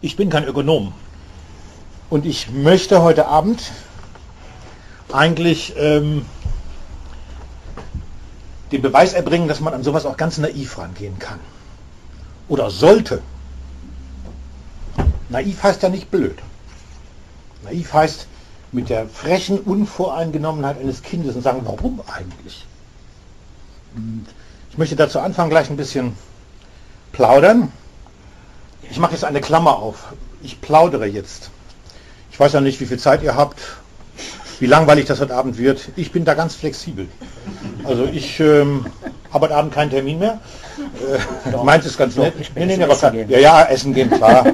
Ich bin kein Ökonom und ich möchte heute Abend eigentlich den Beweis erbringen, dass man an sowas auch ganz naiv rangehen kann. Oder sollte. Naiv heißt ja nicht blöd. Naiv heißt mit der frechen Unvoreingenommenheit eines Kindes und sagen, warum eigentlich? Und ich möchte dazu anfangen, gleich ein bisschen plaudern. Ich mache jetzt eine Klammer auf. Ich plaudere jetzt. Ich weiß ja nicht, wie viel Zeit ihr habt, wie langweilig das heute Abend wird. Ich bin da ganz flexibel. Also ich habe heute Abend keinen Termin mehr. Meins ist ganz nett. Essen gehen, klar.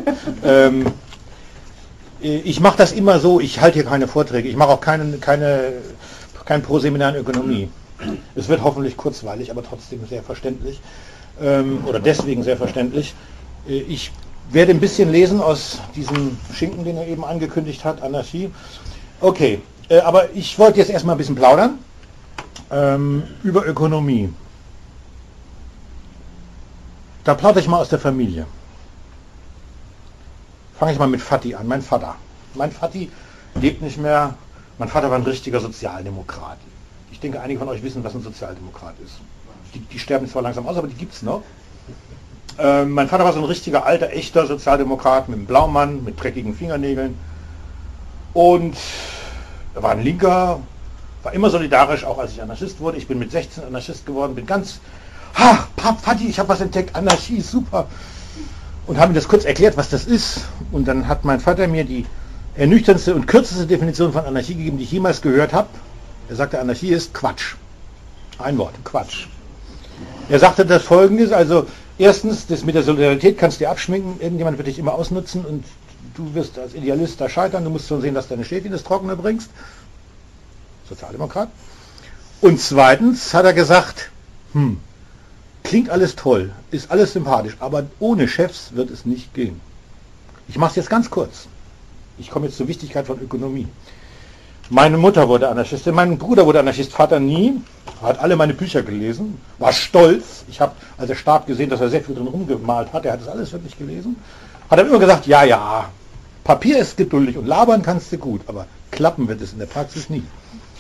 Ich mache das immer so, ich halte hier keine Vorträge. Ich mache auch kein Proseminar in Ökonomie. Es wird hoffentlich kurzweilig, aber trotzdem sehr verständlich. Oder deswegen sehr verständlich. Ich werde ein bisschen lesen aus diesem Schinken, den er eben angekündigt hat, Anarchie. Okay, aber ich wollte jetzt erstmal ein bisschen plaudern über Ökonomie. Da plaudere ich mal aus der Familie. Fange ich mal mit Vati an, mein Vater. Mein Vati lebt nicht mehr. Mein Vater war ein richtiger Sozialdemokrat. Ich denke, einige von euch wissen, was ein Sozialdemokrat ist. Die sterben zwar langsam aus, aber die gibt es noch. Mein Vater war so ein richtiger, alter, echter Sozialdemokrat mit einem Blaumann, mit dreckigen Fingernägeln. Und er war ein Linker, war immer solidarisch, auch als ich Anarchist wurde. Ich bin mit 16 Anarchist geworden, bin ganz, Vati, ich habe was entdeckt, Anarchie, super. Und habe ihm das kurz erklärt, was das ist. Und dann hat mein Vater mir die ernüchterndste und kürzeste Definition von Anarchie gegeben, die ich jemals gehört habe. Er sagte, Anarchie ist Quatsch. Ein Wort, Quatsch. Er sagte das Folgendes, also erstens, das mit der Solidarität kannst du dir abschminken, irgendjemand wird dich immer ausnutzen und du wirst als Idealist da scheitern, du musst schon sehen, dass deine Schäfchen ins Trockene bringst. Sozialdemokrat. Und zweitens hat er gesagt, klingt alles toll, ist alles sympathisch, aber ohne Chefs wird es nicht gehen. Ich mache es jetzt ganz kurz. Ich komme jetzt zur Wichtigkeit von Ökonomie. Meine Mutter wurde Anarchistin, mein Bruder wurde Anarchist, Vater nie, hat alle meine Bücher gelesen, war stolz. Ich habe, als er starb, gesehen, dass er sehr viel drin rumgemalt hat. Er hat das alles wirklich gelesen. Hat dann immer gesagt, ja, Papier ist geduldig und labern kannst du gut, aber klappen wird es in der Praxis nie.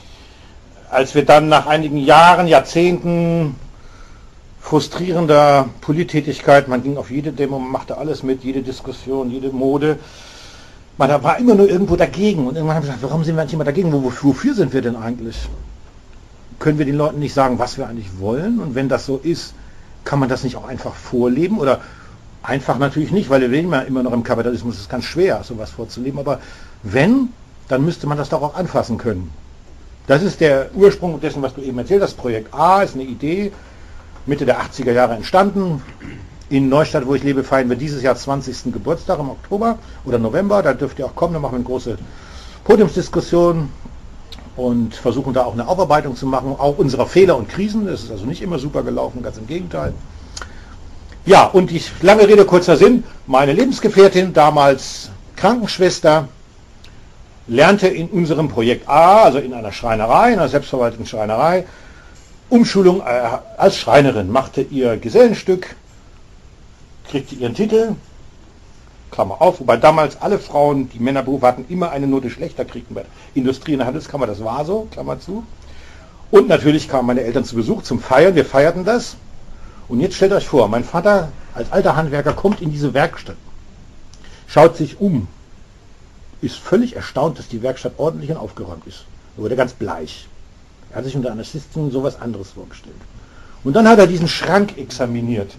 Als wir dann nach einigen Jahren, Jahrzehnten frustrierender Polittätigkeit, man ging auf jede Demo, machte alles mit, jede Diskussion, jede Mode, man war immer nur irgendwo dagegen und irgendwann haben wir gesagt, warum sind wir nicht immer dagegen? Wofür sind wir denn eigentlich? Können wir den Leuten nicht sagen, was wir eigentlich wollen? Und wenn das so ist, kann man das nicht auch einfach vorleben? Oder einfach natürlich nicht, weil wir leben ja immer noch im Kapitalismus, es ist ganz schwer, sowas vorzuleben. Aber wenn, dann müsste man das doch auch anfassen können. Das ist der Ursprung dessen, was du eben erzählt hast. Projekt A ist eine Idee, Mitte der 80er Jahre entstanden. In Neustadt, wo ich lebe, feiern wir dieses Jahr 20. Geburtstag im Oktober oder November. Da dürft ihr auch kommen, da machen wir eine große Podiumsdiskussion und versuchen da auch eine Aufarbeitung zu machen, auch unserer Fehler und Krisen. Das ist also nicht immer super gelaufen, ganz im Gegenteil. Ja, und die lange Rede, kurzer Sinn. Meine Lebensgefährtin, damals Krankenschwester, lernte in unserem Projekt A, also in einer Schreinerei, in einer selbstverwalteten Schreinerei, Umschulung als Schreinerin, machte ihr Gesellenstück, kriegte ihren Titel, Klammer auf, wobei damals alle Frauen, die Männerberufe hatten, immer eine Note schlechter kriegten bei der Industrie- und Handelskammer, das war so, Klammer zu. Und natürlich kamen meine Eltern zu Besuch zum Feiern, wir feierten das. Und jetzt stellt euch vor, mein Vater als alter Handwerker kommt in diese Werkstatt, schaut sich um, ist völlig erstaunt, dass die Werkstatt ordentlich und aufgeräumt ist. Da wurde er ganz bleich. Er hat sich unter Anarchisten sowas anderes vorgestellt. Und dann hat er diesen Schrank examiniert.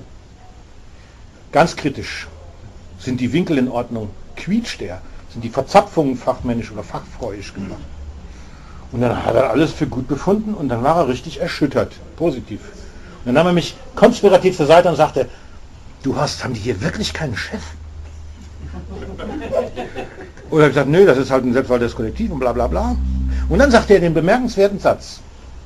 Ganz kritisch. Sind die Winkel in Ordnung? Quietscht der? Sind die Verzapfungen fachmännisch oder fachfreuisch gemacht? Und dann hat er alles für gut befunden und dann war er richtig erschüttert. Positiv. Und dann nahm er mich konspirativ zur Seite und sagte, haben die hier wirklich keinen Chef? Und er hat gesagt, nö, das ist halt ein selbstverwaltetes Kollektiv und bla bla bla. Und dann sagte er den bemerkenswerten Satz,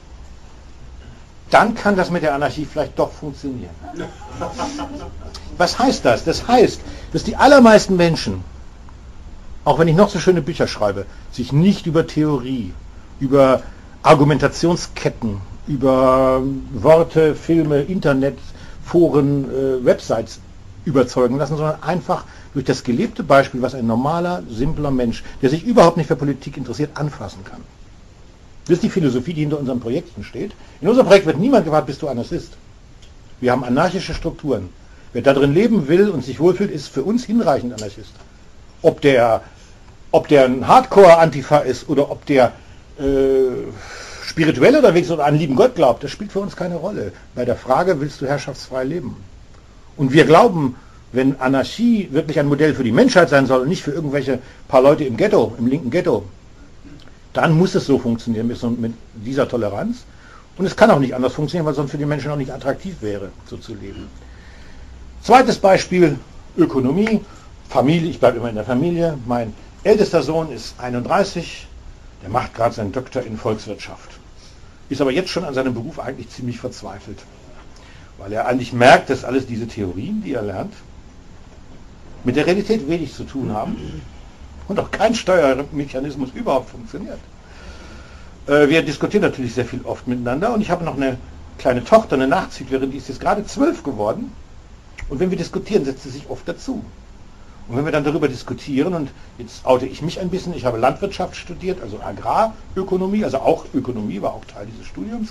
dann kann das mit der Anarchie vielleicht doch funktionieren. Was heißt das? Das heißt, dass die allermeisten Menschen, auch wenn ich noch so schöne Bücher schreibe, sich nicht über Theorie, über Argumentationsketten, über Worte, Filme, Internet, Foren, Websites überzeugen lassen, sondern einfach durch das gelebte Beispiel, was ein normaler, simpler Mensch, der sich überhaupt nicht für Politik interessiert, anfassen kann. Das ist die Philosophie, die hinter unseren Projekten steht. In unserem Projekt wird niemand gefragt, bist du Anarchist? Wir haben anarchische Strukturen. Wer da drin leben will und sich wohlfühlt, ist für uns hinreichend Anarchist. Ob der ein Hardcore-Antifa ist oder ob der spirituell unterwegs oder an lieben Gott glaubt, das spielt für uns keine Rolle. Bei der Frage, willst du herrschaftsfrei leben? Und wir glauben, wenn Anarchie wirklich ein Modell für die Menschheit sein soll und nicht für irgendwelche paar Leute im Ghetto, im linken Ghetto, dann muss es so funktionieren mit dieser Toleranz. Und es kann auch nicht anders funktionieren, weil sonst für die Menschen auch nicht attraktiv wäre, so zu leben. Zweites Beispiel, Ökonomie, Familie, ich bleibe immer in der Familie. Mein ältester Sohn ist 31, der macht gerade seinen Doktor in Volkswirtschaft. Ist aber jetzt schon an seinem Beruf eigentlich ziemlich verzweifelt. Weil er eigentlich merkt, dass alles diese Theorien, die er lernt, mit der Realität wenig zu tun haben und auch kein Steuermechanismus überhaupt funktioniert. Wir diskutieren natürlich sehr viel oft miteinander und ich habe noch eine kleine Tochter, eine Nachzüglerin, die ist jetzt gerade 12 geworden und wenn wir diskutieren, setzt sie sich oft dazu. Und wenn wir dann darüber diskutieren, und jetzt oute ich mich ein bisschen, ich habe Landwirtschaft studiert, also Agrarökonomie, also auch Ökonomie war auch Teil dieses Studiums.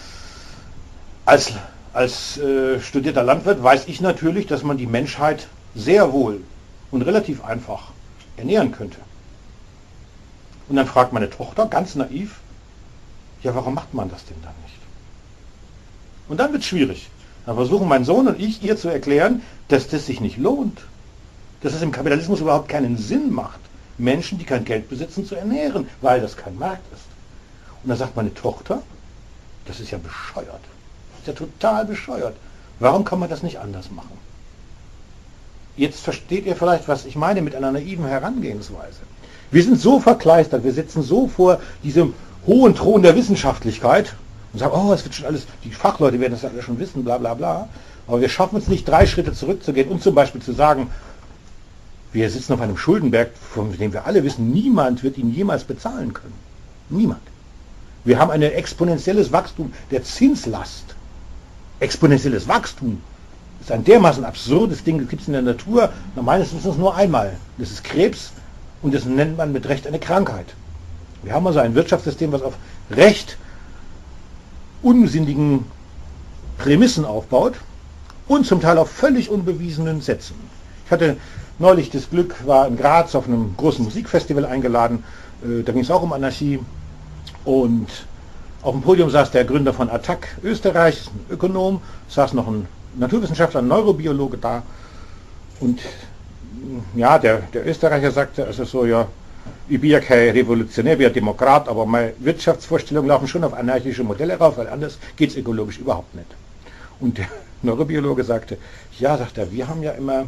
Als studierter Landwirt weiß ich natürlich, dass man die Menschheit sehr wohl und relativ einfach ernähren könnte. Und dann fragt meine Tochter ganz naiv, ja, warum macht man das denn dann nicht? Und dann wird es schwierig. Dann versuchen mein Sohn und ich ihr zu erklären, dass das sich nicht lohnt. Dass es im Kapitalismus überhaupt keinen Sinn macht, Menschen, die kein Geld besitzen, zu ernähren, weil das kein Markt ist. Und dann sagt meine Tochter, das ist ja bescheuert. Das ist ja total bescheuert. Warum kann man das nicht anders machen? Jetzt versteht ihr vielleicht, was ich meine mit einer naiven Herangehensweise. Wir sind so verkleistert, wir sitzen so vor diesem hohen Thron der Wissenschaftlichkeit und sagen, oh, es wird schon alles, die Fachleute werden das alles schon wissen, bla bla bla. Aber wir schaffen es nicht, 3 Schritte zurückzugehen und zum Beispiel zu sagen, wir sitzen auf einem Schuldenberg, von dem wir alle wissen, niemand wird ihn jemals bezahlen können. Niemand. Wir haben ein exponentielles Wachstum der Zinslast. Exponentielles Wachstum ist ein dermaßen absurdes Ding, das gibt es in der Natur, meines Wissens nur einmal. Das ist Krebs und das nennt man mit Recht eine Krankheit. Wir haben also ein Wirtschaftssystem, was auf recht unsinnigen Prämissen aufbaut und zum Teil auf völlig unbewiesenen Sätzen. Ich hatte neulich das Glück, war in Graz auf einem großen Musikfestival eingeladen, da ging es auch um Anarchie und auf dem Podium saß der Gründer von Attac Österreich, ein Ökonom, saß noch ein Naturwissenschaftler, ein Neurobiologe da und ja, der Österreicher sagte also so, ja, ich bin ja kein Revolutionär, ich bin ja Demokrat, aber meine Wirtschaftsvorstellungen laufen schon auf anarchische Modelle rauf, weil anders geht es ökologisch überhaupt nicht. Und der Neurobiologe sagte, ja, sagt er, wir haben ja immer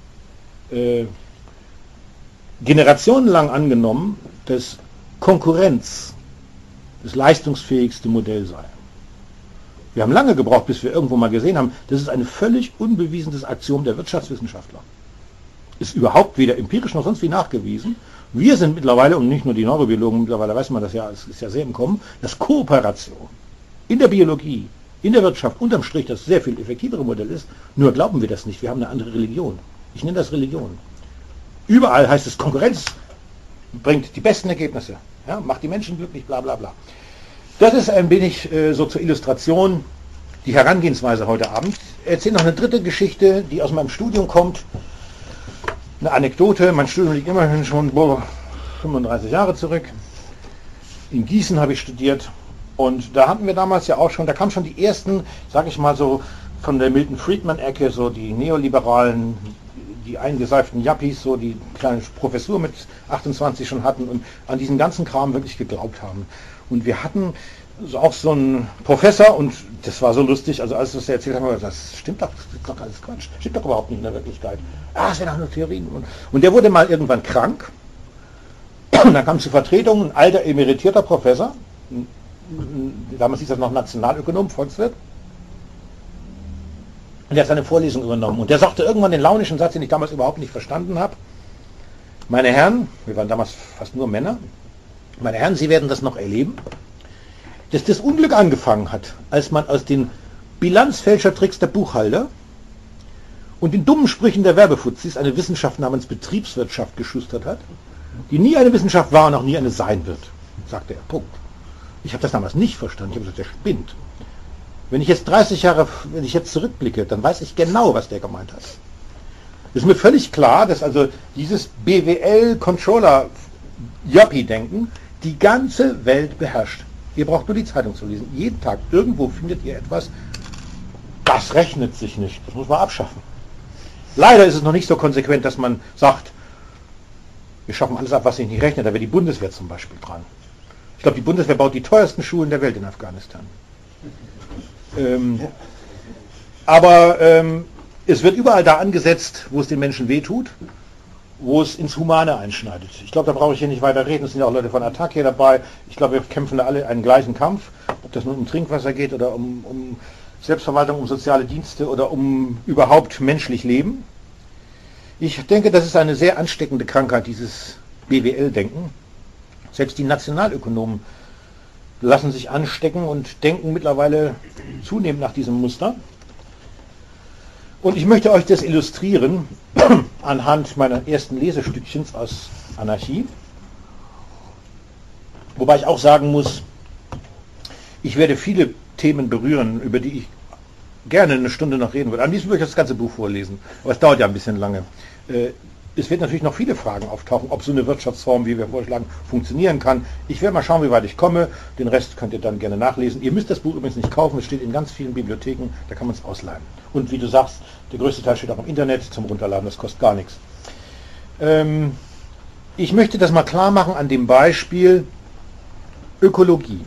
generationenlang angenommen, dass Konkurrenz das leistungsfähigste Modell sei. Wir haben lange gebraucht, bis wir irgendwo mal gesehen haben, das ist ein völlig unbewiesenes Axiom der Wirtschaftswissenschaftler. Ist überhaupt weder empirisch noch sonst wie nachgewiesen. Wir sind mittlerweile, und nicht nur die Neurobiologen, mittlerweile weiß man das ja, es ist ja sehr im Kommen, dass Kooperation in der Biologie, in der Wirtschaft unterm Strich das sehr viel effektivere Modell ist, nur glauben wir das nicht, wir haben eine andere Religion. Ich nenne das Religion. Überall heißt es, Konkurrenz bringt die besten Ergebnisse, ja, macht die Menschen glücklich, bla bla bla. Das ist ein wenig so zur Illustration die Herangehensweise heute Abend. Ich erzähle noch eine dritte Geschichte, die aus meinem Studium kommt. Eine Anekdote, mein Studium liegt immerhin schon 35 Jahre zurück. In Gießen habe ich studiert und da hatten wir damals ja auch schon, da kamen schon die ersten, sage ich mal so, von der Milton Friedman-Ecke, so die Neoliberalen, die eingeseiften Yuppies, so die kleine Professur mit 28 schon hatten und an diesen ganzen Kram wirklich geglaubt haben. Und wir hatten auch so einen Professor und das war so lustig, also alles, was er erzählt hat, das stimmt doch, das ist doch alles Quatsch, stimmt doch überhaupt nicht in der Wirklichkeit. Es sind doch nur Theorien. Und der wurde mal irgendwann krank und dann kam zur Vertretung ein alter emeritierter Professor, damals hieß das noch Nationalökonom, Volkswirt, und der hat seine Vorlesung übernommen und der sagte irgendwann den launischen Satz, den ich damals überhaupt nicht verstanden habe: Meine Herren, wir waren damals fast nur Männer, meine Herren, Sie werden das noch erleben, dass das Unglück angefangen hat, als man aus den Bilanzfälschertricks der Buchhalter und in dummen Sprüchen der Werbefuzis eine Wissenschaft namens Betriebswirtschaft geschustert hat, die nie eine Wissenschaft war und auch nie eine sein wird, sagte er. Punkt. Ich habe das damals nicht verstanden. Ich habe gesagt, der spinnt. Wenn ich jetzt 30 Jahre, wenn ich jetzt zurückblicke, dann weiß ich genau, was der gemeint hat. Es ist mir völlig klar, dass also dieses BWL-Controller-Yuppie-Denken die ganze Welt beherrscht. Ihr braucht nur die Zeitung zu lesen. Jeden Tag, irgendwo findet ihr etwas, das rechnet sich nicht. Das muss man abschaffen. Leider ist es noch nicht so konsequent, dass man sagt, wir schaffen alles ab, was sich nicht rechnet. Da wäre die Bundeswehr zum Beispiel dran. Ich glaube, die Bundeswehr baut die teuersten Schulen der Welt in Afghanistan. Es wird überall da angesetzt, wo es den Menschen wehtut, wo es ins Humane einschneidet. Ich glaube, da brauche ich hier nicht weiter reden. Es sind ja auch Leute von Attac hier dabei. Ich glaube, wir kämpfen da alle einen gleichen Kampf. Ob das nun um Trinkwasser geht oder um Selbstverwaltung, um soziale Dienste oder um überhaupt menschlich Leben. Ich denke, das ist eine sehr ansteckende Krankheit, dieses BWL-Denken. Selbst die Nationalökonomen lassen sich anstecken und denken mittlerweile zunehmend nach diesem Muster. Und ich möchte euch das illustrieren anhand meiner ersten Lesestückchens aus Anarchie. Wobei ich auch sagen muss, ich werde viele Themen berühren, über die ich gerne eine Stunde noch reden würde. Am liebsten würde ich das ganze Buch vorlesen, aber es dauert ja ein bisschen lange. Es wird natürlich noch viele Fragen auftauchen, ob so eine Wirtschaftsform, wie wir vorschlagen, funktionieren kann. Ich werde mal schauen, wie weit ich komme. Den Rest könnt ihr dann gerne nachlesen. Ihr müsst das Buch übrigens nicht kaufen, es steht in ganz vielen Bibliotheken, da kann man es ausleihen. Und wie du sagst, der größte Teil steht auch im Internet zum Runterladen, das kostet gar nichts. Ich möchte das mal klar machen an dem Beispiel Ökologie.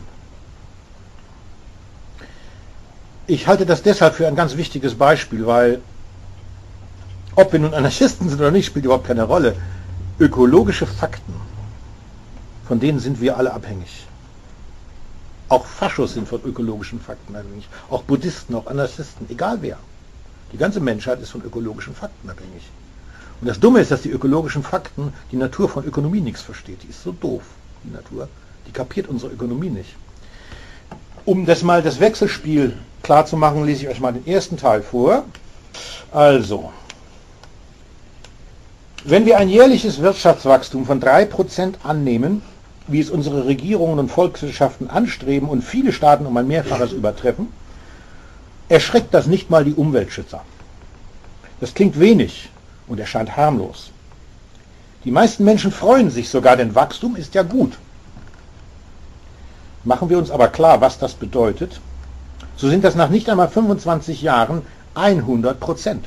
Ich halte das deshalb für ein ganz wichtiges Beispiel, weil ob wir nun Anarchisten sind oder nicht, spielt überhaupt keine Rolle. Ökologische Fakten, von denen sind wir alle abhängig. Auch Faschos sind von ökologischen Fakten abhängig. Auch Buddhisten, auch Anarchisten, egal wer. Die ganze Menschheit ist von ökologischen Fakten abhängig. Und das Dumme ist, dass die ökologischen Fakten die Natur von Ökonomie nichts versteht. Die ist so doof, die Natur. Die kapiert unsere Ökonomie nicht. Um das mal das Wechselspiel klar zu machen, lese ich euch mal den ersten Teil vor. Also, wenn wir ein jährliches Wirtschaftswachstum von 3% annehmen, wie es unsere Regierungen und Volkswirtschaften anstreben und viele Staaten um ein Mehrfaches übertreffen, erschreckt das nicht mal die Umweltschützer. Das klingt wenig und erscheint harmlos. Die meisten Menschen freuen sich sogar, denn Wachstum ist ja gut. Machen wir uns aber klar, was das bedeutet, so sind das nach nicht einmal 25 Jahren 100%.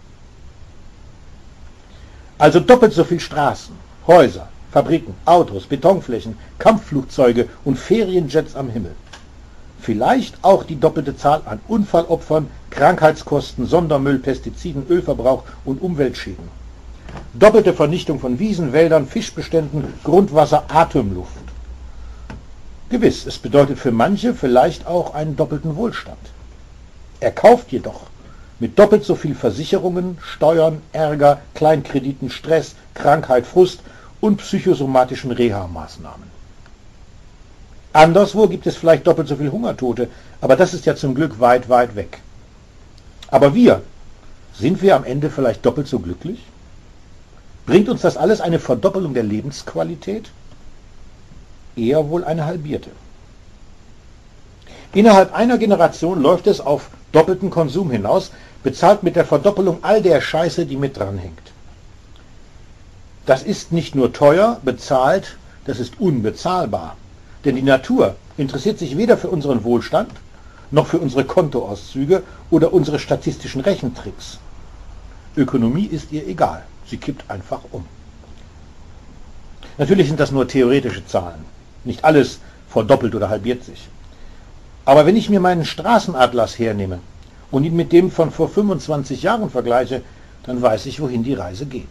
Also doppelt so viel Straßen, Häuser, Fabriken, Autos, Betonflächen, Kampfflugzeuge und Ferienjets am Himmel. Vielleicht auch die doppelte Zahl an Unfallopfern, Krankheitskosten, Sondermüll, Pestiziden, Ölverbrauch und Umweltschäden. Doppelte Vernichtung von Wiesen, Wäldern, Fischbeständen, Grundwasser, Atemluft. Gewiss, es bedeutet für manche vielleicht auch einen doppelten Wohlstand. Er kauft jedoch mit doppelt so viel Versicherungen, Steuern, Ärger, Kleinkrediten, Stress, Krankheit, Frust und psychosomatischen Reha-Maßnahmen. Anderswo gibt es vielleicht doppelt so viel Hungertote, aber das ist ja zum Glück weit, weit weg. Aber sind wir am Ende vielleicht doppelt so glücklich? Bringt uns das alles eine Verdoppelung der Lebensqualität? Eher wohl eine halbierte. Innerhalb einer Generation läuft es auf doppelten Konsum hinaus, bezahlt mit der Verdoppelung all der Scheiße, die mit dran hängt. Das ist nicht nur teuer, bezahlt, das ist unbezahlbar. Denn die Natur interessiert sich weder für unseren Wohlstand, noch für unsere Kontoauszüge oder unsere statistischen Rechentricks. Ökonomie ist ihr egal, sie kippt einfach um. Natürlich sind das nur theoretische Zahlen. Nicht alles verdoppelt oder halbiert sich. Aber wenn ich mir meinen Straßenatlas hernehme und ihn mit dem von vor 25 Jahren vergleiche, dann weiß ich, wohin die Reise geht.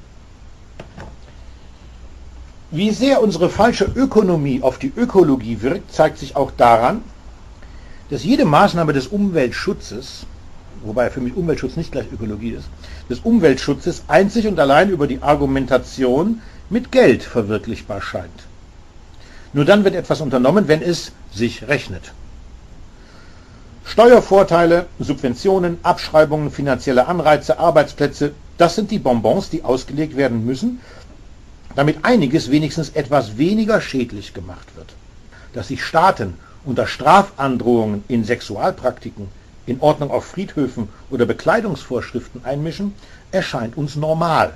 Wie sehr unsere falsche Ökonomie auf die Ökologie wirkt, zeigt sich auch daran, dass jede Maßnahme des Umweltschutzes, wobei für mich Umweltschutz nicht gleich Ökologie ist, des Umweltschutzes einzig und allein über die Argumentation mit Geld verwirklichbar scheint. Nur dann wird etwas unternommen, wenn es sich rechnet. Steuervorteile, Subventionen, Abschreibungen, finanzielle Anreize, Arbeitsplätze, das sind die Bonbons, die ausgelegt werden müssen, damit einiges wenigstens etwas weniger schädlich gemacht wird. Dass sich Staaten unter Strafandrohungen in Sexualpraktiken, in Ordnung auf Friedhöfen oder Bekleidungsvorschriften einmischen, erscheint uns normal.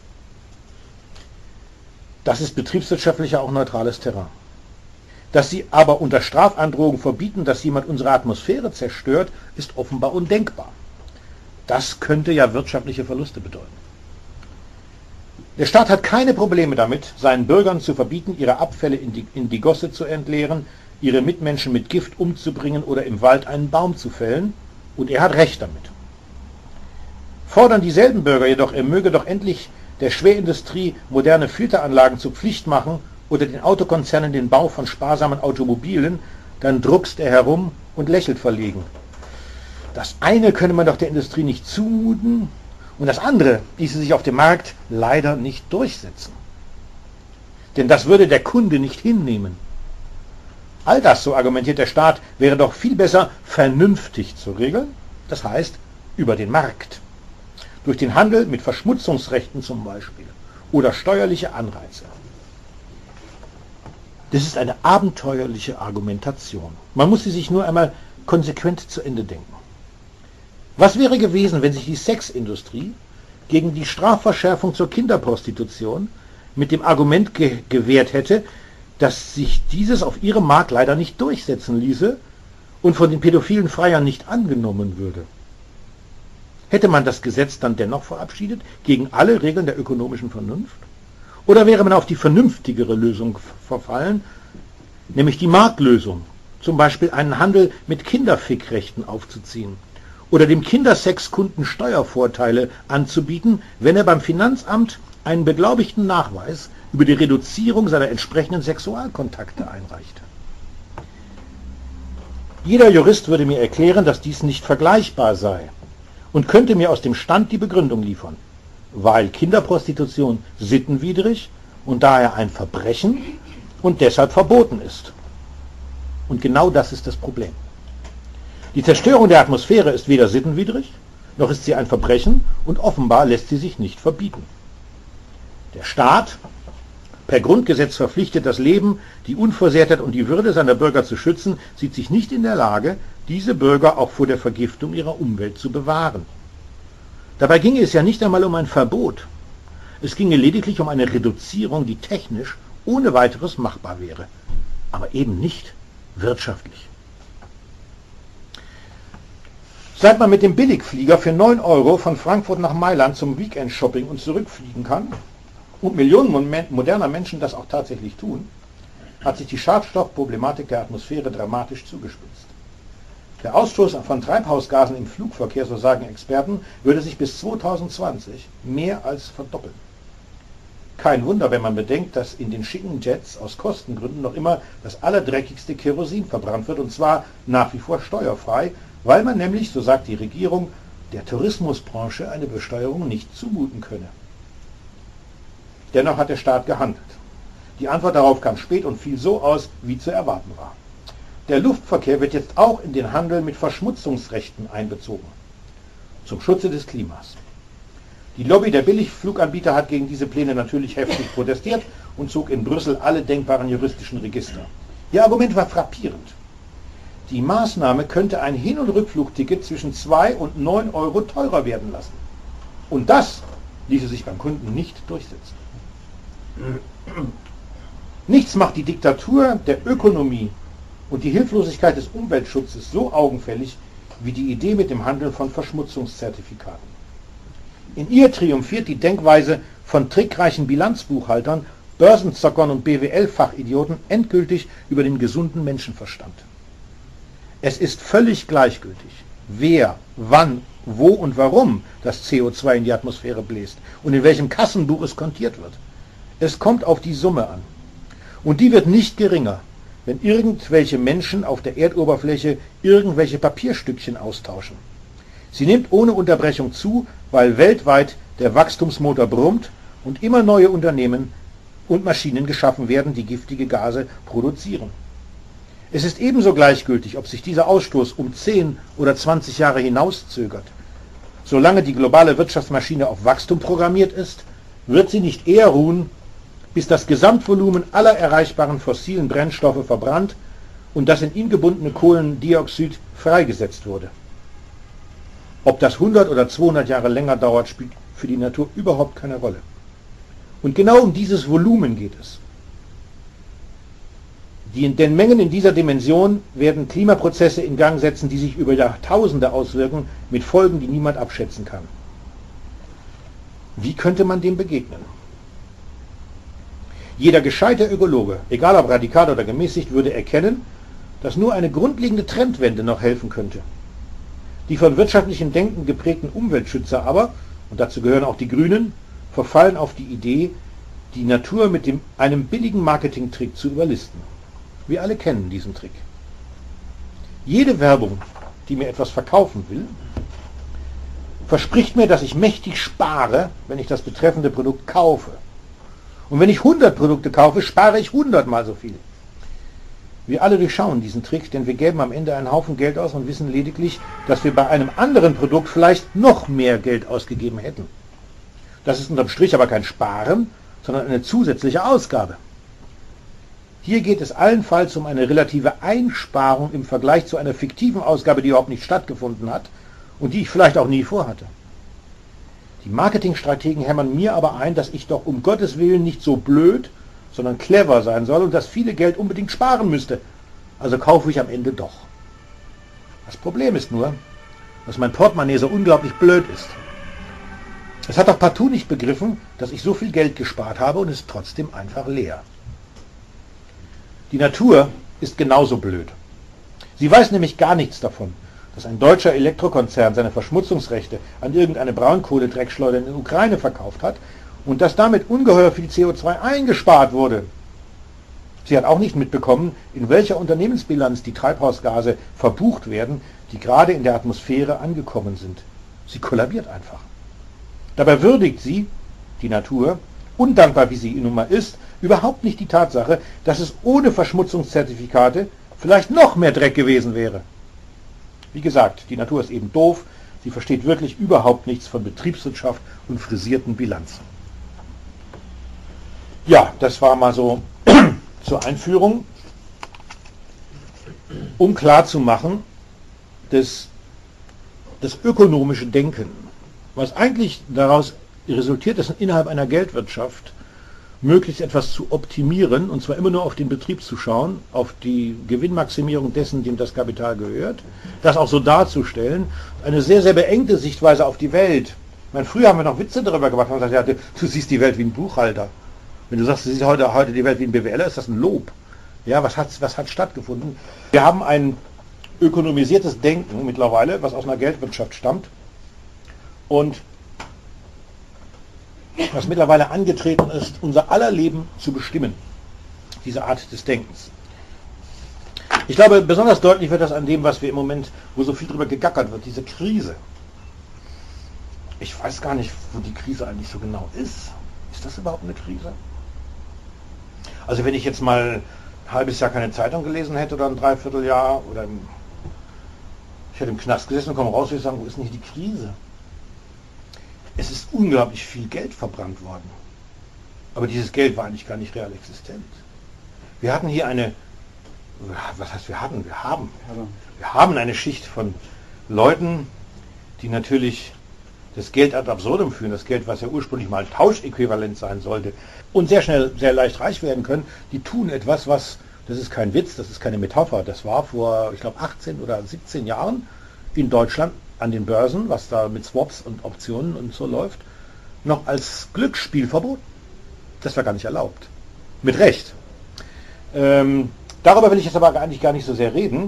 Das ist betriebswirtschaftlich auch neutrales Terrain. Dass sie aber unter Strafandrohung verbieten, dass jemand unsere Atmosphäre zerstört, ist offenbar undenkbar. Das könnte ja wirtschaftliche Verluste bedeuten. Der Staat hat keine Probleme damit, seinen Bürgern zu verbieten, ihre Abfälle in die Gosse zu entleeren, ihre Mitmenschen mit Gift umzubringen oder im Wald einen Baum zu fällen, und er hat Recht damit. Fordern dieselben Bürger jedoch, er möge doch endlich der Schwerindustrie moderne Filteranlagen zur Pflicht machen oder den Autokonzernen den Bau von sparsamen Automobilen, dann druckst er herum und lächelt verlegen. Das eine könne man doch der Industrie nicht zumuten und das andere ließe sich auf dem Markt leider nicht durchsetzen. Denn das würde der Kunde nicht hinnehmen. All das, so argumentiert der Staat, wäre doch viel besser vernünftig zu regeln, das heißt über den Markt. Durch den Handel mit Verschmutzungsrechten zum Beispiel oder steuerliche Anreize. Das ist eine abenteuerliche Argumentation. Man muss sie sich nur einmal konsequent zu Ende denken. Was wäre gewesen, wenn sich die Sexindustrie gegen die Strafverschärfung zur Kinderprostitution mit dem Argument gewehrt hätte, dass sich dieses auf ihrem Markt leider nicht durchsetzen ließe und von den pädophilen Freiern nicht angenommen würde? Hätte man das Gesetz dann dennoch verabschiedet, gegen alle Regeln der ökonomischen Vernunft? Oder wäre man auf die vernünftigere Lösung verfallen, nämlich die Marktlösung, zum Beispiel einen Handel mit Kinderfickrechten aufzuziehen oder dem Kindersexkunden Steuervorteile anzubieten, wenn er beim Finanzamt einen beglaubigten Nachweis über die Reduzierung seiner entsprechenden Sexualkontakte einreicht? Jeder Jurist würde mir erklären, dass dies nicht vergleichbar sei und könnte mir aus dem Stand die Begründung liefern, weil Kinderprostitution sittenwidrig und daher ein Verbrechen und deshalb verboten ist. Und genau das ist das Problem. Die Zerstörung der Atmosphäre ist weder sittenwidrig, noch ist sie ein Verbrechen und offenbar lässt sie sich nicht verbieten. Der Staat, per Grundgesetz verpflichtet, das Leben, die Unversehrtheit und die Würde seiner Bürger zu schützen, sieht sich nicht in der Lage, diese Bürger auch vor der Vergiftung ihrer Umwelt zu bewahren. Dabei ginge es ja nicht einmal um ein Verbot. Es ginge lediglich um eine Reduzierung, die technisch ohne weiteres machbar wäre, aber eben nicht wirtschaftlich. Seit man mit dem Billigflieger für 9 € von Frankfurt nach Mailand zum Weekend-Shopping und zurückfliegen kann, und Millionen moderner Menschen das auch tatsächlich tun, hat sich die Schadstoffproblematik der Atmosphäre dramatisch zugespitzt. Der Ausstoß von Treibhausgasen im Flugverkehr, so sagen Experten, würde sich bis 2020 mehr als verdoppeln. Kein Wunder, wenn man bedenkt, dass in den schicken Jets aus Kostengründen noch immer das allerdreckigste Kerosin verbrannt wird, und zwar nach wie vor steuerfrei, weil man nämlich, so sagt die Regierung, der Tourismusbranche eine Besteuerung nicht zumuten könne. Dennoch hat der Staat gehandelt. Die Antwort darauf kam spät und fiel so aus, wie zu erwarten war. Der Luftverkehr wird jetzt auch in den Handel mit Verschmutzungsrechten einbezogen, zum Schutze des Klimas. Die Lobby der Billigfluganbieter hat gegen diese Pläne natürlich heftig protestiert und zog in Brüssel alle denkbaren juristischen Register. Ihr Argument war frappierend. Die Maßnahme könnte ein Hin- und Rückflugticket zwischen 2 und 9 € teurer werden lassen. Und das ließe sich beim Kunden nicht durchsetzen. Nichts macht die Diktatur der Ökonomie und die Hilflosigkeit des Umweltschutzes so augenfällig wie die Idee mit dem Handel von Verschmutzungszertifikaten. In ihr triumphiert die Denkweise von trickreichen Bilanzbuchhaltern, Börsenzockern und BWL-Fachidioten endgültig über den gesunden Menschenverstand. Es ist völlig gleichgültig, wer, wann, wo und warum das CO2 in die Atmosphäre bläst und in welchem Kassenbuch es kontiert wird. Es kommt auf die Summe an. Und die wird nicht geringer, wenn irgendwelche Menschen auf der Erdoberfläche irgendwelche Papierstückchen austauschen. Sie nimmt ohne Unterbrechung zu, weil weltweit der Wachstumsmotor brummt und immer neue Unternehmen und Maschinen geschaffen werden, die giftige Gase produzieren. Es ist ebenso gleichgültig, ob sich dieser Ausstoß um 10 oder 20 Jahre hinauszögert. Solange die globale Wirtschaftsmaschine auf Wachstum programmiert ist, wird sie nicht eher ruhen, bis das Gesamtvolumen aller erreichbaren fossilen Brennstoffe verbrannt und das in ihn gebundene Kohlendioxid freigesetzt wurde. Ob das 100 oder 200 Jahre länger dauert, spielt für die Natur überhaupt keine Rolle. Und genau um dieses Volumen geht es. Die in den Mengen in dieser Dimension werden Klimaprozesse in Gang setzen, die sich über Jahrtausende auswirken, mit Folgen, die niemand abschätzen kann. Wie könnte man dem begegnen? Jeder gescheite Ökologe, egal ob radikal oder gemäßigt, würde erkennen, dass nur eine grundlegende Trendwende noch helfen könnte. Die von wirtschaftlichem Denken geprägten Umweltschützer aber, und dazu gehören auch die Grünen, verfallen auf die Idee, die Natur mit einem billigen Marketingtrick zu überlisten. Wir alle kennen diesen Trick. Jede Werbung, die mir etwas verkaufen will, verspricht mir, dass ich mächtig spare, wenn ich das betreffende Produkt kaufe. Und wenn ich 100 Produkte kaufe, spare ich 100 mal so viel. Wir alle durchschauen diesen Trick, denn wir geben am Ende einen Haufen Geld aus und wissen lediglich, dass wir bei einem anderen Produkt vielleicht noch mehr Geld ausgegeben hätten. Das ist unterm Strich aber kein Sparen, sondern eine zusätzliche Ausgabe. Hier geht es allenfalls um eine relative Einsparung im Vergleich zu einer fiktiven Ausgabe, die überhaupt nicht stattgefunden hat und die ich vielleicht auch nie vorhatte. Die Marketingstrategen hämmern mir aber ein, dass ich doch um Gottes Willen nicht so blöd, sondern clever sein soll und das viele Geld unbedingt sparen müsste. Also kaufe ich am Ende doch. Das Problem ist nur, dass mein Portemonnaie so unglaublich blöd ist. Es hat doch partout nicht begriffen, dass ich so viel Geld gespart habe und ist trotzdem einfach leer. Die Natur ist genauso blöd. Sie weiß nämlich gar nichts davon, dass ein deutscher Elektrokonzern seine Verschmutzungsrechte an irgendeine Braunkohledreckschleuder in der Ukraine verkauft hat und dass damit ungeheuer viel CO2 eingespart wurde. Sie hat auch nicht mitbekommen, in welcher Unternehmensbilanz die Treibhausgase verbucht werden, die gerade in der Atmosphäre angekommen sind. Sie kollabiert einfach. Dabei würdigt sie, die Natur, undankbar wie sie nun mal ist, überhaupt nicht die Tatsache, dass es ohne Verschmutzungszertifikate vielleicht noch mehr Dreck gewesen wäre. Wie gesagt, die Natur ist eben doof, sie versteht wirklich überhaupt nichts von Betriebswirtschaft und frisierten Bilanzen. Ja, das war mal so zur Einführung, um klarzumachen, das ökonomische Denken, was eigentlich daraus resultiert ist, innerhalb einer Geldwirtschaft möglichst etwas zu optimieren, und zwar immer nur auf den Betrieb zu schauen, auf die Gewinnmaximierung dessen, dem das Kapital gehört, das auch so darzustellen, eine sehr, sehr beengte Sichtweise auf die Welt. Ich meine, früher haben wir noch Witze darüber gemacht, und gesagt, ja, du siehst die Welt wie ein Buchhalter. Wenn du sagst, du siehst heute die Welt wie ein BWLer, ist das ein Lob. Ja, was hat stattgefunden? Wir haben ein ökonomisiertes Denken mittlerweile, was aus einer Geldwirtschaft stammt und was mittlerweile angetreten ist, unser aller Leben zu bestimmen. Diese Art des Denkens. Ich glaube, besonders deutlich wird das an dem, was wir im Moment, wo so viel drüber gegackert wird, diese Krise. Ich weiß gar nicht, wo die Krise eigentlich so genau ist. Ist das überhaupt eine Krise? Also wenn ich jetzt mal ein halbes Jahr keine Zeitung gelesen hätte oder ein Dreivierteljahr oder ich hätte im Knast gesessen und komme raus und sagen, wo ist denn hier die Krise? Es ist unglaublich viel Geld verbrannt worden. Aber dieses Geld war eigentlich gar nicht real existent. Wir hatten hier was heißt wir hatten? Wir haben eine Schicht von Leuten, die natürlich das Geld ad absurdum führen, das Geld, was ja ursprünglich mal Tauschäquivalent sein sollte, und sehr schnell, sehr leicht reich werden können, die tun etwas, das ist kein Witz, das ist keine Metapher, das war vor, ich glaube, 18 oder 17 Jahren in Deutschland an den Börsen, was da mit Swaps und Optionen und so läuft, noch als Glücksspiel verboten. Das war gar nicht erlaubt. Mit Recht. Darüber will ich jetzt aber eigentlich gar nicht so sehr reden.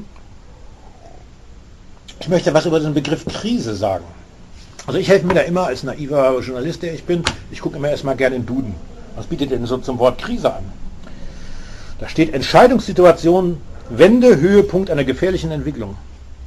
Ich möchte was über den Begriff Krise sagen. Also ich helfe mir da immer als naiver Journalist, der ich bin, ich gucke immer erstmal gerne in Duden. Was bietet denn so zum Wort Krise an? Da steht Entscheidungssituation, Wende, Höhepunkt einer gefährlichen Entwicklung.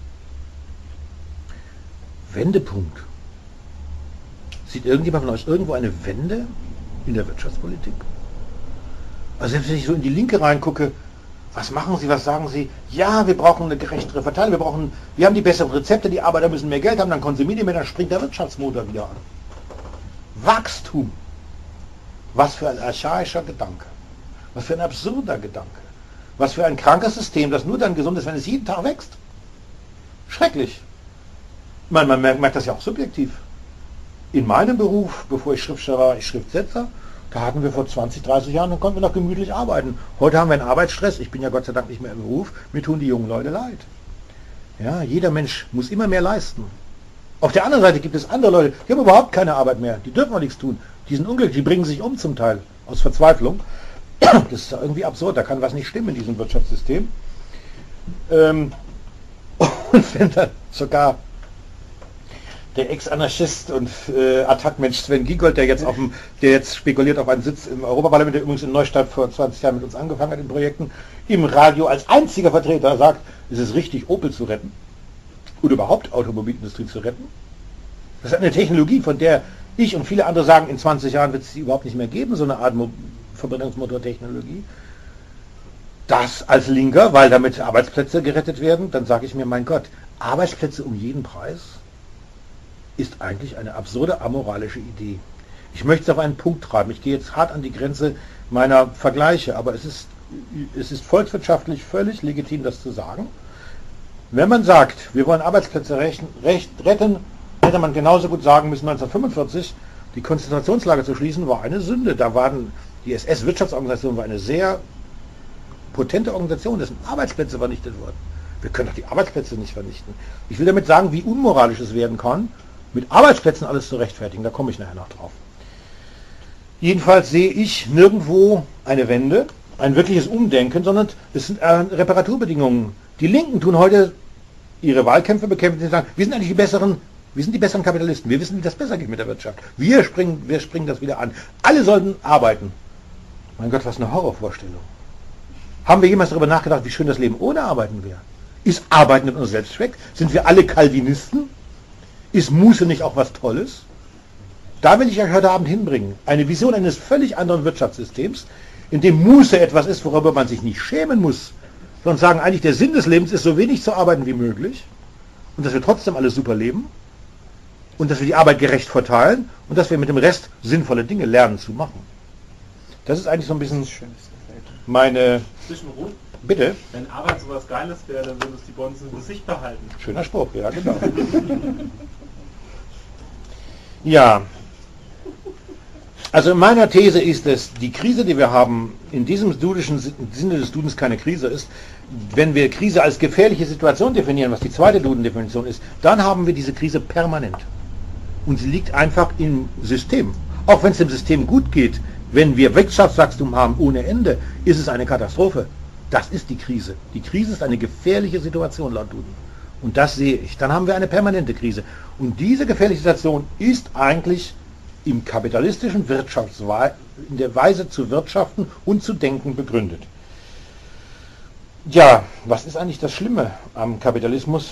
Wendepunkt. Sieht irgendjemand von euch irgendwo eine Wende in der Wirtschaftspolitik? Also selbst wenn ich so in die Linke reingucke, Was machen Sie, was sagen Sie? Ja, wir brauchen eine gerechtere Verteilung, wir haben die besseren Rezepte, die Arbeiter müssen mehr Geld haben, dann konsumieren die mehr, dann springt der Wirtschaftsmotor wieder an. Wachstum. Was für ein archaischer Gedanke. Was für ein absurder Gedanke. Was für ein krankes System, das nur dann gesund ist, wenn es jeden Tag wächst. Schrecklich. Man merkt das ja auch subjektiv. In meinem Beruf, bevor ich Schriftsteller war, ich Schriftsetzer, da hatten wir vor 20, 30 Jahren, dann konnten wir noch gemütlich arbeiten. Heute haben wir einen Arbeitsstress, ich bin ja Gott sei Dank nicht mehr im Beruf, mir tun die jungen Leute leid. Ja, jeder Mensch muss immer mehr leisten. Auf der anderen Seite gibt es andere Leute, die haben überhaupt keine Arbeit mehr, die dürfen auch nichts tun. Die sind unglücklich, die bringen sich um zum Teil, aus Verzweiflung. Das ist ja irgendwie absurd, da kann was nicht stimmen in diesem Wirtschaftssystem. Und wenn dann sogar der Ex-Anarchist und Attac-Mensch Sven Giegold, der jetzt spekuliert auf einen Sitz im Europaparlament, der übrigens in Neustadt vor 20 Jahren mit uns angefangen hat in Projekten, im Radio als einziger Vertreter sagt, es ist richtig, Opel zu retten und überhaupt Automobilindustrie zu retten. Das ist eine Technologie, von der ich und viele andere sagen, in 20 Jahren wird es sie überhaupt nicht mehr geben, so eine Art Verbrennungsmotortechnologie. Das als Linker, weil damit Arbeitsplätze gerettet werden, dann sage ich mir, mein Gott, Arbeitsplätze um jeden Preis ist eigentlich eine absurde, amoralische Idee. Ich möchte es auf einen Punkt treiben. Ich gehe jetzt hart an die Grenze meiner Vergleiche, aber es ist volkswirtschaftlich völlig legitim, das zu sagen. Wenn man sagt, wir wollen Arbeitsplätze retten, hätte man genauso gut sagen müssen, 1945 die Konzentrationslager zu schließen, war eine Sünde. Die SS-Wirtschaftsorganisation war eine sehr potente Organisation, dessen Arbeitsplätze vernichtet wurden. Wir können doch die Arbeitsplätze nicht vernichten. Ich will damit sagen, wie unmoralisch es werden kann, mit Arbeitsplätzen alles zu rechtfertigen. Da komme ich nachher noch drauf. Jedenfalls sehe ich nirgendwo eine Wende, ein wirkliches Umdenken, sondern es sind Reparaturbedingungen. Die Linken tun heute ihre Wahlkämpfe bekämpfen und sagen, wir sind eigentlich die besseren Kapitalisten. Wir wissen, wie das besser geht mit der Wirtschaft. Wir springen das wieder an. Alle sollten arbeiten. Mein Gott, was eine Horrorvorstellung. Haben wir jemals darüber nachgedacht, wie schön das Leben ohne Arbeiten wäre? Ist Arbeiten mit uns selbst weg? Sind wir alle Calvinisten? Ist Muße nicht auch was Tolles? Da will ich euch heute Abend hinbringen. Eine Vision eines völlig anderen Wirtschaftssystems, in dem Muße etwas ist, worüber man sich nicht schämen muss, sondern sagen, eigentlich der Sinn des Lebens ist, so wenig zu arbeiten wie möglich und dass wir trotzdem alle super leben und dass wir die Arbeit gerecht verteilen und dass wir mit dem Rest sinnvolle Dinge lernen zu machen. Das ist eigentlich so ein bisschen meine... Zwischenruf. Bitte? Wenn Arbeit sowas Geiles wäre, dann würden es die Bonzen für sich behalten. Schöner Spruch, ja genau. Ja, also in meiner These ist es, die Krise, die wir haben, in diesem Sinne des Dudens keine Krise ist, wenn wir Krise als gefährliche Situation definieren, was die zweite Duden-Definition ist, dann haben wir diese Krise permanent. Und sie liegt einfach im System. Auch wenn es dem System gut geht, wenn wir Wirtschaftswachstum haben ohne Ende, ist es eine Katastrophe. Das ist die Krise. Die Krise ist eine gefährliche Situation laut Duden. Und das sehe ich. Dann haben wir eine permanente Krise. Und diese gefährliche Situation ist eigentlich im kapitalistischen in der Weise zu wirtschaften und zu denken begründet. Ja, was ist eigentlich das Schlimme am Kapitalismus?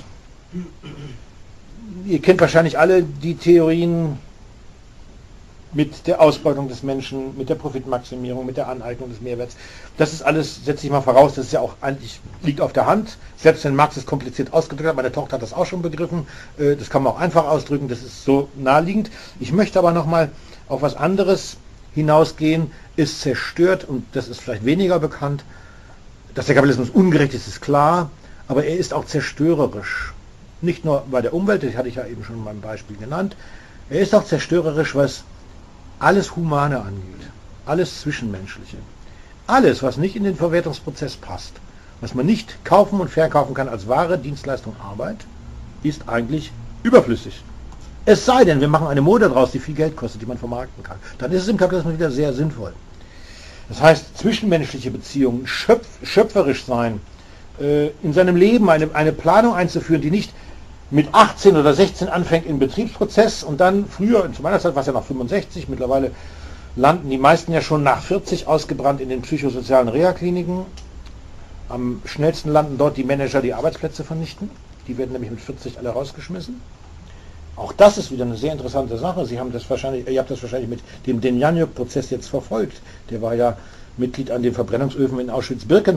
Ihr kennt wahrscheinlich alle die Theorien mit der Ausbeutung des Menschen, mit der Profitmaximierung, mit der Aneignung des Mehrwerts. Das ist alles, setze ich mal voraus, das ist ja auch eigentlich, liegt auf der Hand. Selbst wenn Marx es kompliziert ausgedrückt hat, meine Tochter hat das auch schon begriffen, das kann man auch einfach ausdrücken, das ist so naheliegend. Ich möchte aber nochmal auf was anderes hinausgehen. Es zerstört, und das ist vielleicht weniger bekannt, dass der Kapitalismus ungerecht ist, ist klar, aber er ist auch zerstörerisch. Nicht nur bei der Umwelt, das hatte ich ja eben schon in meinem Beispiel genannt, er ist auch zerstörerisch, was alles Humane angeht, alles Zwischenmenschliche. Alles, was nicht in den Verwertungsprozess passt, was man nicht kaufen und verkaufen kann als Ware, Dienstleistung, Arbeit, ist eigentlich überflüssig. Es sei denn, wir machen eine Mode draus, die viel Geld kostet, die man vermarkten kann. Dann ist es im Kapitalismus wieder sehr sinnvoll. Das heißt, zwischenmenschliche Beziehungen, schöpferisch sein, in seinem Leben eine Planung einzuführen, die nicht mit 18 oder 16 anfängt im Betriebsprozess und dann früher, zu meiner Zeit war es ja nach 65, mittlerweile landen die meisten ja schon nach 40 ausgebrannt in den psychosozialen Reha-Kliniken. Am schnellsten landen dort die Manager, die Arbeitsplätze vernichten. Die werden nämlich mit 40 alle rausgeschmissen. Auch das ist wieder eine sehr interessante Sache. Ihr habt das wahrscheinlich mit dem Demjanjuk-Prozess jetzt verfolgt. Der war ja Mitglied an den Verbrennungsöfen in Auschwitz-Birkenau.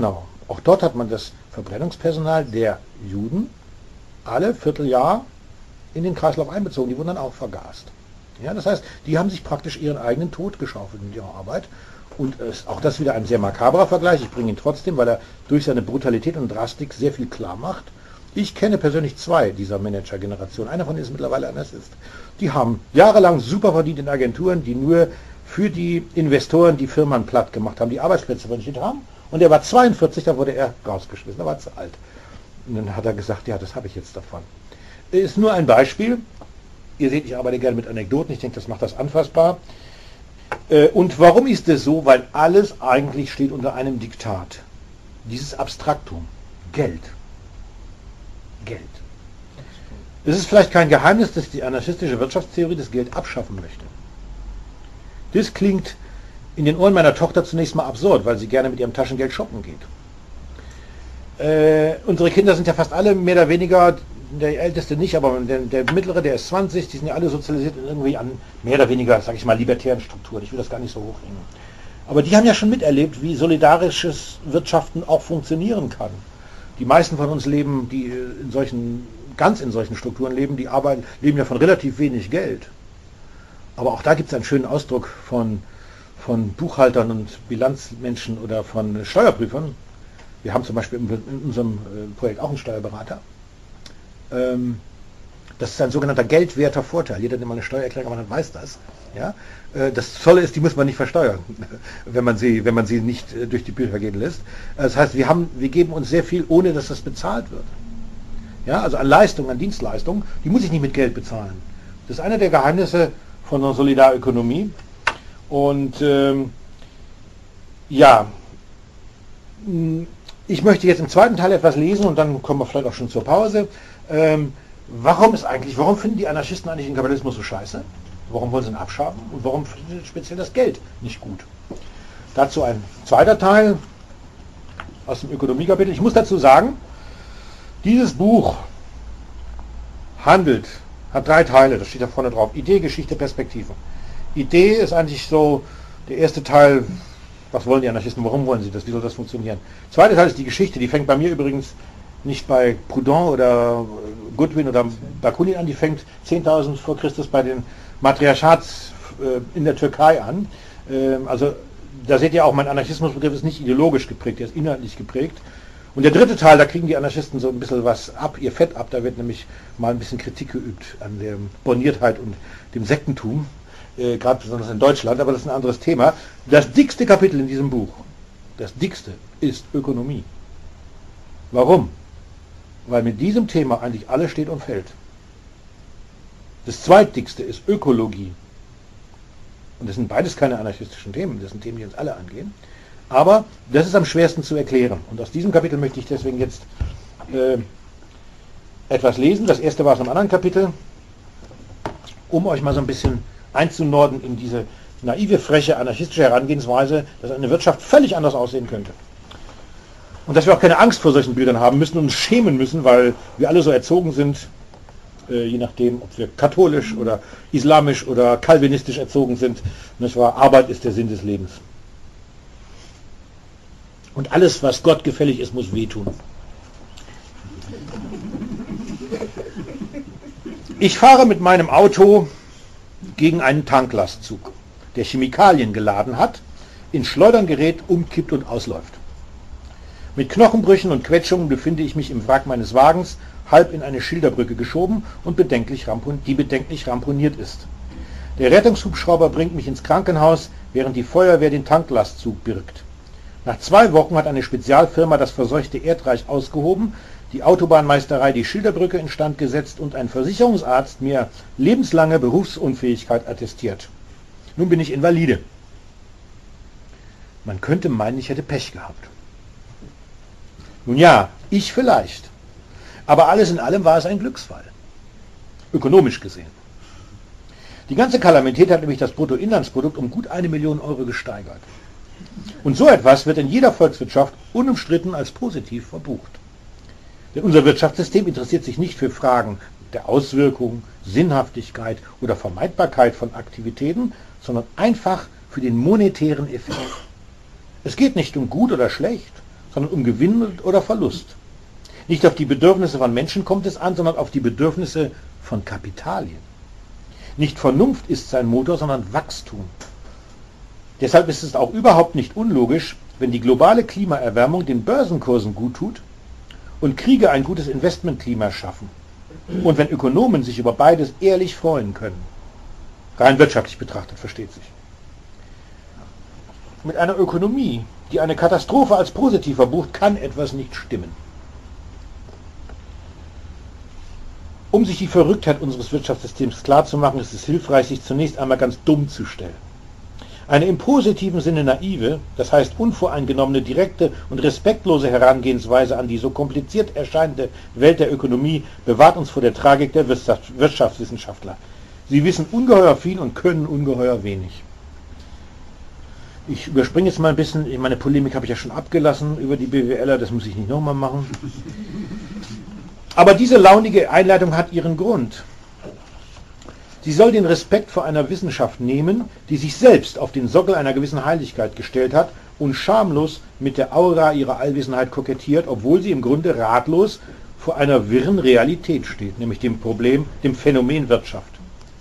Auch dort hat man das Verbrennungspersonal der Juden alle Vierteljahr in den Kreislauf einbezogen. Die wurden dann auch vergast. Ja, das heißt, die haben sich praktisch ihren eigenen Tod geschaufelt mit ihrer Arbeit. Und auch das wieder ein sehr makabrer Vergleich. Ich bringe ihn trotzdem, weil er durch seine Brutalität und Drastik sehr viel klar macht. Ich kenne persönlich 2 dieser Manager-Generation. Einer von ihnen ist mittlerweile ein Narzisst. Die haben jahrelang super verdient in Agenturen, die nur für die Investoren die Firmen platt gemacht haben, die Arbeitsplätze vernichtet haben. Und er war 42, da wurde er rausgeschmissen, er war zu alt. Und dann hat er gesagt, ja, das habe ich jetzt davon. Ist nur ein Beispiel. Ihr seht, ich arbeite gerne mit Anekdoten. Ich denke, das macht das anfassbar. Und warum ist es so? Weil alles eigentlich steht unter einem Diktat. Dieses Abstraktum. Geld. Geld. Es ist vielleicht kein Geheimnis, dass die anarchistische Wirtschaftstheorie das Geld abschaffen möchte. Das klingt in den Ohren meiner Tochter zunächst mal absurd, weil sie gerne mit ihrem Taschengeld shoppen geht. Unsere Kinder sind ja fast alle mehr oder weniger, der Älteste nicht, aber der Mittlere, der ist 20, die sind ja alle sozialisiert irgendwie an mehr oder weniger, sage ich mal, libertären Strukturen. Ich will das gar nicht so hochhängen. Aber die haben ja schon miterlebt, wie solidarisches Wirtschaften auch funktionieren kann. Die meisten von uns leben, die ganz in solchen Strukturen leben, die leben ja von relativ wenig Geld. Aber auch da gibt es einen schönen Ausdruck von Buchhaltern und Bilanzmenschen oder von Steuerprüfern. Wir haben zum Beispiel in unserem Projekt auch einen Steuerberater. Das ist ein sogenannter geldwerter Vorteil. Jeder, der mal eine Steuererklärung gemacht hat, weiß das. Ja? Das Tolle ist, die muss man nicht versteuern, wenn man sie nicht durch die Bücher gehen lässt. Das heißt, wir geben uns sehr viel, ohne dass das bezahlt wird. Ja? Also an Leistungen, an Dienstleistungen, die muss ich nicht mit Geld bezahlen. Das ist einer der Geheimnisse von der Solidarökonomie. Und ich möchte jetzt im zweiten Teil etwas lesen und dann kommen wir vielleicht auch schon zur Pause. Warum finden die Anarchisten eigentlich den Kapitalismus so scheiße? Warum wollen sie ihn abschaffen? Und warum finden sie speziell das Geld nicht gut? Dazu ein zweiter Teil aus dem Ökonomiekapitel. Ich muss dazu sagen, dieses Buch hat 3 Teile, das steht da vorne drauf. Idee, Geschichte, Perspektive. Idee ist eigentlich so der erste Teil, was wollen die Anarchisten, warum wollen sie das, wie soll das funktionieren. Zweiter Teil ist die Geschichte, die fängt bei mir übrigens nicht bei Proudhon oder Goodwin oder Bakunin an, die fängt 10.000 vor Christus bei den Matriarchats in der Türkei an. Also da seht ihr auch, mein Anarchismusbegriff ist nicht ideologisch geprägt, der ist inhaltlich geprägt. Und der dritte Teil, da kriegen die Anarchisten so ein bisschen was ab, ihr Fett ab, da wird nämlich mal ein bisschen Kritik geübt an der Borniertheit und dem Sektentum, gerade besonders in Deutschland, aber das ist ein anderes Thema. Das dickste Kapitel in diesem Buch, das dickste, ist Ökonomie. Warum? Weil mit diesem Thema eigentlich alles steht und fällt. Das zweitdickste ist Ökologie. Und das sind beides keine anarchistischen Themen, das sind Themen, die uns alle angehen. Aber das ist am schwersten zu erklären. Und aus diesem Kapitel möchte ich deswegen jetzt etwas lesen. Das erste war aus einem anderen Kapitel, um euch mal so ein bisschen einzunorden in diese naive, freche, anarchistische Herangehensweise, dass eine Wirtschaft völlig anders aussehen könnte. Und dass wir auch keine Angst vor solchen Bildern haben müssen und uns schämen müssen, weil wir alle so erzogen sind, je nachdem, ob wir katholisch oder islamisch oder kalvinistisch erzogen sind. Nicht wahr? Arbeit ist der Sinn des Lebens. Und alles, was Gott gefällig ist, muss wehtun. Ich fahre mit meinem Auto gegen einen Tanklastzug, der Chemikalien geladen hat, ins Schleudern gerät, umkippt und ausläuft. Mit Knochenbrüchen und Quetschungen befinde ich mich im Wrack meines Wagens, halb in eine Schilderbrücke geschoben und die bedenklich ramponiert ist. Der Rettungshubschrauber bringt mich ins Krankenhaus, während die Feuerwehr den Tanklastzug birgt. Nach 2 Wochen hat eine Spezialfirma das verseuchte Erdreich ausgehoben, die Autobahnmeisterei die Schilderbrücke instand gesetzt und ein Versicherungsarzt mir lebenslange Berufsunfähigkeit attestiert. Nun bin ich Invalide. Man könnte meinen, ich hätte Pech gehabt. Nun ja, ich vielleicht. Aber alles in allem war es ein Glücksfall. Ökonomisch gesehen. Die ganze Kalamität hat nämlich das Bruttoinlandsprodukt um gut 1 Million Euro gesteigert. Und so etwas wird in jeder Volkswirtschaft unumstritten als positiv verbucht. Denn unser Wirtschaftssystem interessiert sich nicht für Fragen der Auswirkung, Sinnhaftigkeit oder Vermeidbarkeit von Aktivitäten, sondern einfach für den monetären Effekt. Es geht nicht um gut oder schlecht, sondern um Gewinn oder Verlust. Nicht auf die Bedürfnisse von Menschen kommt es an, sondern auf die Bedürfnisse von Kapitalien. Nicht Vernunft ist sein Motor, sondern Wachstum. Deshalb ist es auch überhaupt nicht unlogisch, wenn die globale Klimaerwärmung den Börsenkursen guttut und Kriege ein gutes Investmentklima schaffen und wenn Ökonomen sich über beides ehrlich freuen können. Rein wirtschaftlich betrachtet, versteht sich. Mit einer Ökonomie, die eine Katastrophe als positiv verbucht, kann etwas nicht stimmen. Um sich die Verrücktheit unseres Wirtschaftssystems klarzumachen, ist es hilfreich, sich zunächst einmal ganz dumm zu stellen. Eine im positiven Sinne naive, das heißt unvoreingenommene, direkte und respektlose Herangehensweise an die so kompliziert erscheinende Welt der Ökonomie bewahrt uns vor der Tragik der Wirtschaftswissenschaftler. Sie wissen ungeheuer viel und können ungeheuer wenig. Ich überspringe jetzt mal ein bisschen, meine Polemik habe ich ja schon abgelassen über die BWLer, das muss ich nicht nochmal machen. Aber diese launige Einleitung hat ihren Grund. Sie soll den Respekt vor einer Wissenschaft nehmen, die sich selbst auf den Sockel einer gewissen Heiligkeit gestellt hat und schamlos mit der Aura ihrer Allwissenheit kokettiert, obwohl sie im Grunde ratlos vor einer wirren Realität steht, nämlich dem Phänomen Wirtschaft.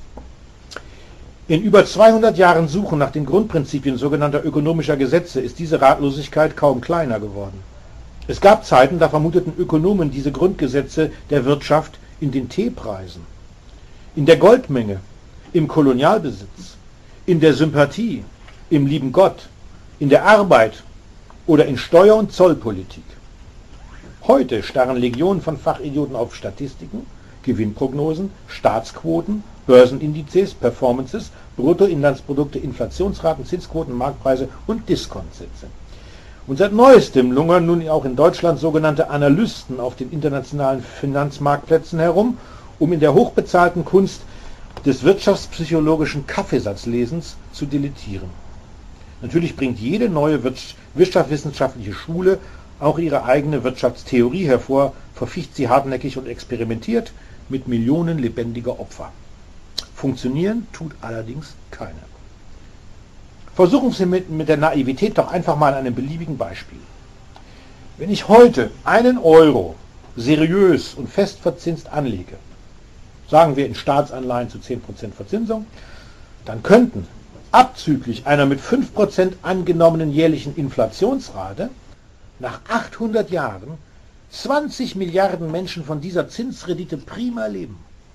In über 200 Jahren Suchen nach den Grundprinzipien sogenannter ökonomischer Gesetze ist diese Ratlosigkeit kaum kleiner geworden. Es gab Zeiten, da vermuteten Ökonomen diese Grundgesetze der Wirtschaft in den Teepreisen, in der Goldmenge, im Kolonialbesitz, in der Sympathie, im lieben Gott, in der Arbeit oder in Steuer- und Zollpolitik. Heute starren Legionen von Fachidioten auf Statistiken, Gewinnprognosen, Staatsquoten, Börsenindizes, Performances, Bruttoinlandsprodukte, Inflationsraten, Zinsquoten, Marktpreise und Diskontsätze. Und seit neuestem lungern nun auch in Deutschland sogenannte Analysten auf den internationalen Finanzmarktplätzen herum, um in der hochbezahlten Kunst des wirtschaftspsychologischen Kaffeesatzlesens zu dilettieren. Natürlich bringt jede neue wirtschaftswissenschaftliche Schule auch ihre eigene Wirtschaftstheorie hervor, verficht sie hartnäckig und experimentiert mit Millionen lebendiger Opfer. Funktionieren tut allerdings keine. Versuchen Sie mit der Naivität doch einfach mal an einem beliebigen Beispiel. Wenn ich heute 1 Euro seriös und fest verzinst anlege, sagen wir in Staatsanleihen zu 10% Verzinsung, dann könnten abzüglich einer mit 5% angenommenen jährlichen Inflationsrate nach 800 Jahren 20 Milliarden Menschen von dieser Zinsrendite prima leben.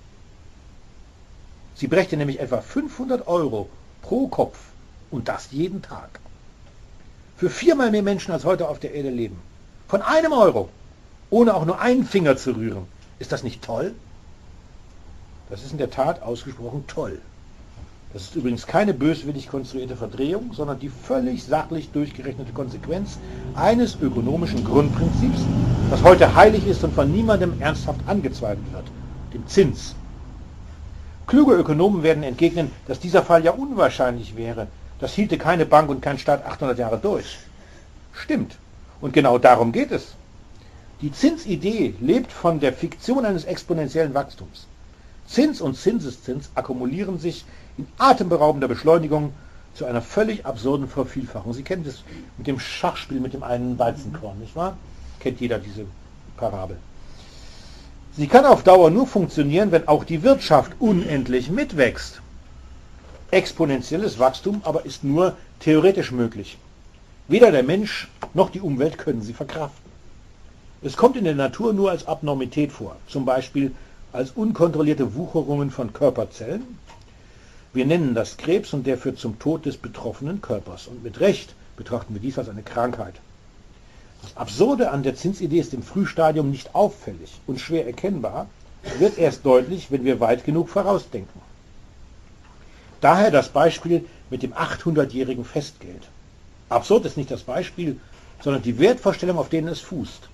Sie brächte nämlich etwa 500 Euro pro Kopf und das jeden Tag. Für 4-mal mehr Menschen als heute auf der Erde leben. Von 1 Euro, ohne auch nur einen Finger zu rühren. Ist das nicht toll? Das ist in der Tat ausgesprochen toll. Das ist übrigens keine böswillig konstruierte Verdrehung, sondern die völlig sachlich durchgerechnete Konsequenz eines ökonomischen Grundprinzips, das heute heilig ist und von niemandem ernsthaft angezweifelt wird, dem Zins. Kluge Ökonomen werden entgegnen, dass dieser Fall ja unwahrscheinlich wäre. Das hielte keine Bank und kein Staat 800 Jahre durch. Stimmt. Und genau darum geht es. Die Zinsidee lebt von der Fiktion eines exponentiellen Wachstums. Zins und Zinseszins akkumulieren sich in atemberaubender Beschleunigung zu einer völlig absurden Vervielfachung. Sie kennen das mit dem Schachspiel mit dem einen Weizenkorn, nicht wahr? Kennt jeder diese Parabel. Sie kann auf Dauer nur funktionieren, wenn auch die Wirtschaft unendlich mitwächst. Exponentielles Wachstum aber ist nur theoretisch möglich. Weder der Mensch noch die Umwelt können sie verkraften. Es kommt in der Natur nur als Abnormität vor, zum Beispiel als unkontrollierte Wucherungen von Körperzellen. Wir nennen das Krebs und der führt zum Tod des betroffenen Körpers. Und mit Recht betrachten wir dies als eine Krankheit. Das Absurde an der Zinsidee ist im Frühstadium nicht auffällig und schwer erkennbar, wird erst deutlich, wenn wir weit genug vorausdenken. Daher das Beispiel mit dem 800-jährigen Festgeld. Absurd ist nicht das Beispiel, sondern die Wertvorstellung, auf denen es fußt.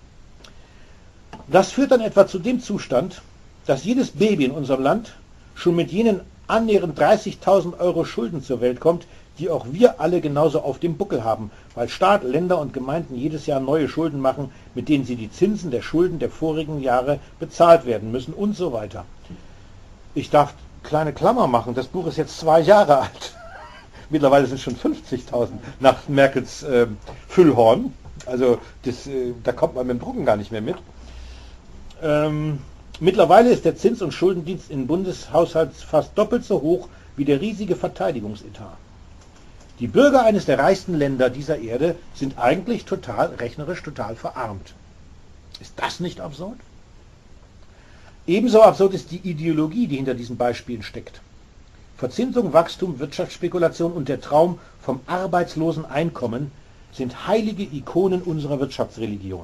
Das führt dann etwa zu dem Zustand, dass jedes Baby in unserem Land schon mit jenen annähernd 30.000 Euro Schulden zur Welt kommt, die auch wir alle genauso auf dem Buckel haben, weil Staat, Länder und Gemeinden jedes Jahr neue Schulden machen, mit denen sie die Zinsen der Schulden der vorigen Jahre bezahlt werden müssen und so weiter. Ich darf kleine Klammer machen, das Buch ist jetzt 2 Jahre alt. Mittlerweile sind es schon 50.000 nach Merkels Füllhorn. Also da kommt man mit dem Drucken gar nicht mehr mit. Mittlerweile ist der Zins- und Schuldendienst im Bundeshaushalt fast doppelt so hoch wie der riesige Verteidigungsetat. Die Bürger eines der reichsten Länder dieser Erde sind eigentlich rechnerisch total verarmt. Ist das nicht absurd? Ebenso absurd ist die Ideologie, die hinter diesen Beispielen steckt. Verzinsung, Wachstum, Wirtschaftsspekulation und der Traum vom arbeitslosen Einkommen sind heilige Ikonen unserer Wirtschaftsreligion.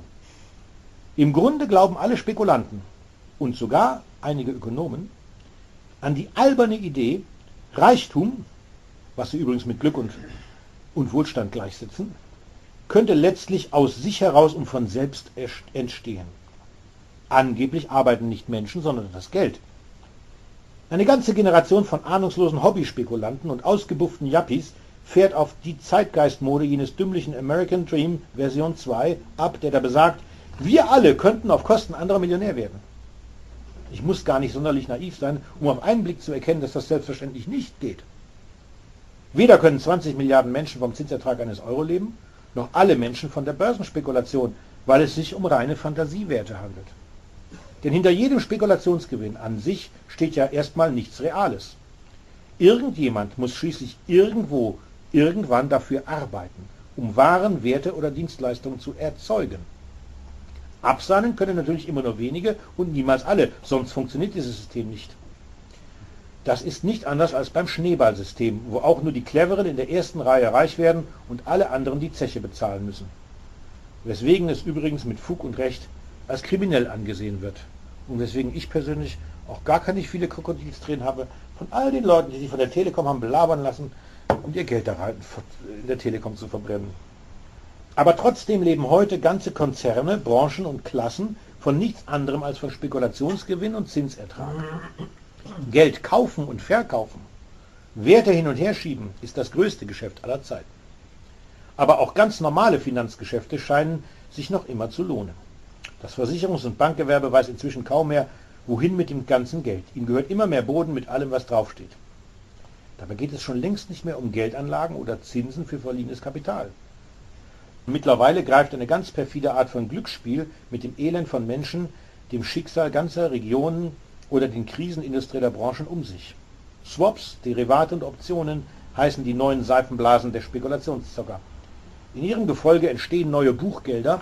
Im Grunde glauben alle Spekulanten und sogar einige Ökonomen an die alberne Idee, Reichtum, was sie übrigens mit Glück und Wohlstand gleichsetzen, könnte letztlich aus sich heraus und von selbst entstehen. Angeblich arbeiten nicht Menschen, sondern das Geld. Eine ganze Generation von ahnungslosen Hobbyspekulanten und ausgebufften Yuppies fährt auf die Zeitgeistmode jenes dümmlichen American Dream Version 2 ab, der da besagt, wir alle könnten auf Kosten anderer Millionär werden. Ich muss gar nicht sonderlich naiv sein, um auf einen Blick zu erkennen, dass das selbstverständlich nicht geht. Weder können 20 Milliarden Menschen vom Zinsertrag eines Euro leben, noch alle Menschen von der Börsenspekulation, weil es sich um reine Fantasiewerte handelt. Denn hinter jedem Spekulationsgewinn an sich steht ja erstmal nichts Reales. Irgendjemand muss schließlich irgendwo, irgendwann dafür arbeiten, um Waren, Werte oder Dienstleistungen zu erzeugen. Absahnen können natürlich immer nur wenige und niemals alle, sonst funktioniert dieses System nicht. Das ist nicht anders als beim Schneeballsystem, wo auch nur die Cleveren in der ersten Reihe reich werden und alle anderen die Zeche bezahlen müssen. Weswegen es übrigens mit Fug und Recht als kriminell angesehen wird. Und weswegen ich persönlich auch gar keine viele Krokodilstränen habe von all den Leuten, die sich von der Telekom haben belabern lassen, um ihr Geld da rein in der Telekom zu verbrennen. Aber trotzdem leben heute ganze Konzerne, Branchen und Klassen von nichts anderem als von Spekulationsgewinn und Zinsertrag. Geld kaufen und verkaufen, Werte hin und her schieben, ist das größte Geschäft aller Zeiten. Aber auch ganz normale Finanzgeschäfte scheinen sich noch immer zu lohnen. Das Versicherungs- und Bankgewerbe weiß inzwischen kaum mehr, wohin mit dem ganzen Geld. Ihm gehört immer mehr Boden mit allem, was draufsteht. Dabei geht es schon längst nicht mehr um Geldanlagen oder Zinsen für verliehenes Kapital. Mittlerweile greift eine ganz perfide Art von Glücksspiel mit dem Elend von Menschen, dem Schicksal ganzer Regionen oder den Krisen industrieller Branchen um sich. Swaps, Derivate und Optionen heißen die neuen Seifenblasen der Spekulationszocker. In ihrem Gefolge entstehen neue Buchgelder,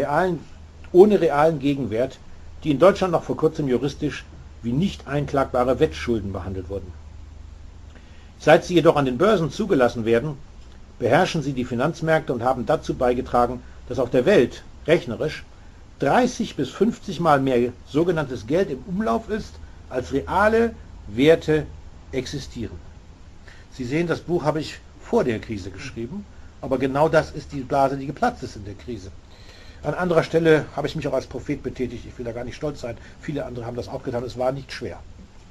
ohne realen Gegenwert, die in Deutschland noch vor kurzem juristisch wie nicht einklagbare Wettschulden behandelt wurden. Seit sie jedoch an den Börsen zugelassen werden, beherrschen sie die Finanzmärkte und haben dazu beigetragen, dass auf der Welt rechnerisch 30 bis 50 Mal mehr sogenanntes Geld im Umlauf ist, als reale Werte existieren. Sie sehen, das Buch habe ich vor der Krise geschrieben, aber genau das ist die Blase, die geplatzt ist in der Krise. An anderer Stelle habe ich mich auch als Prophet betätigt, ich will da gar nicht stolz sein, viele andere haben das auch getan, es war nicht schwer.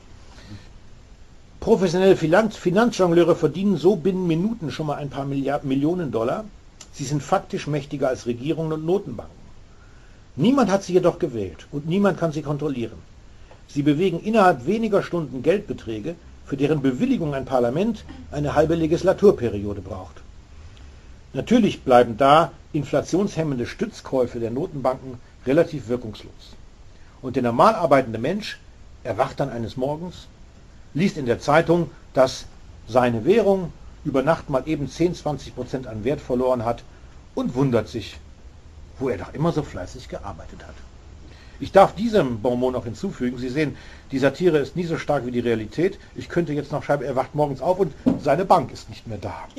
Professionelle Finanzjongleure verdienen so binnen Minuten schon mal ein paar Millionen Dollar. Sie sind faktisch mächtiger als Regierungen und Notenbanken. Niemand hat sie jedoch gewählt und niemand kann sie kontrollieren. Sie bewegen innerhalb weniger Stunden Geldbeträge, für deren Bewilligung ein Parlament eine halbe Legislaturperiode braucht. Natürlich bleiben da inflationshemmende Stützkäufe der Notenbanken relativ wirkungslos. Und der normal arbeitende Mensch erwacht dann eines Morgens, liest in der Zeitung, dass seine Währung über Nacht mal eben 10-20% an Wert verloren hat und wundert sich, wo er doch immer so fleißig gearbeitet hat. Ich darf diesem Bonbon noch hinzufügen, Sie sehen, die Satire ist nie so stark wie die Realität. Ich könnte jetzt noch schreiben, er wacht morgens auf und seine Bank ist nicht mehr da.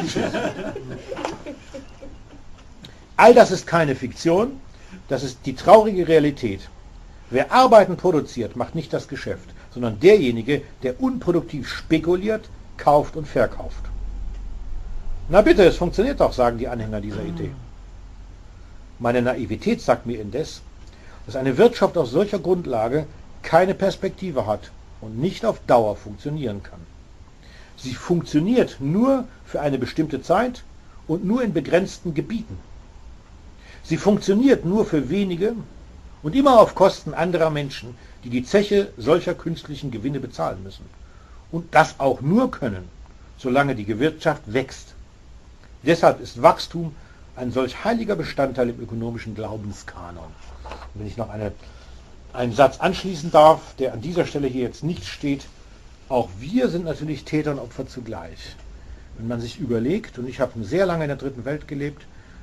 All das ist keine Fiktion, das ist die traurige Realität. Wer Arbeiten produziert, macht nicht das Geschäft, sondern derjenige, der unproduktiv spekuliert, kauft und verkauft. Na bitte, es funktioniert doch, sagen die Anhänger dieser Idee. Meine Naivität sagt mir indes, dass eine Wirtschaft auf solcher Grundlage keine Perspektive hat und nicht auf Dauer funktionieren kann. Sie funktioniert nur für eine bestimmte Zeit und nur in begrenzten Gebieten. Sie funktioniert nur für wenige und immer auf Kosten anderer Menschen, die die Zeche solcher künstlichen Gewinne bezahlen müssen. Und das auch nur können, solange die Wirtschaft wächst. Deshalb ist Wachstum ein solch heiliger Bestandteil im ökonomischen Glaubenskanon. Und wenn ich noch einen Satz anschließen darf, der an dieser Stelle hier jetzt nicht steht, auch wir sind natürlich Täter und Opfer zugleich. Wenn man sich überlegt, und ich habe sehr lange in der dritten Welt gelebt,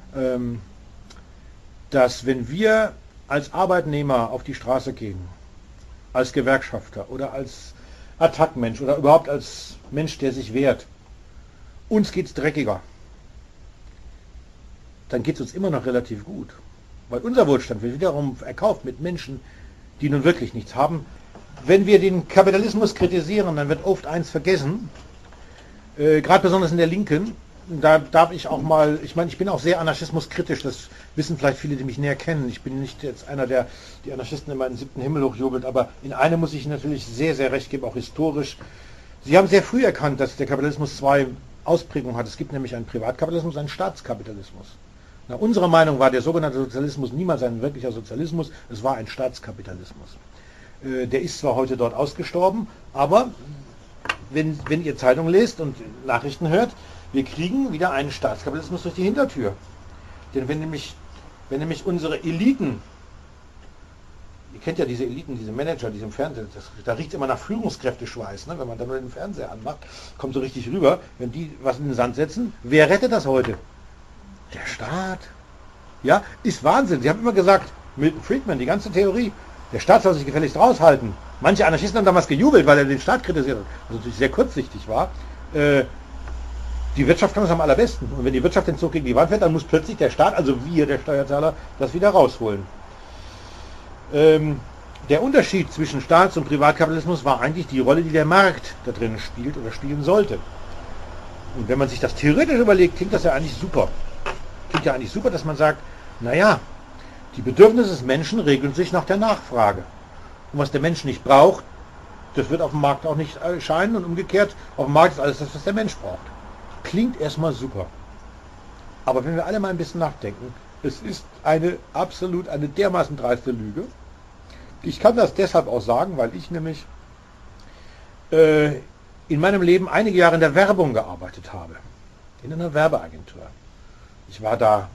dass wenn wir als Arbeitnehmer auf die Straße gehen, als Gewerkschafter oder als Attackmensch oder überhaupt als Mensch, der sich wehrt, uns geht es dreckiger, dann geht es uns immer noch relativ gut. Weil unser Wohlstand wird wiederum erkauft mit Menschen, die nun wirklich nichts haben. Wenn wir den Kapitalismus kritisieren, dann wird oft eins vergessen, gerade besonders in der Linken. Da darf ich auch mal, ich meine, ich bin auch sehr anarchismuskritisch, das wissen vielleicht viele, die mich näher kennen. Ich bin nicht jetzt einer, der die Anarchisten immer in den 7. Himmel hochjubelt, aber in einem muss ich natürlich sehr, sehr recht geben, auch historisch. Sie haben sehr früh erkannt, dass der Kapitalismus zwei Ausprägungen hat. Es gibt nämlich einen Privatkapitalismus und einen Staatskapitalismus. Nach unserer Meinung war der sogenannte Sozialismus niemals ein wirklicher Sozialismus, es war ein Staatskapitalismus. Der ist zwar heute dort ausgestorben, aber wenn ihr Zeitung lest und Nachrichten hört, wir kriegen wieder einen Staatskapitalismus durch die Hintertür. Denn wenn nämlich unsere Eliten, ihr kennt ja diese Eliten, diese Manager, die im Fernsehen, da riecht es immer nach Führungskräfteschweiß, ne? Wenn man dann nur den Fernseher anmacht, kommt so richtig rüber, wenn die was in den Sand setzen. Wer rettet das heute? Der Staat. Ja, ist Wahnsinn. Sie haben immer gesagt, mit Friedman, die ganze Theorie, der Staat soll sich gefälligst raushalten. Manche Anarchisten haben damals gejubelt, weil er den Staat kritisiert hat, was natürlich sehr kurzsichtig war. Die Wirtschaft kann es am allerbesten. Und wenn die Wirtschaft den Zug gegen die Wand fährt, dann muss plötzlich der Staat, also wir, der Steuerzahler, das wieder rausholen. Der Unterschied zwischen Staats- und Privatkapitalismus war eigentlich die Rolle, die der Markt da drin spielt oder spielen sollte. Und wenn man sich das theoretisch überlegt, klingt das ja eigentlich super. Klingt ja eigentlich super, dass man sagt, naja, die Bedürfnisse des Menschen regeln sich nach der Nachfrage. Und was der Mensch nicht braucht, das wird auf dem Markt auch nicht erscheinen und umgekehrt, auf dem Markt ist alles das, was der Mensch braucht. Klingt erstmal super. Aber wenn wir alle mal ein bisschen nachdenken, es ist eine dermaßen dreiste Lüge. Ich kann das deshalb auch sagen, weil ich nämlich in meinem Leben einige Jahre in der Werbung gearbeitet habe. In einer Werbeagentur. Ich war da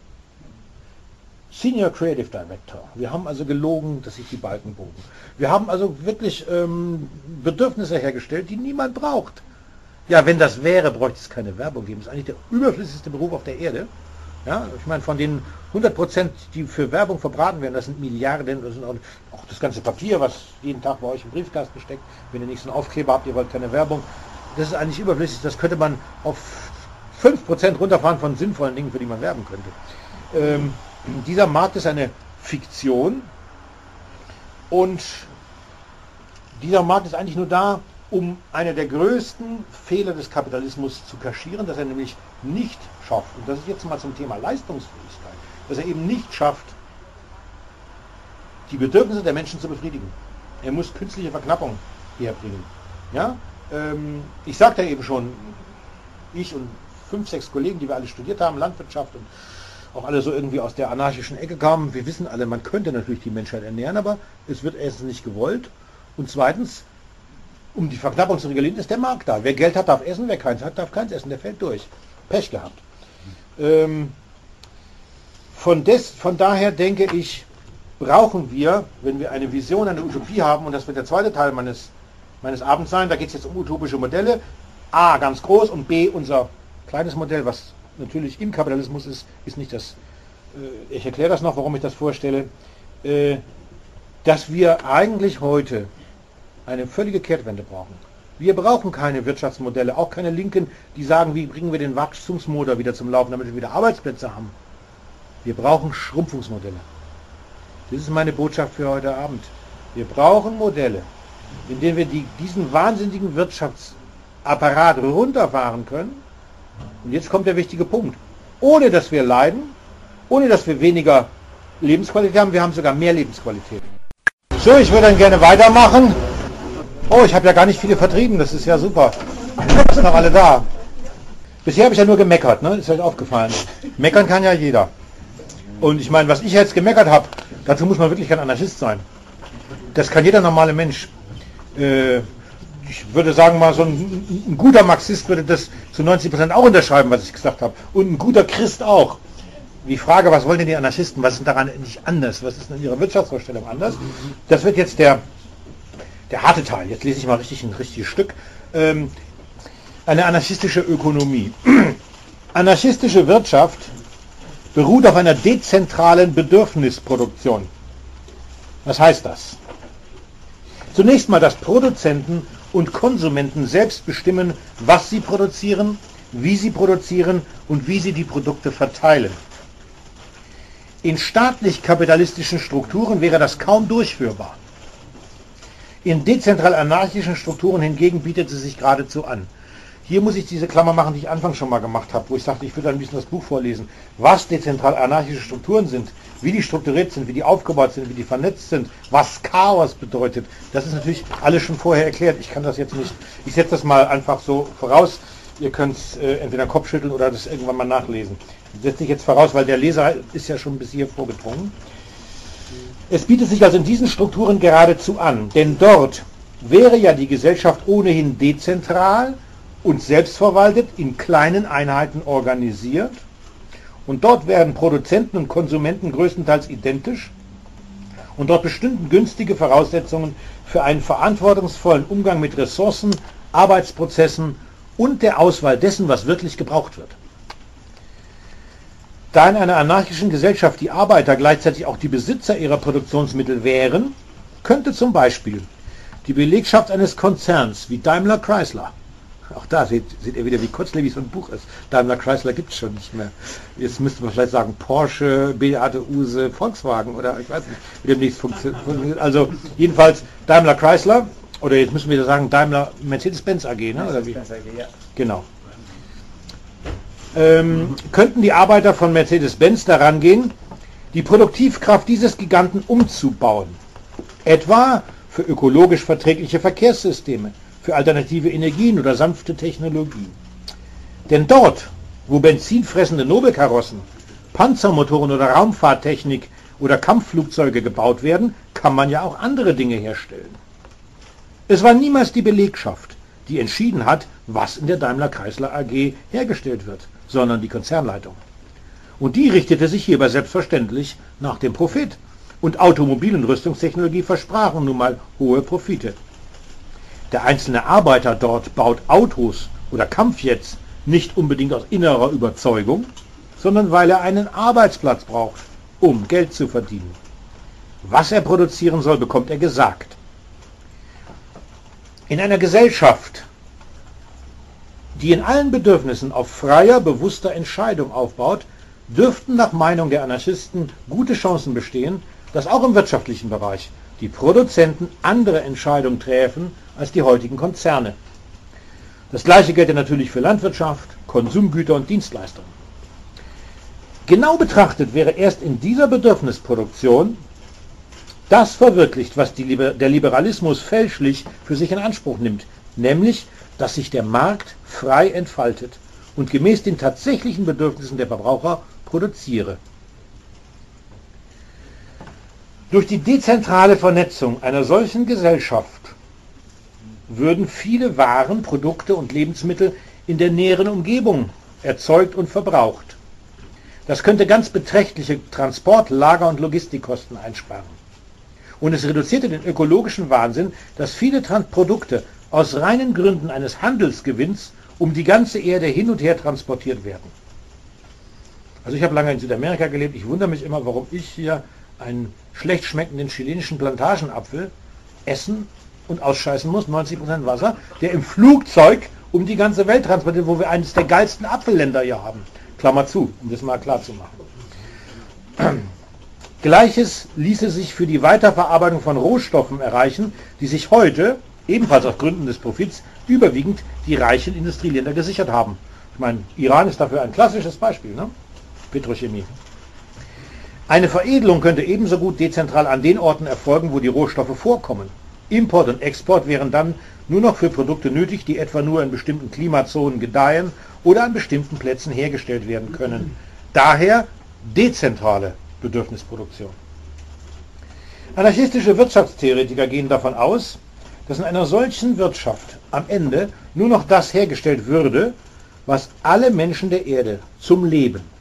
Senior Creative Director. Wir haben also gelogen, dass sich die Balken bogen. Wir haben also wirklich Bedürfnisse hergestellt, die niemand braucht. Ja, wenn das wäre, bräuchte es keine Werbung geben. Das ist eigentlich der überflüssigste Beruf auf der Erde. Ja, ich meine, von den 100%, die für Werbung verbraten werden, das sind Milliarden, das sind auch das ganze Papier, was jeden Tag bei euch im Briefkasten steckt. Wenn ihr nicht so einen Aufkleber habt, ihr wollt keine Werbung. Das ist eigentlich überflüssig. Das könnte man auf 5% runterfahren von sinnvollen Dingen, für die man werben könnte. Dieser Markt ist eine Fiktion und dieser Markt ist eigentlich nur da, um einer der größten Fehler des Kapitalismus zu kaschieren, dass er nämlich nicht schafft, und das ist jetzt mal zum Thema Leistungsfähigkeit, dass er eben nicht schafft, die Bedürfnisse der Menschen zu befriedigen. Er muss künstliche Verknappung herbringen. Ja? Ich sagte ja eben schon, ich und 5, 6 Kollegen, die wir alle studiert haben, Landwirtschaft und auch alle so irgendwie aus der anarchischen Ecke kamen, wir wissen alle, man könnte natürlich die Menschheit ernähren, aber es wird erstens nicht gewollt und zweitens, um die Verknappung zu regulieren, ist der Markt da. Wer Geld hat, darf essen, wer keins hat, darf keins essen, der fällt durch. Pech gehabt. Von daher denke ich, brauchen wir, wenn wir eine Vision, eine Utopie haben, und das wird der zweite Teil meines Abends sein, da geht es jetzt um utopische Modelle, A, ganz groß, und B, unser kleines Modell, was natürlich im Kapitalismus ist nicht das, ich erkläre das noch, warum ich das vorstelle, dass wir eigentlich heute eine völlige Kehrtwende brauchen. Wir brauchen keine Wirtschaftsmodelle, auch keine Linken, die sagen, wie bringen wir den Wachstumsmotor wieder zum Laufen, damit wir wieder Arbeitsplätze haben. Wir brauchen Schrumpfungsmodelle. Das ist meine Botschaft für heute Abend. Wir brauchen Modelle, in denen wir diesen wahnsinnigen Wirtschaftsapparat runterfahren können. Und jetzt kommt der wichtige Punkt. Ohne dass wir leiden, ohne dass wir weniger Lebensqualität haben, wir haben sogar mehr Lebensqualität. So, ich würde dann gerne weitermachen. Oh, ich habe ja gar nicht viele vertrieben, das ist ja super. Sind noch alle da. Bisher habe ich ja nur gemeckert, ne? Ist euch aufgefallen. Meckern kann ja jeder. Und ich meine, was ich jetzt gemeckert habe, dazu muss man wirklich kein Anarchist sein. Das kann jeder normale Mensch. Ich würde sagen mal, so ein guter Marxist würde das zu 90% auch unterschreiben, was ich gesagt habe. Und ein guter Christ auch. die Frage, was wollen denn die Anarchisten, was ist denn daran nicht anders, was ist denn in ihrer Wirtschaftsvorstellung anders, das wird jetzt der harte Teil. Jetzt lese ich mal ein richtiges Stück. Eine anarchistische Ökonomie. Anarchistische Wirtschaft beruht auf einer dezentralen Bedürfnisproduktion. Was heißt das? Zunächst mal, dass Produzenten und Konsumenten selbst bestimmen, was sie produzieren, wie sie produzieren und wie sie die Produkte verteilen. In staatlich-kapitalistischen Strukturen wäre das kaum durchführbar. In dezentral-anarchischen Strukturen hingegen bietet sie sich geradezu an. Hier muss ich diese Klammer machen, die ich anfangs schon mal gemacht habe, wo ich sagte, ich würde ein bisschen das Buch vorlesen. Was dezentral-anarchische Strukturen sind, wie die strukturiert sind, wie die aufgebaut sind, wie die vernetzt sind, was Chaos bedeutet, das ist natürlich alles schon vorher erklärt. Ich kann das jetzt nicht, ich setze das mal einfach so voraus. Ihr könnt entweder Kopf schütteln oder das irgendwann mal nachlesen. Das setze ich jetzt voraus, weil der Leser ist ja schon bis hier vorgedrungen. Es bietet sich also in diesen Strukturen geradezu an, denn dort wäre ja die Gesellschaft ohnehin dezentral und selbstverwaltet in kleinen Einheiten organisiert und dort werden Produzenten und Konsumenten größtenteils identisch und dort bestünden günstige Voraussetzungen für einen verantwortungsvollen Umgang mit Ressourcen, Arbeitsprozessen und der Auswahl dessen, was wirklich gebraucht wird. Da in einer anarchischen Gesellschaft die Arbeiter gleichzeitig auch die Besitzer ihrer Produktionsmittel wären, könnte zum Beispiel die Belegschaft eines Konzerns wie Daimler Chrysler, auch da seht ihr wieder, wie kurzlebig so ein Buch ist. Daimler Chrysler gibt es schon nicht mehr. Jetzt müsste man vielleicht sagen Porsche, Beate Use, Volkswagen oder ich weiß nicht, wie demnächst funktioniert. Also jedenfalls Daimler Chrysler, oder jetzt müssen wir sagen Daimler Mercedes-Benz AG, ne? Oder wie? AG, ja. Genau. Könnten die Arbeiter von Mercedes-Benz daran gehen, die Produktivkraft dieses Giganten umzubauen. Etwa für ökologisch verträgliche Verkehrssysteme, für alternative Energien oder sanfte Technologien. Denn dort, wo benzinfressende Nobelkarossen, Panzermotoren oder Raumfahrttechnik oder Kampfflugzeuge gebaut werden, kann man ja auch andere Dinge herstellen. Es war niemals die Belegschaft, die entschieden hat, was in der Daimler Chrysler AG hergestellt wird, sondern die Konzernleitung. Und die richtete sich hierbei selbstverständlich nach dem Profit. Und Automobil- und Rüstungstechnologie versprachen nun mal hohe Profite. Der einzelne Arbeiter dort baut Autos oder Kampfjets nicht unbedingt aus innerer Überzeugung, sondern weil er einen Arbeitsplatz braucht, um Geld zu verdienen. Was er produzieren soll, bekommt er gesagt. In einer Gesellschaft, die in allen Bedürfnissen auf freier, bewusster Entscheidung aufbaut, dürften nach Meinung der Anarchisten gute Chancen bestehen, dass auch im wirtschaftlichen Bereich die Produzenten andere Entscheidungen treffen als die heutigen Konzerne. Das gleiche gelte natürlich für Landwirtschaft, Konsumgüter und Dienstleistungen. Genau betrachtet wäre erst in dieser Bedürfnisproduktion das verwirklicht, was der Liberalismus fälschlich für sich in Anspruch nimmt, nämlich, dass sich der Markt frei entfaltet und gemäß den tatsächlichen Bedürfnissen der Verbraucher produziere. Durch die dezentrale Vernetzung einer solchen Gesellschaft würden viele Waren, Produkte und Lebensmittel in der näheren Umgebung erzeugt und verbraucht. Das könnte ganz beträchtliche Transport-, Lager- und Logistikkosten einsparen. Und es reduzierte den ökologischen Wahnsinn, dass viele Produkte aus reinen Gründen eines Handelsgewinns um die ganze Erde hin und her transportiert werden. Also ich habe lange in Südamerika gelebt, ich wundere mich immer, warum ich hier einen schlecht schmeckenden chilenischen Plantagenapfel essen und ausscheißen muss, 90% Wasser, der im Flugzeug um die ganze Welt transportiert, wo wir eines der geilsten Apfelländer hier haben. Klammer zu, um das mal klar zu machen. Gleiches ließe sich für die Weiterverarbeitung von Rohstoffen erreichen, die sich heute, ebenfalls aus Gründen des Profits, überwiegend die reichen Industrieländer gesichert haben. Ich meine, Iran ist dafür ein klassisches Beispiel, ne? Petrochemie. Eine Veredelung könnte ebenso gut dezentral an den Orten erfolgen, wo die Rohstoffe vorkommen. Import und Export wären dann nur noch für Produkte nötig, die etwa nur in bestimmten Klimazonen gedeihen oder an bestimmten Plätzen hergestellt werden können. Daher dezentrale Bedürfnisproduktion. Anarchistische Wirtschaftstheoretiker gehen davon aus, dass in einer solchen Wirtschaft am Ende nur noch das hergestellt würde, was alle Menschen der Erde zum Leben,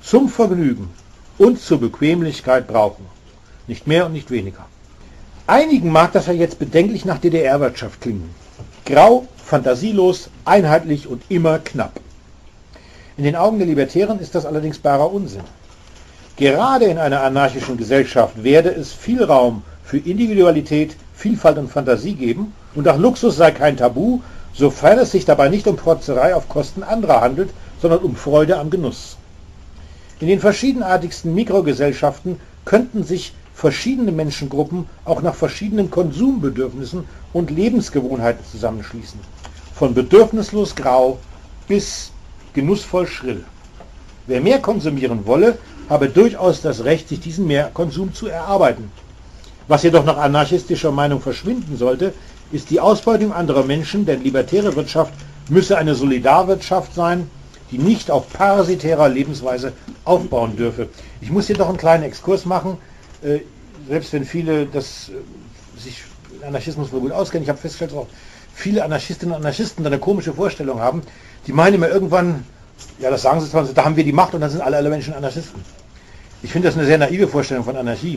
zum Vergnügen und zur Bequemlichkeit brauchen. Nicht mehr und nicht weniger. Einigen mag das ja jetzt bedenklich nach DDR-Wirtschaft klingen. Grau, fantasielos, einheitlich und immer knapp. In den Augen der Libertären ist das allerdings barer Unsinn. Gerade in einer anarchischen Gesellschaft werde es viel Raum für Individualität, Vielfalt und Fantasie geben und auch Luxus sei kein Tabu, sofern es sich dabei nicht um Protzerei auf Kosten anderer handelt, sondern um Freude am Genuss. In den verschiedenartigsten Mikrogesellschaften könnten sich verschiedene Menschengruppen auch nach verschiedenen Konsumbedürfnissen und Lebensgewohnheiten zusammenschließen. Von bedürfnislos grau bis genussvoll schrill. Wer mehr konsumieren wolle, habe durchaus das Recht, sich diesen Mehrkonsum zu erarbeiten. Was jedoch nach anarchistischer Meinung verschwinden sollte, ist die Ausbeutung anderer Menschen, denn libertäre Wirtschaft müsse eine Solidarwirtschaft sein, die nicht auf parasitärer Lebensweise aufbauen dürfe. Ich muss hier noch einen kleinen Exkurs machen, selbst wenn viele sich mit Anarchismus wohl gut auskennen. Ich habe festgestellt, dass auch viele Anarchistinnen und Anarchisten da eine komische Vorstellung haben. Die meinen immer irgendwann, ja, das sagen sie zwar, da haben wir die Macht und dann sind alle Menschen Anarchisten. Ich finde das eine sehr naive Vorstellung von Anarchie.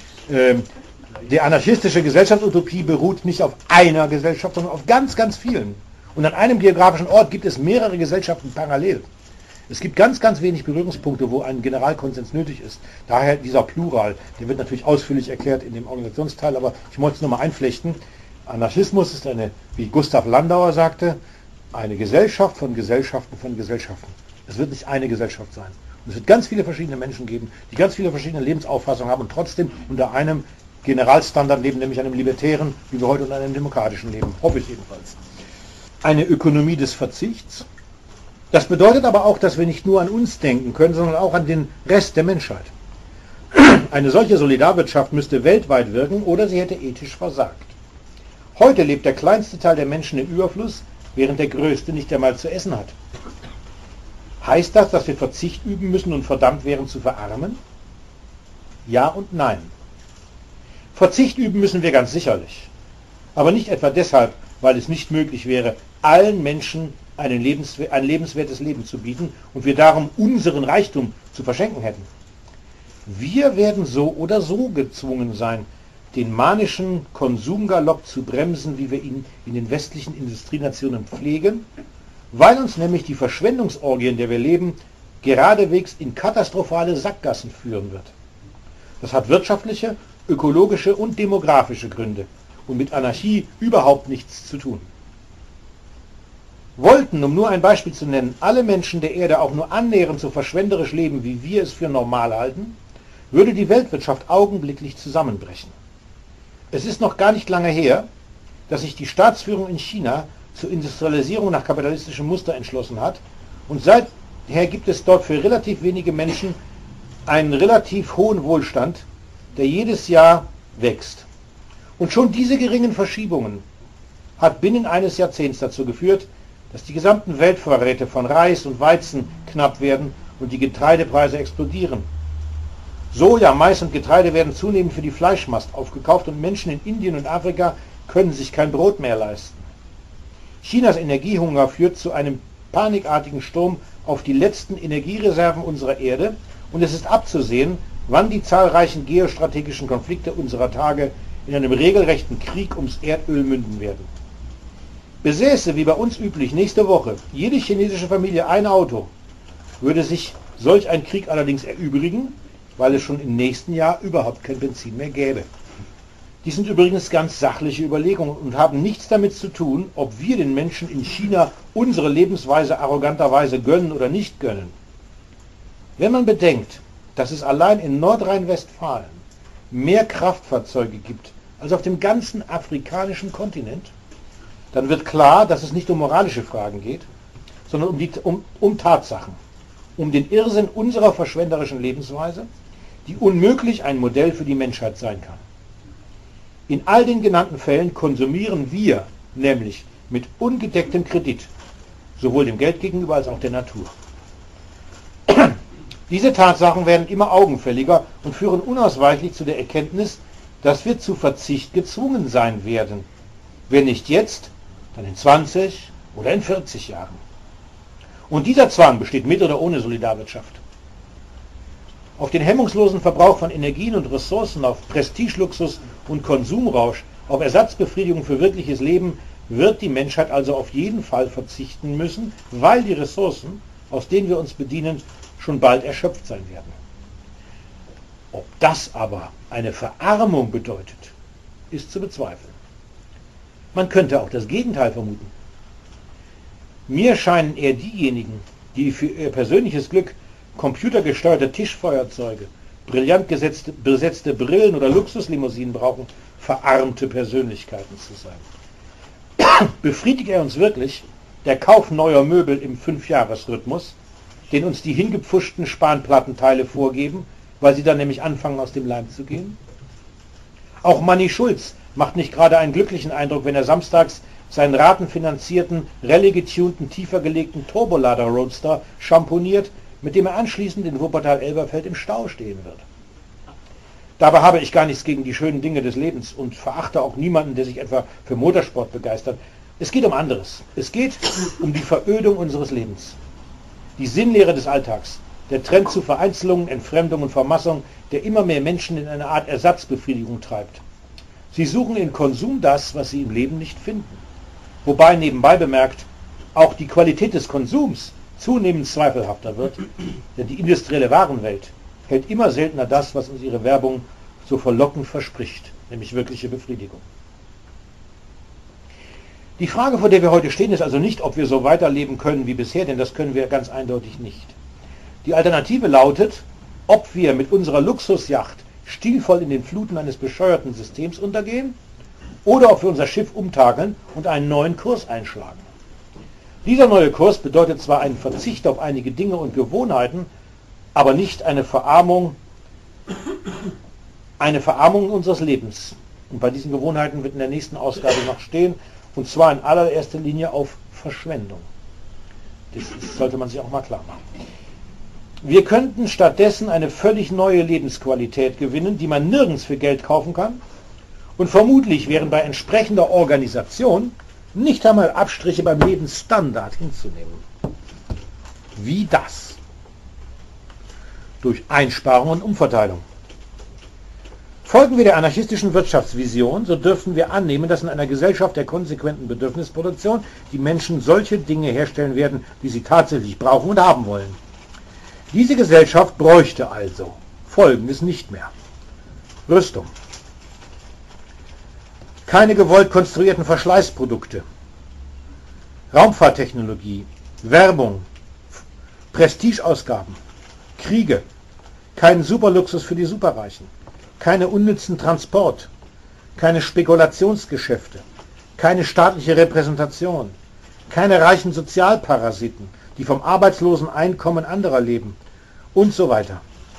Die anarchistische Gesellschaftsutopie beruht nicht auf einer Gesellschaft, sondern auf ganz, ganz vielen. Und an einem geografischen Ort gibt es mehrere Gesellschaften parallel. Es gibt ganz, ganz wenig Berührungspunkte, wo ein Generalkonsens nötig ist. Daher dieser Plural, der wird natürlich ausführlich erklärt in dem Organisationsteil, aber ich wollte es nochmal einflechten. Anarchismus ist eine, wie Gustav Landauer sagte, eine Gesellschaft von Gesellschaften von Gesellschaften. Es wird nicht eine Gesellschaft sein. Und es wird ganz viele verschiedene Menschen geben, die ganz viele verschiedene Lebensauffassungen haben und trotzdem unter einem Generalstandard leben, nämlich einem libertären, wie wir heute unter einem demokratischen leben. Hoffe ich jedenfalls. Eine Ökonomie des Verzichts. Das bedeutet aber auch, dass wir nicht nur an uns denken können, sondern auch an den Rest der Menschheit. Eine solche Solidarwirtschaft müsste weltweit wirken oder sie hätte ethisch versagt. Heute lebt der kleinste Teil der Menschen im Überfluss, während der größte nicht einmal zu essen hat. Heißt das, dass wir Verzicht üben müssen und verdammt wären zu verarmen? Ja und nein. Verzicht üben müssen wir ganz sicherlich. Aber nicht etwa deshalb, weil es nicht möglich wäre, allen Menschen ein lebenswertes Leben zu bieten und wir darum unseren Reichtum zu verschenken hätten. Wir werden so oder so gezwungen sein, den manischen Konsumgalopp zu bremsen, wie wir ihn in den westlichen Industrienationen pflegen, weil uns nämlich die Verschwendungsorgie, in der wir leben, geradewegs in katastrophale Sackgassen führen wird. Das hat wirtschaftliche, ökologische und demografische Gründe und mit Anarchie überhaupt nichts zu tun. Wollten, um nur ein Beispiel zu nennen, alle Menschen der Erde auch nur annähernd so verschwenderisch leben, wie wir es für normal halten, würde die Weltwirtschaft augenblicklich zusammenbrechen. Es ist noch gar nicht lange her, dass sich die Staatsführung in China zur Industrialisierung nach kapitalistischem Muster entschlossen hat und seither gibt es dort für relativ wenige Menschen einen relativ hohen Wohlstand, der jedes Jahr wächst. Und schon diese geringen Verschiebungen hat binnen eines Jahrzehnts dazu geführt, dass die gesamten Weltvorräte von Reis und Weizen knapp werden und die Getreidepreise explodieren. Soja, Mais und Getreide werden zunehmend für die Fleischmast aufgekauft und Menschen in Indien und Afrika können sich kein Brot mehr leisten. Chinas Energiehunger führt zu einem panikartigen Sturm auf die letzten Energiereserven unserer Erde und es ist abzusehen, wann die zahlreichen geostrategischen Konflikte unserer Tage in einem regelrechten Krieg ums Erdöl münden werden. Besäße, wie bei uns üblich, nächste Woche jede chinesische Familie ein Auto, würde sich solch ein Krieg allerdings erübrigen, weil es schon im nächsten Jahr überhaupt kein Benzin mehr gäbe. Dies sind übrigens ganz sachliche Überlegungen und haben nichts damit zu tun, ob wir den Menschen in China unsere Lebensweise arroganterweise gönnen oder nicht gönnen. Wenn man bedenkt, dass es allein in Nordrhein-Westfalen mehr Kraftfahrzeuge gibt als auf dem ganzen afrikanischen Kontinent, dann wird klar, dass es nicht um moralische Fragen geht, sondern um Tatsachen, um den Irrsinn unserer verschwenderischen Lebensweise, die unmöglich ein Modell für die Menschheit sein kann. In all den genannten Fällen konsumieren wir nämlich mit ungedecktem Kredit, sowohl dem Geld gegenüber als auch der Natur. Diese Tatsachen werden immer augenfälliger und führen unausweichlich zu der Erkenntnis, dass wir zu Verzicht gezwungen sein werden. Wenn nicht jetzt, dann in 20 oder in 40 Jahren. Und dieser Zwang besteht mit oder ohne Solidarwirtschaft. Auf den hemmungslosen Verbrauch von Energien und Ressourcen, auf Prestigeluxus und Konsumrausch, auf Ersatzbefriedigung für wirkliches Leben wird die Menschheit also auf jeden Fall verzichten müssen, weil die Ressourcen, aus denen wir uns bedienen, schon bald erschöpft sein werden. Ob das aber eine Verarmung bedeutet, ist zu bezweifeln. Man könnte auch das Gegenteil vermuten. Mir scheinen eher diejenigen, die für ihr persönliches Glück computergesteuerte Tischfeuerzeuge, brillant besetzte Brillen oder Luxuslimousinen brauchen, verarmte Persönlichkeiten zu sein. Befriedigt er uns wirklich der Kauf neuer Möbel im 5-Jahres-Rhythmus, den uns die hingepfuschten Spanplattenteile vorgeben, weil sie dann nämlich anfangen aus dem Leim zu gehen? Auch Manni Schulz macht nicht gerade einen glücklichen Eindruck, wenn er samstags seinen ratenfinanzierten, rallye-getunten, tiefer gelegten Turbolader Roadster champoniert, mit dem er anschließend in Wuppertal-Elberfeld im Stau stehen wird. Dabei habe ich gar nichts gegen die schönen Dinge des Lebens und verachte auch niemanden, der sich etwa für Motorsport begeistert. Es geht um anderes. Es geht um die Verödung unseres Lebens. Die Sinnlehre des Alltags. Der Trend zu Vereinzelungen, Entfremdung und Vermassung, der immer mehr Menschen in eine Art Ersatzbefriedigung treibt. Sie suchen in Konsum das, was sie im Leben nicht finden. Wobei nebenbei bemerkt, auch die Qualität des Konsums zunehmend zweifelhafter wird, denn die industrielle Warenwelt hält immer seltener das, was uns ihre Werbung so verlockend verspricht, nämlich wirkliche Befriedigung. Die Frage, vor der wir heute stehen, ist also nicht, ob wir so weiterleben können wie bisher, denn das können wir ganz eindeutig nicht. Die Alternative lautet, ob wir mit unserer Luxusjacht stilvoll in den Fluten eines bescheuerten Systems untergehen oder ob wir unser Schiff umtakeln und einen neuen Kurs einschlagen. Dieser neue Kurs bedeutet zwar einen Verzicht auf einige Dinge und Gewohnheiten, aber nicht eine Verarmung unseres Lebens. Und bei diesen Gewohnheiten wird in der nächsten Ausgabe noch stehen, und zwar in allererster Linie auf Verschwendung. Das sollte man sich auch mal klar machen. Wir könnten stattdessen eine völlig neue Lebensqualität gewinnen, die man nirgends für Geld kaufen kann, und vermutlich wären bei entsprechender Organisation nicht einmal Abstriche beim Lebensstandard hinzunehmen. Wie das? Durch Einsparung und Umverteilung. Folgen wir der anarchistischen Wirtschaftsvision, so dürfen wir annehmen, dass in einer Gesellschaft der konsequenten Bedürfnisproduktion die Menschen solche Dinge herstellen werden, die sie tatsächlich brauchen und haben wollen. Diese Gesellschaft bräuchte also Folgendes nicht mehr: Rüstung. Keine gewollt konstruierten Verschleißprodukte, Raumfahrttechnologie, Werbung, Prestigeausgaben, Kriege, keinen Superluxus für die Superreichen, keine unnützen Transport, keine Spekulationsgeschäfte, keine staatliche Repräsentation, keine reichen Sozialparasiten, die vom arbeitslosen Einkommen anderer leben und so weiter.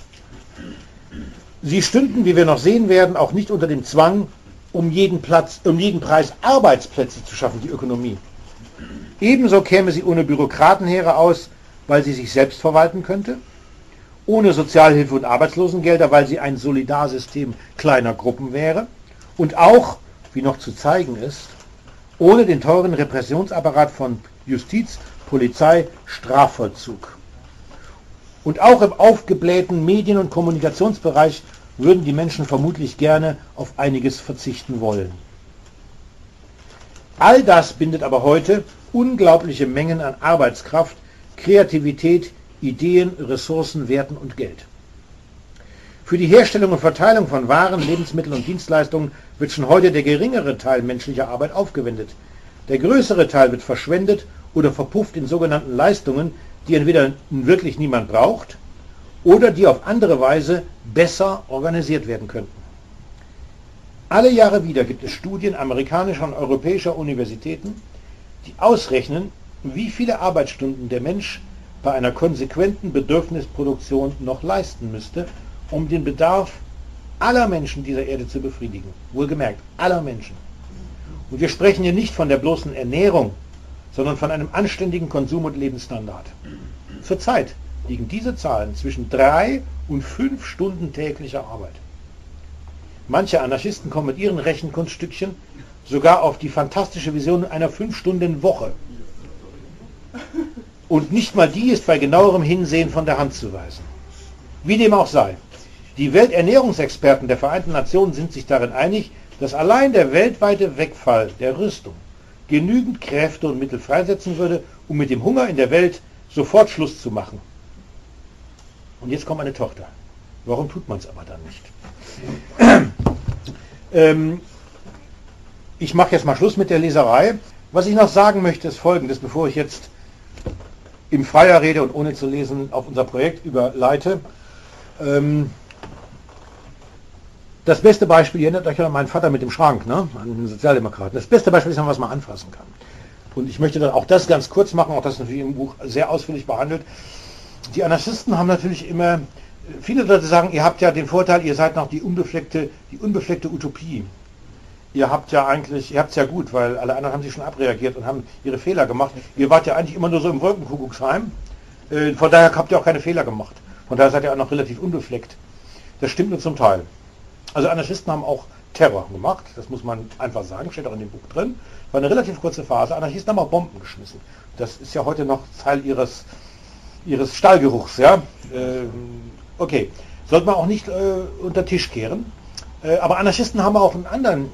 Sie stünden, wie wir noch sehen werden, auch nicht unter dem Zwang, um jeden Preis Arbeitsplätze zu schaffen, die Ökonomie. Ebenso käme sie ohne Bürokratenheere aus, weil sie sich selbst verwalten könnte, ohne Sozialhilfe und Arbeitslosengelder, weil sie ein Solidarsystem kleiner Gruppen wäre, und auch, wie noch zu zeigen ist, ohne den teuren Repressionsapparat von Justiz, Polizei, Strafvollzug. Und auch im aufgeblähten Medien- und Kommunikationsbereich würden die Menschen vermutlich gerne auf einiges verzichten wollen. All das bindet aber heute unglaubliche Mengen an Arbeitskraft, Kreativität, Ideen, Ressourcen, Werten und Geld. Für die Herstellung und Verteilung von Waren, Lebensmitteln und Dienstleistungen wird schon heute der geringere Teil menschlicher Arbeit aufgewendet. Der größere Teil wird verschwendet oder verpufft in sogenannten Leistungen, die entweder wirklich niemand braucht oder die auf andere Weise besser organisiert werden könnten. Alle Jahre wieder gibt es Studien amerikanischer und europäischer Universitäten, die ausrechnen, wie viele Arbeitsstunden der Mensch bei einer konsequenten Bedürfnisproduktion noch leisten müsste, um den Bedarf aller Menschen dieser Erde zu befriedigen. Wohlgemerkt, aller Menschen. Und wir sprechen hier nicht von der bloßen Ernährung, sondern von einem anständigen Konsum- und Lebensstandard. Zurzeit liegen diese Zahlen zwischen 3 und 5 Stunden täglicher Arbeit. Manche Anarchisten kommen mit ihren Rechenkunststückchen sogar auf die fantastische Vision einer 5-Stunden-Woche. Und nicht mal die ist bei genauerem Hinsehen von der Hand zu weisen. Wie dem auch sei. Die Welternährungsexperten der Vereinten Nationen sind sich darin einig, dass allein der weltweite Wegfall der Rüstung genügend Kräfte und Mittel freisetzen würde, um mit dem Hunger in der Welt sofort Schluss zu machen. Und jetzt kommt meine Tochter. Warum tut man es aber dann nicht? Ich mache jetzt mal Schluss mit der Leserei. Was ich noch sagen möchte, ist Folgendes, bevor ich jetzt im Freier rede und ohne zu lesen auf unser Projekt überleite. Das beste Beispiel, ihr erinnert euch an meinen Vater mit dem Schrank, ne? An den Sozialdemokraten. Das beste Beispiel ist, wenn man was mal anfassen kann. Und ich möchte dann auch das ganz kurz machen, auch das natürlich im Buch sehr ausführlich behandelt. Die Anarchisten haben natürlich immer, viele Leute sagen, ihr habt ja den Vorteil, ihr seid noch die unbefleckte Utopie. Ihr habt es ja gut, weil alle anderen haben sich schon abreagiert und haben ihre Fehler gemacht. Ihr wart ja eigentlich immer nur so im Wolkenkuckucksheim. Von daher habt ihr auch keine Fehler gemacht. Von daher seid ihr auch noch relativ unbefleckt. Das stimmt nur zum Teil. Also Anarchisten haben auch Terror gemacht, das muss man einfach sagen, steht auch in dem Buch drin. War eine relativ kurze Phase. Anarchisten haben auch Bomben geschmissen. Das ist ja heute noch Teil ihres Stallgeruchs. Ja? Okay, sollte man auch nicht unter den Tisch kehren. Aber Anarchisten haben auch einen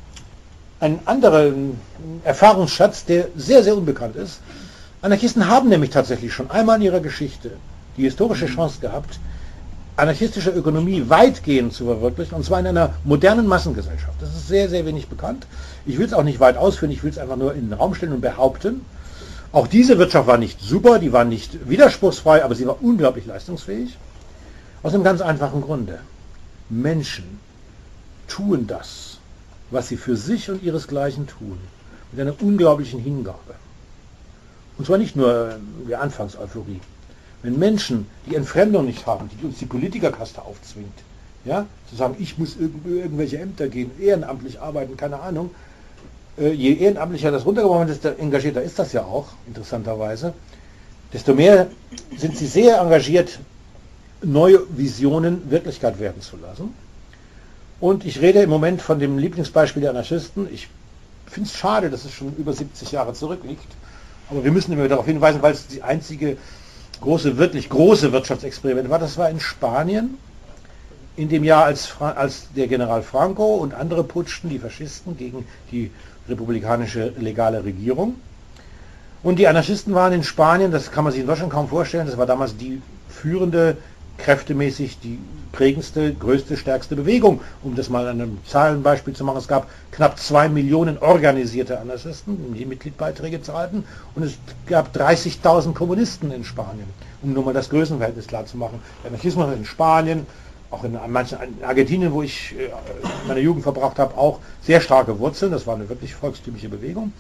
anderen Erfahrungsschatz, der sehr, sehr unbekannt ist. Anarchisten haben nämlich tatsächlich schon einmal in ihrer Geschichte die historische Chance gehabt, anarchistische Ökonomie weitgehend zu verwirklichen, und zwar in einer modernen Massengesellschaft. Das ist sehr, sehr wenig bekannt. Ich will es auch nicht weit ausführen, ich will es einfach nur in den Raum stellen und behaupten. Auch diese Wirtschaft war nicht super, die war nicht widerspruchsfrei, aber sie war unglaublich leistungsfähig. Aus einem ganz einfachen Grunde. Menschen tun das, was sie für sich und ihresgleichen tun, mit einer unglaublichen Hingabe. Und zwar nicht nur die Anfangseuphorie. Wenn Menschen die Entfremdung nicht haben, die uns die Politikerkaste aufzwingt, ja, zu sagen, ich muss irgendwelche Ämter gehen, ehrenamtlich arbeiten, keine Ahnung, je ehrenamtlicher das runtergebrochen ist, desto engagierter ist das ja auch, interessanterweise, desto mehr sind sie sehr engagiert, neue Visionen Wirklichkeit werden zu lassen. Und ich rede im Moment von dem Lieblingsbeispiel der Anarchisten. Ich finde es schade, dass es schon über 70 Jahre zurückliegt, aber wir müssen immer darauf hinweisen, weil es die einzige wirklich große Wirtschaftsexperiment war. Das war in Spanien, in dem Jahr, als der General Franco und andere putschten, die Faschisten, gegen die republikanische legale Regierung. Und die Anarchisten waren in Spanien, das kann man sich in Deutschland kaum vorstellen, das war damals die führende, kräftemäßig die prägendste, größte, stärkste Bewegung. Um das mal an einem Zahlenbeispiel zu machen, es gab knapp 2 Millionen organisierte Anarchisten, die Mitgliedsbeiträge zahlten, und es gab 30.000 Kommunisten in Spanien, um nur mal das Größenverhältnis klar zu machen. Der Anarchismus in Spanien, auch in Argentinien, wo ich meine Jugend verbracht habe, auch sehr starke Wurzeln, das war eine wirklich volkstümliche Bewegung.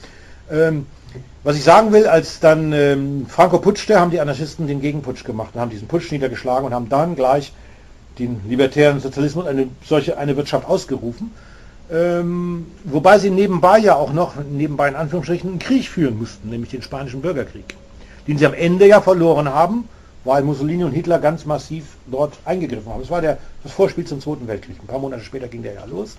Was ich sagen will, als dann Franco putschte, haben die Anarchisten den Gegenputsch gemacht und haben diesen Putsch niedergeschlagen und haben dann gleich den libertären Sozialismus, eine Wirtschaft ausgerufen, wobei sie nebenbei ja auch noch, nebenbei in Anführungsstrichen, einen Krieg führen mussten, nämlich den Spanischen Bürgerkrieg, den sie am Ende ja verloren haben, weil Mussolini und Hitler ganz massiv dort eingegriffen haben. Das war das Vorspiel zum Zweiten Weltkrieg. Ein paar Monate später ging der ja los.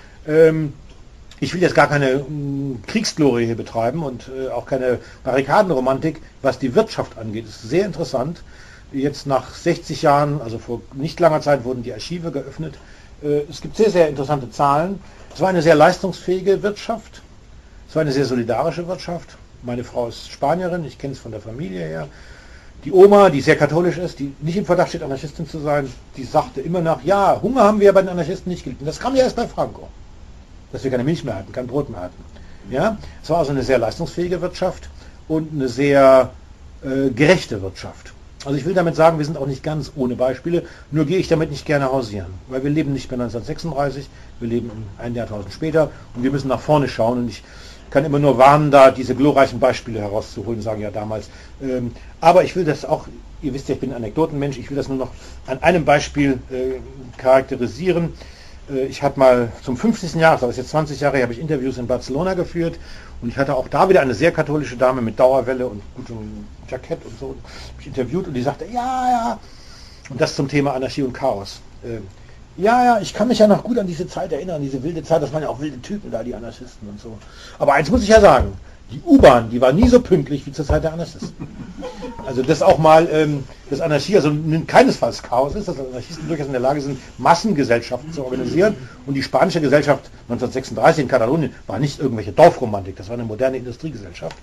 Ich will jetzt gar keine Kriegsglorie hier betreiben und auch keine Barrikadenromantik, was die Wirtschaft angeht. Das ist sehr interessant. Jetzt nach 60 Jahren, also vor nicht langer Zeit, wurden die Archive geöffnet. Es gibt sehr, sehr interessante Zahlen. Es war eine sehr leistungsfähige Wirtschaft. Es war eine sehr solidarische Wirtschaft. Meine Frau ist Spanierin, ich kenne es von der Familie her. Die Oma, die sehr katholisch ist, die nicht im Verdacht steht, Anarchistin zu sein, die sagte immer nach, ja, Hunger haben wir bei den Anarchisten nicht gelitten. Das kam ja erst bei Franco, dass wir keine Milch mehr hatten, kein Brot mehr hatten. Ja? Es war also eine sehr leistungsfähige Wirtschaft und eine sehr gerechte Wirtschaft. Also ich will damit sagen, wir sind auch nicht ganz ohne Beispiele, nur gehe ich damit nicht gerne hausieren, weil wir leben nicht mehr 1936, wir leben ein Jahrtausend später und wir müssen nach vorne schauen, und ich kann immer nur warnen, da diese glorreichen Beispiele herauszuholen, sagen ja damals. Aber ich will das auch, ihr wisst ja, ich bin ein Anekdotenmensch, ich will das nur noch an einem Beispiel charakterisieren. Ich hatte mal zum 50. Jahr, das ist jetzt 20 Jahre, habe ich Interviews in Barcelona geführt, und ich hatte auch da wieder eine sehr katholische Dame mit Dauerwelle und gutem Jackett und so, mich interviewt, und die sagte, ja, und das zum Thema Anarchie und Chaos. Ja, ich kann mich ja noch gut an diese Zeit erinnern, diese wilde Zeit, das waren ja auch wilde Typen da, die Anarchisten und so. Aber eins muss ich ja sagen, Die U-Bahn, die war nie so pünktlich wie zur Zeit der Anarchisten. Also das auch mal, das Anarchie, also keinesfalls Chaos ist, dass Anarchisten durchaus in der Lage sind, Massengesellschaften zu organisieren. Und die spanische Gesellschaft 1936 in Katalonien war nicht irgendwelche Dorfromantik, das war eine moderne Industriegesellschaft.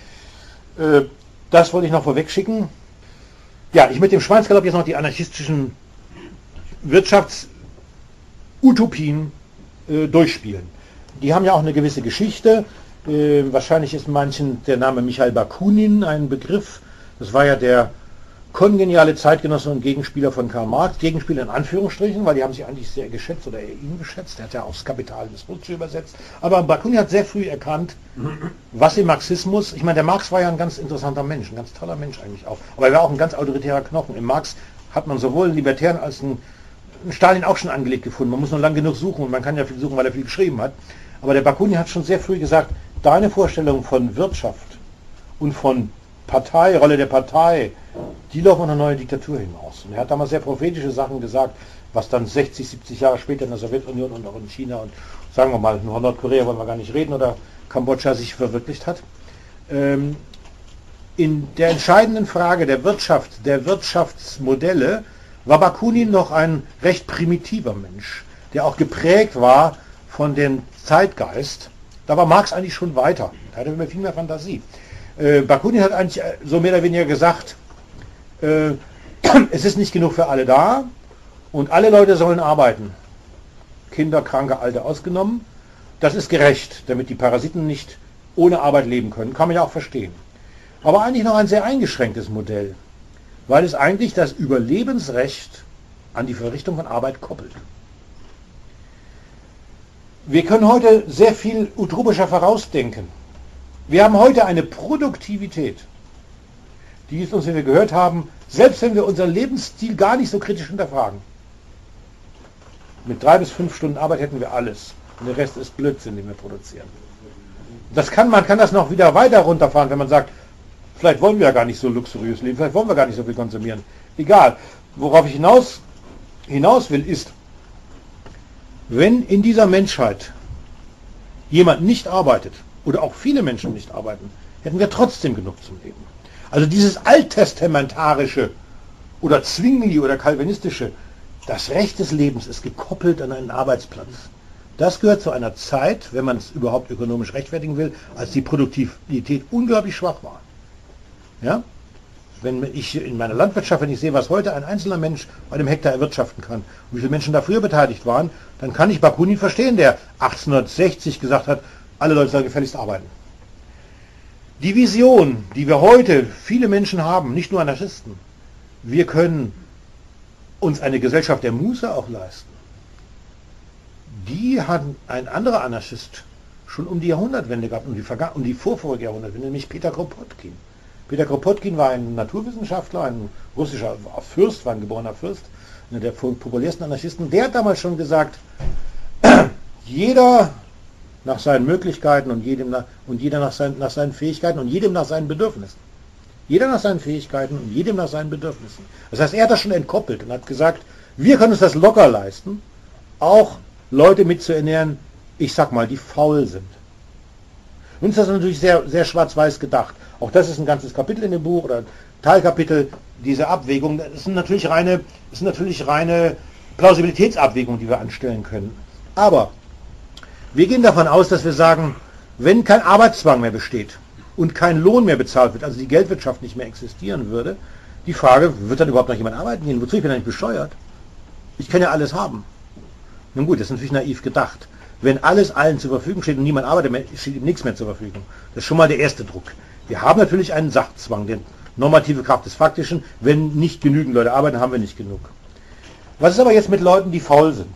Das wollte ich noch vorweg schicken. Ja, ich mit dem Schweinsgalopp jetzt noch die anarchistischen Wirtschaftsutopien durchspielen. Die haben ja auch eine gewisse Geschichte. Wahrscheinlich ist manchen der Name Michail Bakunin ein Begriff. Das war ja der kongeniale Zeitgenosse und Gegenspieler von Karl Marx. Gegenspieler in Anführungsstrichen, weil die haben sich eigentlich sehr geschätzt oder er ihn geschätzt. Er hat ja auch das Kapital des Rutsche übersetzt. Aber Bakunin hat sehr früh erkannt, was im Marxismus, ich meine, der Marx war ja ein ganz interessanter Mensch, ein ganz toller Mensch eigentlich auch. Aber er war auch ein ganz autoritärer Knochen. Im Marx hat man sowohl einen Libertären als einen Stalin auch schon angelegt gefunden. Man muss nur lang genug suchen und man kann ja viel suchen, weil er viel geschrieben hat. Aber der Bakunin hat schon sehr früh gesagt, deine Vorstellung von Wirtschaft und von Partei, Rolle der Partei, die laufen auf eine neue Diktatur hinaus. Und er hat damals sehr prophetische Sachen gesagt, was dann 60, 70 Jahre später in der Sowjetunion und auch in China und sagen wir mal, nur Nordkorea wollen wir gar nicht reden oder Kambodscha sich verwirklicht hat. In der entscheidenden Frage der Wirtschaft, der Wirtschaftsmodelle, war Bakunin noch ein recht primitiver Mensch, der auch geprägt war von dem Zeitgeist. Da war Marx eigentlich schon weiter. Da hatte er viel mehr Fantasie. Bakunin hat eigentlich so mehr oder weniger gesagt, es ist nicht genug für alle da und alle Leute sollen arbeiten. Kinder, Kranke, Alte ausgenommen. Das ist gerecht, damit die Parasiten nicht ohne Arbeit leben können. Kann man ja auch verstehen. Aber eigentlich noch ein sehr eingeschränktes Modell, weil es eigentlich das Überlebensrecht an die Verrichtung von Arbeit koppelt. Wir können heute sehr viel utopischer vorausdenken. Wir haben heute eine Produktivität, die ist uns, wie wir gehört haben, selbst wenn wir unseren Lebensstil gar nicht so kritisch hinterfragen. Mit 3 bis 5 Stunden Arbeit hätten wir alles. Und der Rest ist Blödsinn, den wir produzieren. Man kann das noch wieder weiter runterfahren, wenn man sagt, vielleicht wollen wir ja gar nicht so luxuriös leben, vielleicht wollen wir gar nicht so viel konsumieren. Egal. Worauf ich hinaus will, ist, wenn in dieser Menschheit jemand nicht arbeitet, oder auch viele Menschen nicht arbeiten, hätten wir trotzdem genug zum Leben. Also dieses alttestamentarische oder Zwingli oder calvinistische, das Recht des Lebens ist gekoppelt an einen Arbeitsplatz. Das gehört zu einer Zeit, wenn man es überhaupt ökonomisch rechtfertigen will, als die Produktivität unglaublich schwach war. Ja? Wenn ich in meiner Landwirtschaft, wenn ich sehe, was heute ein einzelner Mensch bei einem Hektar erwirtschaften kann und wie viele Menschen da früher beteiligt waren, dann kann ich Bakunin verstehen, der 1860 gesagt hat, alle Leute sollen gefälligst arbeiten. Die Vision, die wir heute viele Menschen haben, nicht nur Anarchisten, wir können uns eine Gesellschaft der Muße auch leisten. Die hat ein anderer Anarchist schon um die Jahrhundertwende gehabt, um die vorvorige Jahrhundertwende, nämlich Peter Kropotkin. Peter Kropotkin war ein Naturwissenschaftler, ein russischer Fürst, war ein geborener Fürst, einer der populärsten Anarchisten. Der hat damals schon gesagt, jeder nach seinen Möglichkeiten und jeder nach seinen Fähigkeiten und jedem nach seinen Bedürfnissen. Jeder nach seinen Fähigkeiten und jedem nach seinen Bedürfnissen. Das heißt, er hat das schon entkoppelt und hat gesagt, wir können uns das locker leisten, auch Leute mitzuernähren, ich sag mal, die faul sind. Nun ist das natürlich sehr, sehr schwarz-weiß gedacht. Auch das ist ein ganzes Kapitel in dem Buch oder Teilkapitel, diese Abwägung. Das ist natürlich reine Plausibilitätsabwägung, die wir anstellen können. Aber wir gehen davon aus, dass wir sagen, wenn kein Arbeitszwang mehr besteht und kein Lohn mehr bezahlt wird, also die Geldwirtschaft nicht mehr existieren würde, die Frage, wird dann überhaupt noch jemand arbeiten gehen? Wozu? Ich bin ja nicht bescheuert. Ich kann ja alles haben. Nun gut, das ist natürlich naiv gedacht. Wenn alles allen zur Verfügung steht und niemand arbeitet mehr, steht ihm nichts mehr zur Verfügung. Das ist schon mal der erste Druck. Wir haben natürlich einen Sachzwang, die normative Kraft des Faktischen. Wenn nicht genügend Leute arbeiten, haben wir nicht genug. Was ist aber jetzt mit Leuten, die faul sind?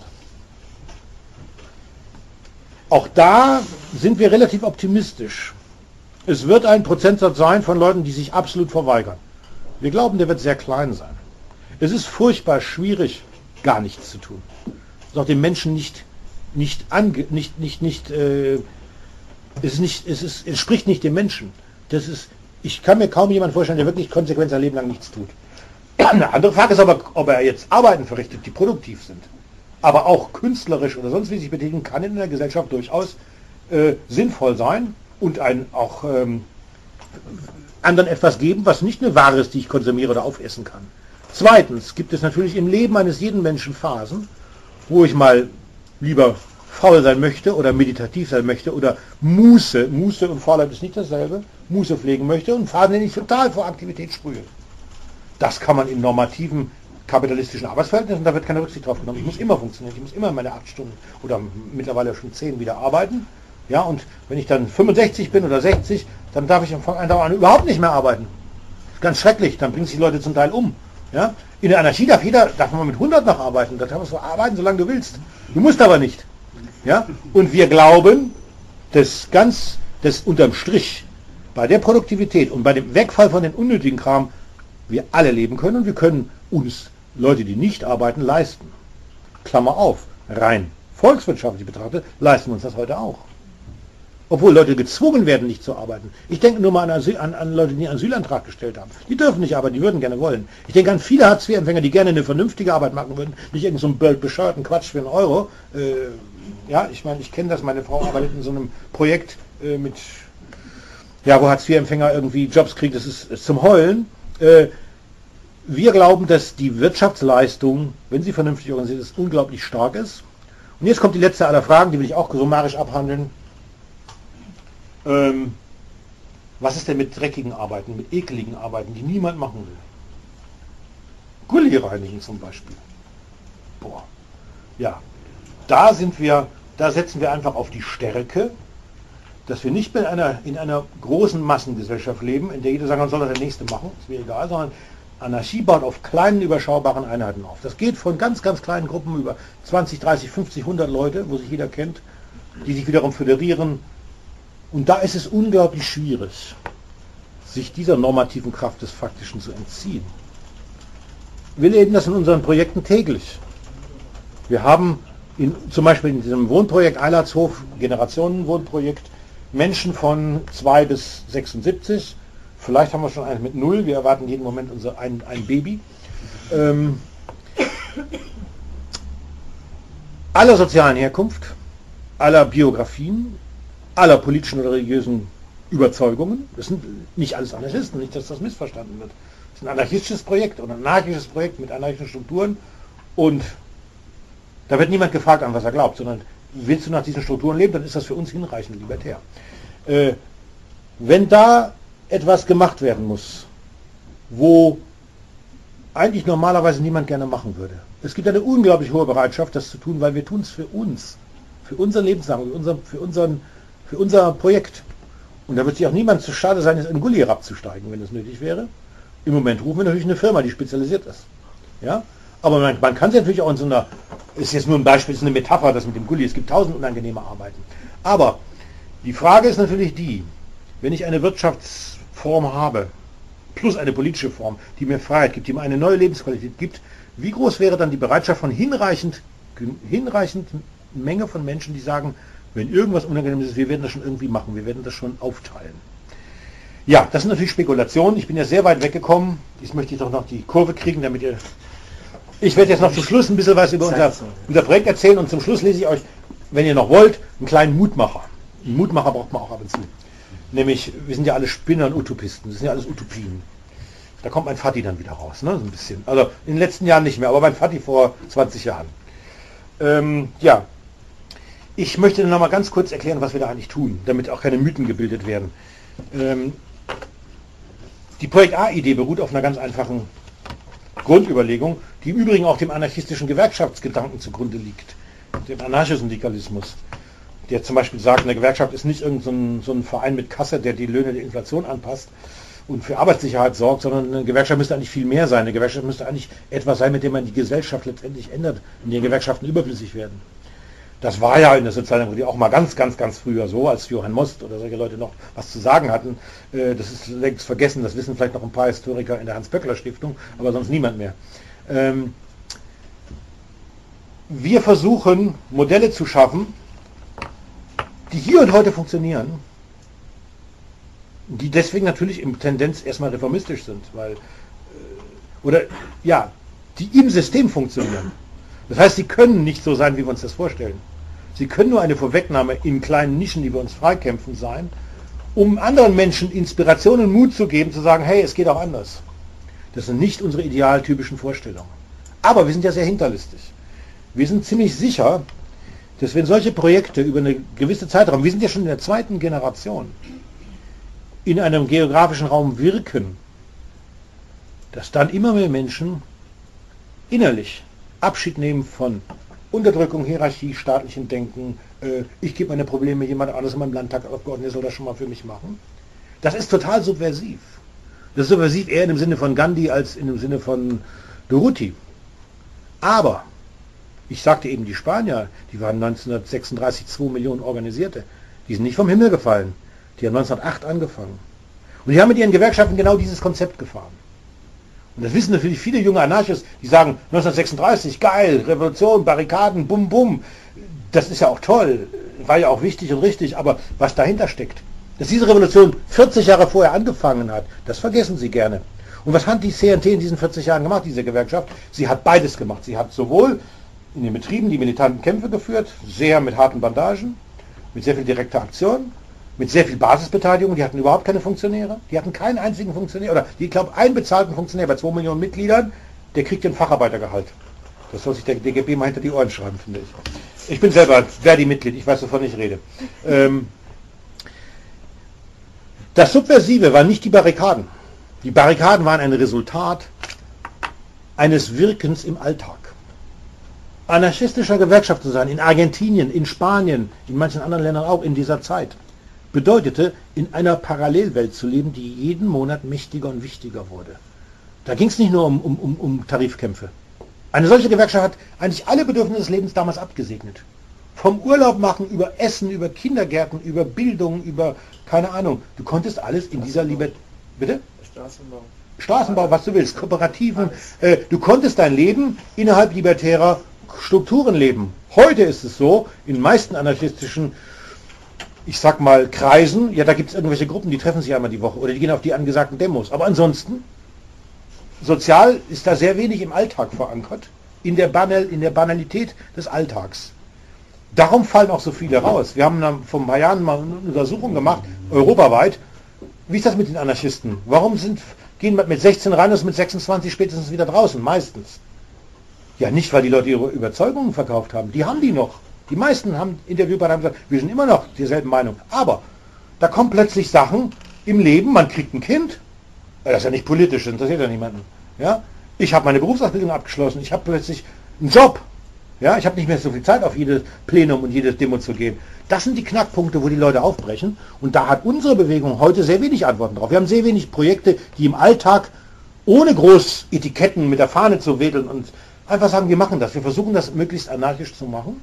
Auch da sind wir relativ optimistisch. Es wird ein Prozentsatz sein von Leuten, die sich absolut verweigern. Wir glauben, der wird sehr klein sein. Es ist furchtbar schwierig, gar nichts zu tun. Es ist auch dem Menschen es entspricht nicht dem Menschen. Ich kann mir kaum jemanden vorstellen, der wirklich konsequent sein Leben lang nichts tut. Eine andere Frage ist aber, ob er jetzt Arbeiten verrichtet, die produktiv sind. Aber auch künstlerisch oder sonst wie sich betätigen kann in der Gesellschaft durchaus sinnvoll sein. und auch anderen etwas geben, was nicht eine Ware ist, die ich konsumiere oder aufessen kann. Zweitens gibt es natürlich im Leben eines jeden Menschen Phasen, wo ich mal lieber faul sein möchte oder meditativ sein möchte oder Muße und Faulheit ist nicht dasselbe, Muße pflegen möchte und Phasen, in denen ich total vor Aktivität sprühe. Das kann man in normativen kapitalistischen Arbeitsverhältnissen, da wird keine Rücksicht drauf genommen. Ich muss immer funktionieren, ich muss immer meine 8 Stunden oder mittlerweile schon 10 wieder arbeiten. Ja, und wenn ich dann 65 bin oder 60, dann darf ich am Anfang an überhaupt nicht mehr arbeiten. Ganz schrecklich, dann bringen sich die Leute zum Teil um. Ja? In der Anarchie darf man mit 100 noch arbeiten, da darfst du arbeiten, solange du willst. Du musst aber nicht. Ja? Und wir glauben, dass unterm Strich bei der Produktivität und bei dem Wegfall von den unnötigen Kram wir alle leben können und wir können uns, Leute, die nicht arbeiten, leisten. Klammer auf, rein volkswirtschaftlich betrachtet, leisten wir uns das heute auch. Obwohl Leute gezwungen werden, nicht zu arbeiten. Ich denke nur mal an Leute, die einen Asylantrag gestellt haben. Die dürfen nicht arbeiten, die würden gerne wollen. Ich denke an viele Hartz-IV-Empfänger, die gerne eine vernünftige Arbeit machen würden, nicht irgendeinen so bescheuerten Quatsch für 1 Euro. Ja, ich meine, ich kenne das, meine Frau arbeitet in so einem Projekt wo Hartz-IV-Empfänger irgendwie Jobs kriegen, das ist zum Heulen. Wir glauben, dass die Wirtschaftsleistung, wenn sie vernünftig organisiert ist, unglaublich stark ist. Und jetzt kommt die letzte aller Fragen, die will ich auch summarisch abhandeln. Was ist denn mit dreckigen Arbeiten, mit ekligen Arbeiten, die niemand machen will? Gully reinigen zum Beispiel. Boah. Ja, da setzen wir einfach auf die Stärke, dass wir nicht mehr in einer großen Massengesellschaft leben, in der jeder sagt, man soll das der Nächste machen, ist mir egal, sondern Anarchie baut auf kleinen, überschaubaren Einheiten auf. Das geht von ganz, ganz kleinen Gruppen über 20, 30, 50, 100 Leute, wo sich jeder kennt, die sich wiederum föderieren. Und da ist es unglaublich schwierig, sich dieser normativen Kraft des Faktischen zu entziehen. Wir erleben das in unseren Projekten täglich. Wir haben zum Beispiel in diesem Wohnprojekt Eilertshof, Generationenwohnprojekt, Menschen von 2 bis 76. Vielleicht haben wir schon einen mit 0. Wir erwarten jeden Moment ein Baby. Aller sozialen Herkunft, aller Biografien, aller politischen oder religiösen Überzeugungen. Das sind nicht alles Anarchisten, nicht, dass das missverstanden wird. Das ist ein anarchistisches Projekt oder ein anarchisches Projekt mit anarchischen Strukturen. Und da wird niemand gefragt, an was er glaubt, sondern willst du nach diesen Strukturen leben, dann ist das für uns hinreichend libertär. Wenn da etwas gemacht werden muss, wo eigentlich normalerweise niemand gerne machen würde. Es gibt eine unglaublich hohe Bereitschaft, das zu tun, weil wir tun es für uns, für unser Lebensraum, für unser Projekt. Und da wird sich auch niemand zu schade sein, in Gully herabzusteigen, wenn es nötig wäre. Im Moment rufen wir natürlich eine Firma, die spezialisiert ist. Ja? Aber man kann sich natürlich auch in so einer, ist jetzt nur ein Beispiel, ist eine Metapher, das mit dem Gully, es gibt 1000 unangenehme Arbeiten. Aber die Frage ist natürlich die, wenn ich eine Wirtschaftsform habe, plus eine politische Form, die mir Freiheit gibt, die mir eine neue Lebensqualität gibt, wie groß wäre dann die Bereitschaft von hinreichend Menge von Menschen, die sagen, wenn irgendwas Unangenehmes ist, wir werden das schon irgendwie machen, wir werden das schon aufteilen. Ja, das sind natürlich Spekulationen. Ich bin ja sehr weit weggekommen. Jetzt möchte ich doch noch die Kurve kriegen, damit ihr... Ich werde jetzt noch zum Schluss ein bisschen was über unser Projekt erzählen und zum Schluss lese ich euch, wenn ihr noch wollt, einen kleinen Mutmacher. Einen Mutmacher braucht man auch ab und zu. Nämlich, wir sind ja alle Spinner und Utopisten, das sind ja alles Utopien. Da kommt mein Vati dann wieder raus, ne? So ein bisschen. Also in den letzten Jahren nicht mehr, aber mein Vati vor 20 Jahren. Ja, ich möchte noch mal ganz kurz erklären, was wir da eigentlich tun, damit auch keine Mythen gebildet werden. Die Projekt A-Idee beruht auf einer ganz einfachen Grundüberlegung, die im Übrigen auch dem anarchistischen Gewerkschaftsgedanken zugrunde liegt, dem Anarchosyndikalismus, der zum Beispiel sagt, eine Gewerkschaft ist nicht irgendein so ein Verein mit Kasse, der die Löhne der Inflation anpasst und für Arbeitssicherheit sorgt, sondern eine Gewerkschaft müsste eigentlich viel mehr sein. Eine Gewerkschaft müsste eigentlich etwas sein, mit dem man die Gesellschaft letztendlich ändert, in der Gewerkschaften überflüssig werden. Das war ja in der Sozialdemokratie auch mal ganz früher so, als Johann Most oder solche Leute noch was zu sagen hatten. Das ist längst vergessen, das wissen vielleicht noch ein paar Historiker in der Hans-Böckler-Stiftung, aber sonst niemand mehr. Wir versuchen, Modelle zu schaffen, die hier und heute funktionieren, die deswegen natürlich in Tendenz erstmal reformistisch sind, weil, die im System funktionieren. Das heißt, sie können nicht so sein, wie wir uns das vorstellen. Sie können nur eine Vorwegnahme in kleinen Nischen, die wir uns freikämpfen, sein, um anderen Menschen Inspiration und Mut zu geben, zu sagen, hey, es geht auch anders. Das sind nicht unsere idealtypischen Vorstellungen. Aber wir sind ja sehr hinterlistig. Wir sind ziemlich sicher, dass wenn solche Projekte über eine gewisse Zeitraum, wir sind ja schon in der zweiten Generation, in einem geografischen Raum wirken, dass dann immer mehr Menschen innerlich Abschied nehmen von Unterdrückung, Hierarchie, staatlichem Denken, ich gebe meine Probleme jemand anderes in meinem Landtag Abgeordneter soll das schon mal für mich machen. Das ist total subversiv. Das ist subversiv eher in dem Sinne von Gandhi als in dem Sinne von Durruti. Aber, ich sagte eben, die Spanier, die waren 1936 2 Millionen Organisierte, die sind nicht vom Himmel gefallen. Die haben 1908 angefangen. Und die haben mit ihren Gewerkschaften genau dieses Konzept gefahren. Und das wissen natürlich viele junge Anarchisten, die sagen, 1936, geil, Revolution, Barrikaden, bum bum. Das ist ja auch toll, war ja auch wichtig und richtig, aber was dahinter steckt, dass diese Revolution 40 Jahre vorher angefangen hat, das vergessen sie gerne. Und was hat die CNT in diesen 40 Jahren gemacht, diese Gewerkschaft? Sie hat beides gemacht. Sie hat sowohl in den Betrieben die militanten Kämpfe geführt, sehr mit harten Bandagen, mit sehr viel direkter Aktion, mit sehr viel Basisbeteiligung. Die hatten überhaupt keine Funktionäre. Die hatten keinen einzigen Funktionär, oder ich glaube einen bezahlten Funktionär bei 2 Millionen Mitgliedern, der kriegt den Facharbeitergehalt. Das soll sich der DGB mal hinter die Ohren schreiben, finde ich. Ich bin selber Verdi-Mitglied, ich weiß, wovon ich rede. Das Subversive waren nicht die Barrikaden. Die Barrikaden waren ein Resultat eines Wirkens im Alltag. Anarchistischer Gewerkschaft zu sein, in Argentinien, in Spanien, in manchen anderen Ländern auch in dieser Zeit, bedeutete, in einer Parallelwelt zu leben, die jeden Monat mächtiger und wichtiger wurde. Da ging es nicht nur um Tarifkämpfe. Eine solche Gewerkschaft hat eigentlich alle Bedürfnisse des Lebens damals abgesegnet. Vom Urlaub machen, über Essen, über Kindergärten, über Bildung, über, keine Ahnung. Du konntest alles in dieser Liebe... Bitte? Straßenbau. Straßenbau, was du willst, Kooperativen. Du konntest dein Leben innerhalb libertärer Strukturen leben. Heute ist es so, in meisten anarchistischen, ich sag mal, Kreisen, ja, da gibt es irgendwelche Gruppen, die treffen sich einmal die Woche oder die gehen auf die angesagten Demos. Aber ansonsten, sozial ist da sehr wenig im Alltag verankert, in der Banalität des Alltags. Darum fallen auch so viele raus. Wir haben vor ein paar Jahren mal eine Untersuchung gemacht, europaweit. Wie ist das mit den Anarchisten? Warum gehen wir mit 16 rein und mit 26 spätestens wieder draußen? Meistens. Ja, nicht, weil die Leute ihre Überzeugungen verkauft haben. Die haben die noch. Die meisten haben Interviewpartner gesagt, wir sind immer noch derselben Meinung. Aber da kommen plötzlich Sachen im Leben, man kriegt ein Kind. Das ist ja nicht politisch, das interessiert ja niemanden. Ja? Ich habe meine Berufsausbildung abgeschlossen, ich habe plötzlich einen Job. Ja? Ich habe nicht mehr so viel Zeit, auf jedes Plenum und jedes Demo zu gehen. Das sind die Knackpunkte, wo die Leute aufbrechen. Und da hat unsere Bewegung heute sehr wenig Antworten drauf. Wir haben sehr wenig Projekte, die im Alltag, ohne groß Etiketten mit der Fahne zu wedeln und einfach sagen, wir machen das. Wir versuchen das möglichst anarchisch zu machen.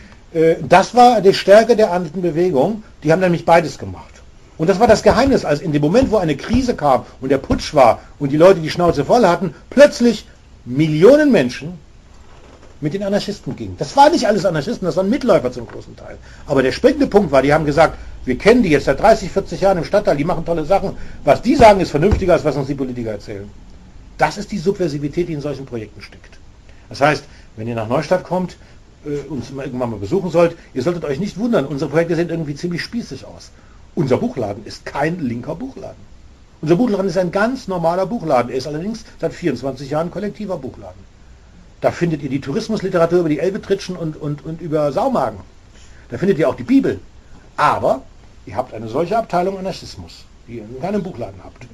Das war die Stärke der anderen Bewegung. Die haben nämlich beides gemacht. Und das war das Geheimnis, als in dem Moment, wo eine Krise kam und der Putsch war und die Leute die Schnauze voll hatten, plötzlich Millionen Menschen mit den Anarchisten gingen. Das waren nicht alles Anarchisten, das waren Mitläufer zum großen Teil. Aber der springende Punkt war, die haben gesagt, wir kennen die jetzt seit 30, 40 Jahren im Stadtteil, die machen tolle Sachen. Was die sagen, ist vernünftiger, als was uns die Politiker erzählen. Das ist die Subversivität, die in solchen Projekten steckt. Das heißt, wenn ihr nach Neustadt kommt, uns irgendwann mal besuchen sollt, ihr solltet euch nicht wundern, unsere Projekte sehen irgendwie ziemlich spießig aus. Unser Buchladen ist kein linker Buchladen. Unser Buchladen ist ein ganz normaler Buchladen. Er ist allerdings seit 24 Jahren kollektiver Buchladen. Da findet ihr die Tourismusliteratur über die Elbe-Tritschen und über Saumagen. Da findet ihr auch die Bibel. Aber ihr habt eine solche Abteilung Anarchismus, die ihr in keinem Buchladen habt.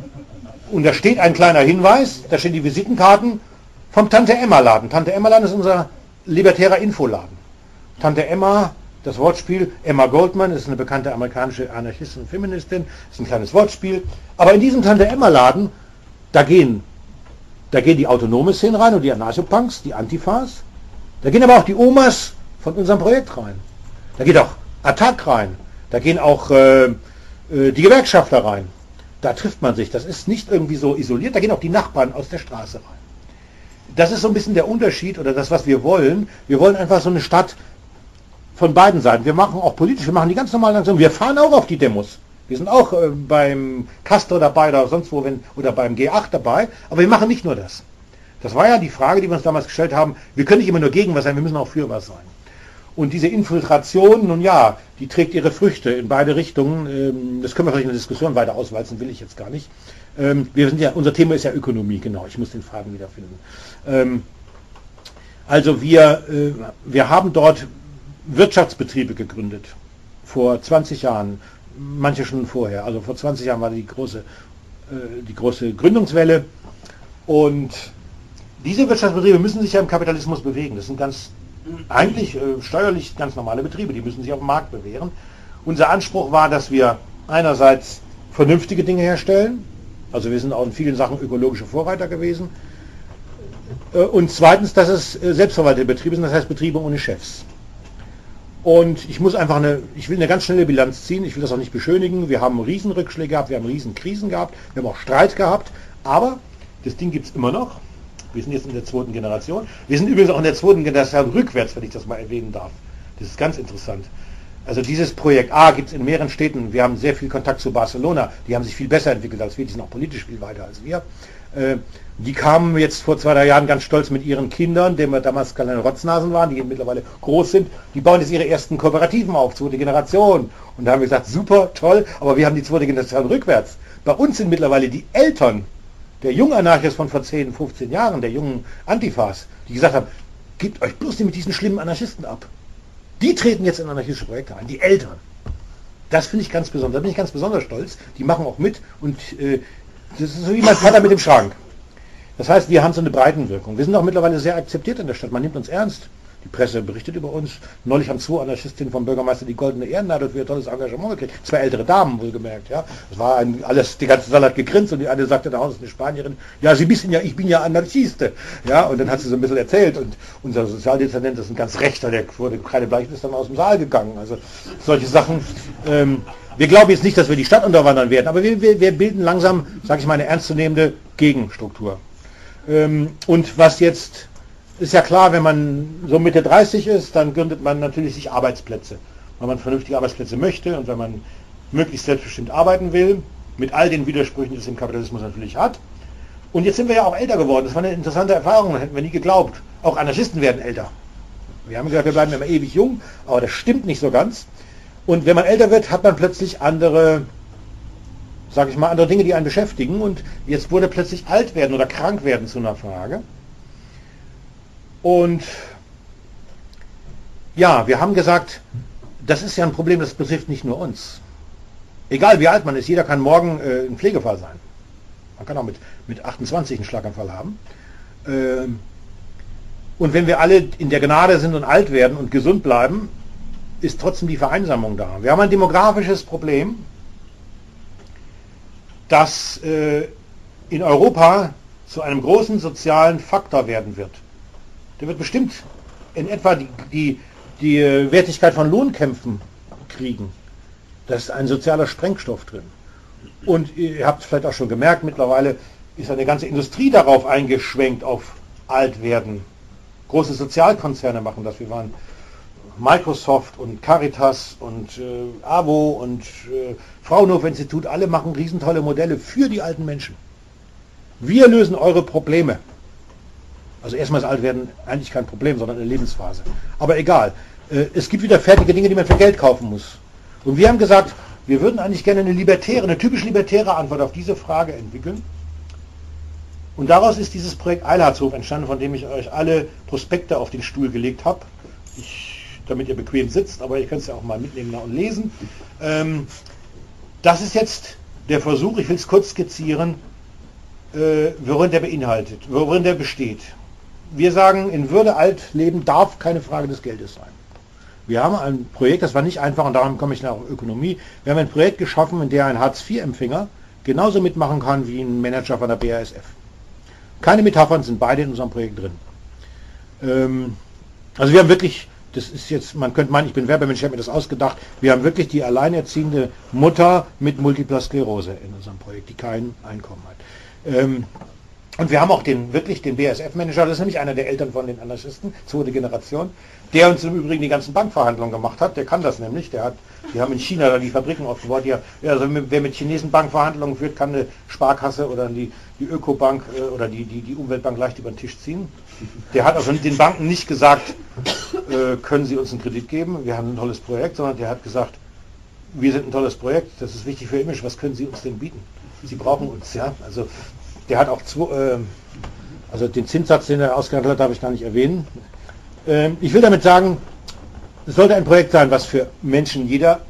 Und da steht ein kleiner Hinweis, da stehen die Visitenkarten vom Tante-Emma-Laden. Tante-Emma-Laden ist unser libertärer Infoladen. Tante Emma, das Wortspiel, Emma Goldman ist eine bekannte amerikanische Anarchistin und Feministin, ist ein kleines Wortspiel. Aber in diesem Tante-Emma-Laden, da gehen die autonome Szenen rein und die Anarchopunks, die Antifas. Da gehen aber auch die Omas von unserem Projekt rein. Da geht auch Attac rein. Da gehen auch die Gewerkschafter rein. Da trifft man sich. Das ist nicht irgendwie so isoliert. Da gehen auch die Nachbarn aus der Straße rein. Das ist so ein bisschen der Unterschied oder das, was wir wollen. Wir wollen einfach so eine Stadt von beiden Seiten. Wir machen auch politisch, wir machen die ganz normalen Aktionen. Wir fahren auch auf die Demos. Wir sind auch beim Castor dabei oder sonst wo oder beim G8 dabei. Aber wir machen nicht nur das. Das war ja die Frage, die wir uns damals gestellt haben. Wir können nicht immer nur gegen was sein, wir müssen auch für was sein. Und diese Infiltration, nun ja, die trägt ihre Früchte in beide Richtungen. Das können wir vielleicht in der Diskussion weiter auswalzen, will ich jetzt gar nicht. Unser Thema ist ja Ökonomie, genau, ich muss den Faden wiederfinden. Also wir haben dort Wirtschaftsbetriebe gegründet, vor 20 Jahren, manche schon vorher. Also vor 20 Jahren war die große Gründungswelle. Und diese Wirtschaftsbetriebe müssen sich ja im Kapitalismus bewegen. Das sind eigentlich steuerlich ganz normale Betriebe, die müssen sich auf dem Markt bewähren. Unser Anspruch war, dass wir einerseits vernünftige Dinge herstellen, also wir sind auch in vielen Sachen ökologische Vorreiter gewesen, und zweitens, dass es selbstverwaltete Betriebe sind, das heißt Betriebe ohne Chefs. Und ich will eine ganz schnelle Bilanz ziehen, ich will das auch nicht beschönigen, wir haben Riesenrückschläge gehabt, wir haben Riesenkrisen gehabt, wir haben auch Streit gehabt, aber das Ding gibt es immer noch. Wir sind jetzt in der zweiten Generation. Wir sind übrigens auch in der zweiten Generation rückwärts, wenn ich das mal erwähnen darf. Das ist ganz interessant. Also dieses Projekt A gibt es in mehreren Städten. Wir haben sehr viel Kontakt zu Barcelona. Die haben sich viel besser entwickelt als wir. Die sind auch politisch viel weiter als wir. Die kamen jetzt vor 2-3 Jahren ganz stolz mit ihren Kindern, denen wir damals kleine Rotznasen waren, die mittlerweile groß sind. Die bauen jetzt ihre ersten Kooperativen auf, zweite Generation. Und da haben wir gesagt, super, toll, aber wir haben die zweite Generation rückwärts. Bei uns sind mittlerweile die Eltern der Junganarchist von vor 10, 15 Jahren, der jungen Antifas, die gesagt haben, gebt euch bloß nicht mit diesen schlimmen Anarchisten ab. Die treten jetzt in anarchistische Projekte ein, die Eltern. Das finde ich ganz besonders, da bin ich ganz besonders stolz. Die machen auch mit und das ist so wie mein Vater mit dem Schrank. Das heißt, wir haben so eine Breitenwirkung. Wir sind auch mittlerweile sehr akzeptiert in der Stadt, man nimmt uns ernst. Die Presse berichtet über uns. Neulich haben 2 Anarchistinnen vom Bürgermeister die goldene Ehrennadel für ihr tolles Engagement gekriegt. 2 ältere Damen, wohlgemerkt. Ja. Das war die ganze Salat gegrinst und die eine sagte, da ist eine Spanierin, ja, ich bin ja Anarchiste. Ja, und dann hat sie so ein bisschen erzählt und unser Sozialdezernent ist ein ganz Rechter, der wurde keine Bleichen, ist dann aus dem Saal gegangen. Also solche Sachen. Wir glauben jetzt nicht, dass wir die Stadt unterwandern werden, aber wir bilden langsam, sage ich mal, eine ernstzunehmende Gegenstruktur. Und was jetzt ist ja klar, wenn man so Mitte 30 ist, dann gründet man natürlich sich Arbeitsplätze. Wenn man vernünftige Arbeitsplätze möchte und wenn man möglichst selbstbestimmt arbeiten will, mit all den Widersprüchen, die es im Kapitalismus natürlich hat. Und jetzt sind wir ja auch älter geworden. Das war eine interessante Erfahrung, das hätten wir nie geglaubt. Auch Anarchisten werden älter. Wir haben gesagt, wir bleiben immer ewig jung, aber das stimmt nicht so ganz. Und wenn man älter wird, hat man plötzlich andere Dinge, die einen beschäftigen. Und jetzt wurde plötzlich alt werden oder krank werden zu einer Frage. Und ja, wir haben gesagt, das ist ja ein Problem, das betrifft nicht nur uns. Egal wie alt man ist, jeder kann morgen ein Pflegefall sein. Man kann auch mit 28 einen Schlaganfall haben. Und wenn wir alle in der Gnade sind und alt werden und gesund bleiben, ist trotzdem die Vereinsamung da. Wir haben ein demografisches Problem, das in Europa zu einem großen sozialen Faktor werden wird. Der wird bestimmt in etwa die Wertigkeit von Lohnkämpfen kriegen. Da ist ein sozialer Sprengstoff drin. Und ihr habt vielleicht auch schon gemerkt, mittlerweile ist eine ganze Industrie darauf eingeschwenkt, auf Altwerden. Große Sozialkonzerne machen das. Wir waren Microsoft und Caritas und AWO und Fraunhofer-Institut, alle machen riesentolle Modelle für die alten Menschen. Wir lösen eure Probleme. Also erstmal ist Altwerden eigentlich kein Problem, sondern eine Lebensphase. Aber egal. Es gibt wieder fertige Dinge, die man für Geld kaufen muss. Und wir haben gesagt, wir würden eigentlich gerne eine typisch libertäre Antwort auf diese Frage entwickeln. Und daraus ist dieses Projekt Eilhardshof entstanden, von dem ich euch alle Prospekte auf den Stuhl gelegt habe. Damit ihr bequem sitzt, aber ihr könnt es ja auch mal mitnehmen und lesen. Das ist jetzt der Versuch, ich will es kurz skizzieren, worin der besteht. Wir sagen, in Würde alt leben darf keine Frage des Geldes sein. Wir haben ein Projekt, das war nicht einfach, und darum komme ich nach Ökonomie, wir haben ein Projekt geschaffen, in dem ein Hartz-IV-Empfänger genauso mitmachen kann wie ein Manager von der BASF. Keine Metaphern, sind beide in unserem Projekt drin. Also wir haben wirklich, das ist jetzt, man könnte meinen, ich bin Werbemensch, ich habe mir das ausgedacht, wir haben wirklich die alleinerziehende Mutter mit Multipler Sklerose in unserem Projekt, die kein Einkommen hat. Und wir haben auch wirklich den BASF-Manager, das ist nämlich einer der Eltern von den Anarchisten, zweite Generation, der uns im Übrigen die ganzen Bankverhandlungen gemacht hat, der kann das nämlich, die haben in China da die Fabriken aufgebaut, also wer mit Chinesen Bankverhandlungen führt, kann eine Sparkasse oder die Ökobank oder die Umweltbank leicht über den Tisch ziehen. Der hat also den Banken nicht gesagt, können sie uns einen Kredit geben, wir haben ein tolles Projekt, sondern der hat gesagt, wir sind ein tolles Projekt, das ist wichtig für Image, was können Sie uns denn bieten? Sie brauchen uns, ja, also der hat auch also den Zinssatz, den er ausgehandelt hat, darf ich gar nicht erwähnen. Ich will damit sagen, es sollte ein Projekt sein, was für Menschen,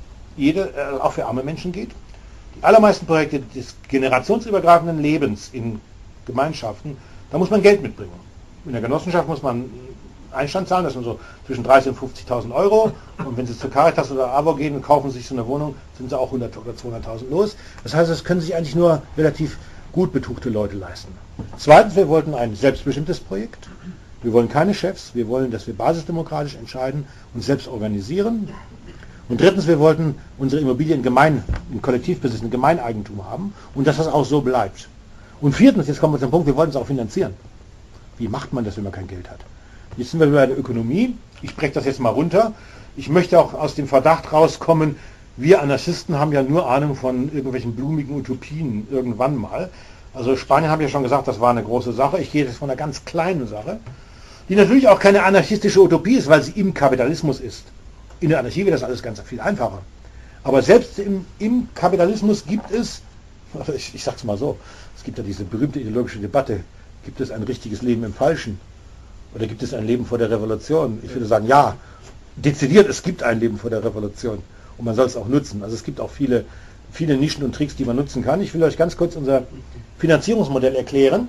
auch für arme Menschen geht. Die allermeisten Projekte des generationsübergreifenden Lebens in Gemeinschaften, da muss man Geld mitbringen. In der Genossenschaft muss man Einstand zahlen, das sind so zwischen 30.000 und 50.000 Euro. Und wenn Sie zur Caritas oder AWO gehen und kaufen sich so eine Wohnung, sind Sie auch 100.000 oder 200.000 los. Das heißt, das können sich eigentlich nur relativ gut betuchte Leute leisten. Zweitens, wir wollten ein selbstbestimmtes Projekt. Wir wollen keine Chefs, wir wollen, dass wir basisdemokratisch entscheiden und selbst organisieren. Und drittens, wir wollten unsere Immobilien im Kollektivbesitz, in Gemeineigentum haben und dass das auch so bleibt. Und viertens, jetzt kommen wir zum Punkt, wir wollten es auch finanzieren. Wie macht man das, wenn man kein Geld hat? Jetzt sind wir bei der Ökonomie. Ich breche das jetzt mal runter. Ich möchte auch aus dem Verdacht rauskommen, wir Anarchisten haben ja nur Ahnung von irgendwelchen blumigen Utopien irgendwann mal. Also Spanien habe ich ja schon gesagt, das war eine große Sache. Ich gehe jetzt von einer ganz kleinen Sache, die natürlich auch keine anarchistische Utopie ist, weil sie im Kapitalismus ist. In der Anarchie wird das alles ganz viel einfacher. Aber selbst im Kapitalismus gibt es, also ich sage es mal so, es gibt ja diese berühmte ideologische Debatte, gibt es ein richtiges Leben im Falschen? Oder gibt es ein Leben vor der Revolution? Ich würde sagen, ja, dezidiert, es gibt ein Leben vor der Revolution. Und man soll es auch nutzen. Also es gibt auch viele Nischen und Tricks, die man nutzen kann. Ich will euch ganz kurz unser Finanzierungsmodell erklären.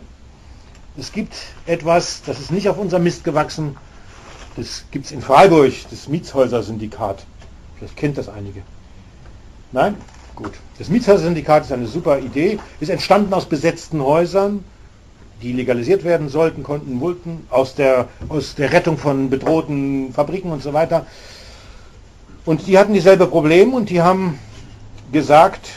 Es gibt etwas, das ist nicht auf unser Mist gewachsen. Das gibt es in Freiburg, das Mietshäuser-Syndikat. Vielleicht kennt das einige. Nein? Gut. Das Mietshäuser-Syndikat ist eine super Idee. Ist entstanden aus besetzten Häusern, die legalisiert werden sollten, konnten, wollten, aus der Rettung von bedrohten Fabriken und so weiter. Und die hatten dieselbe Problem und die haben gesagt,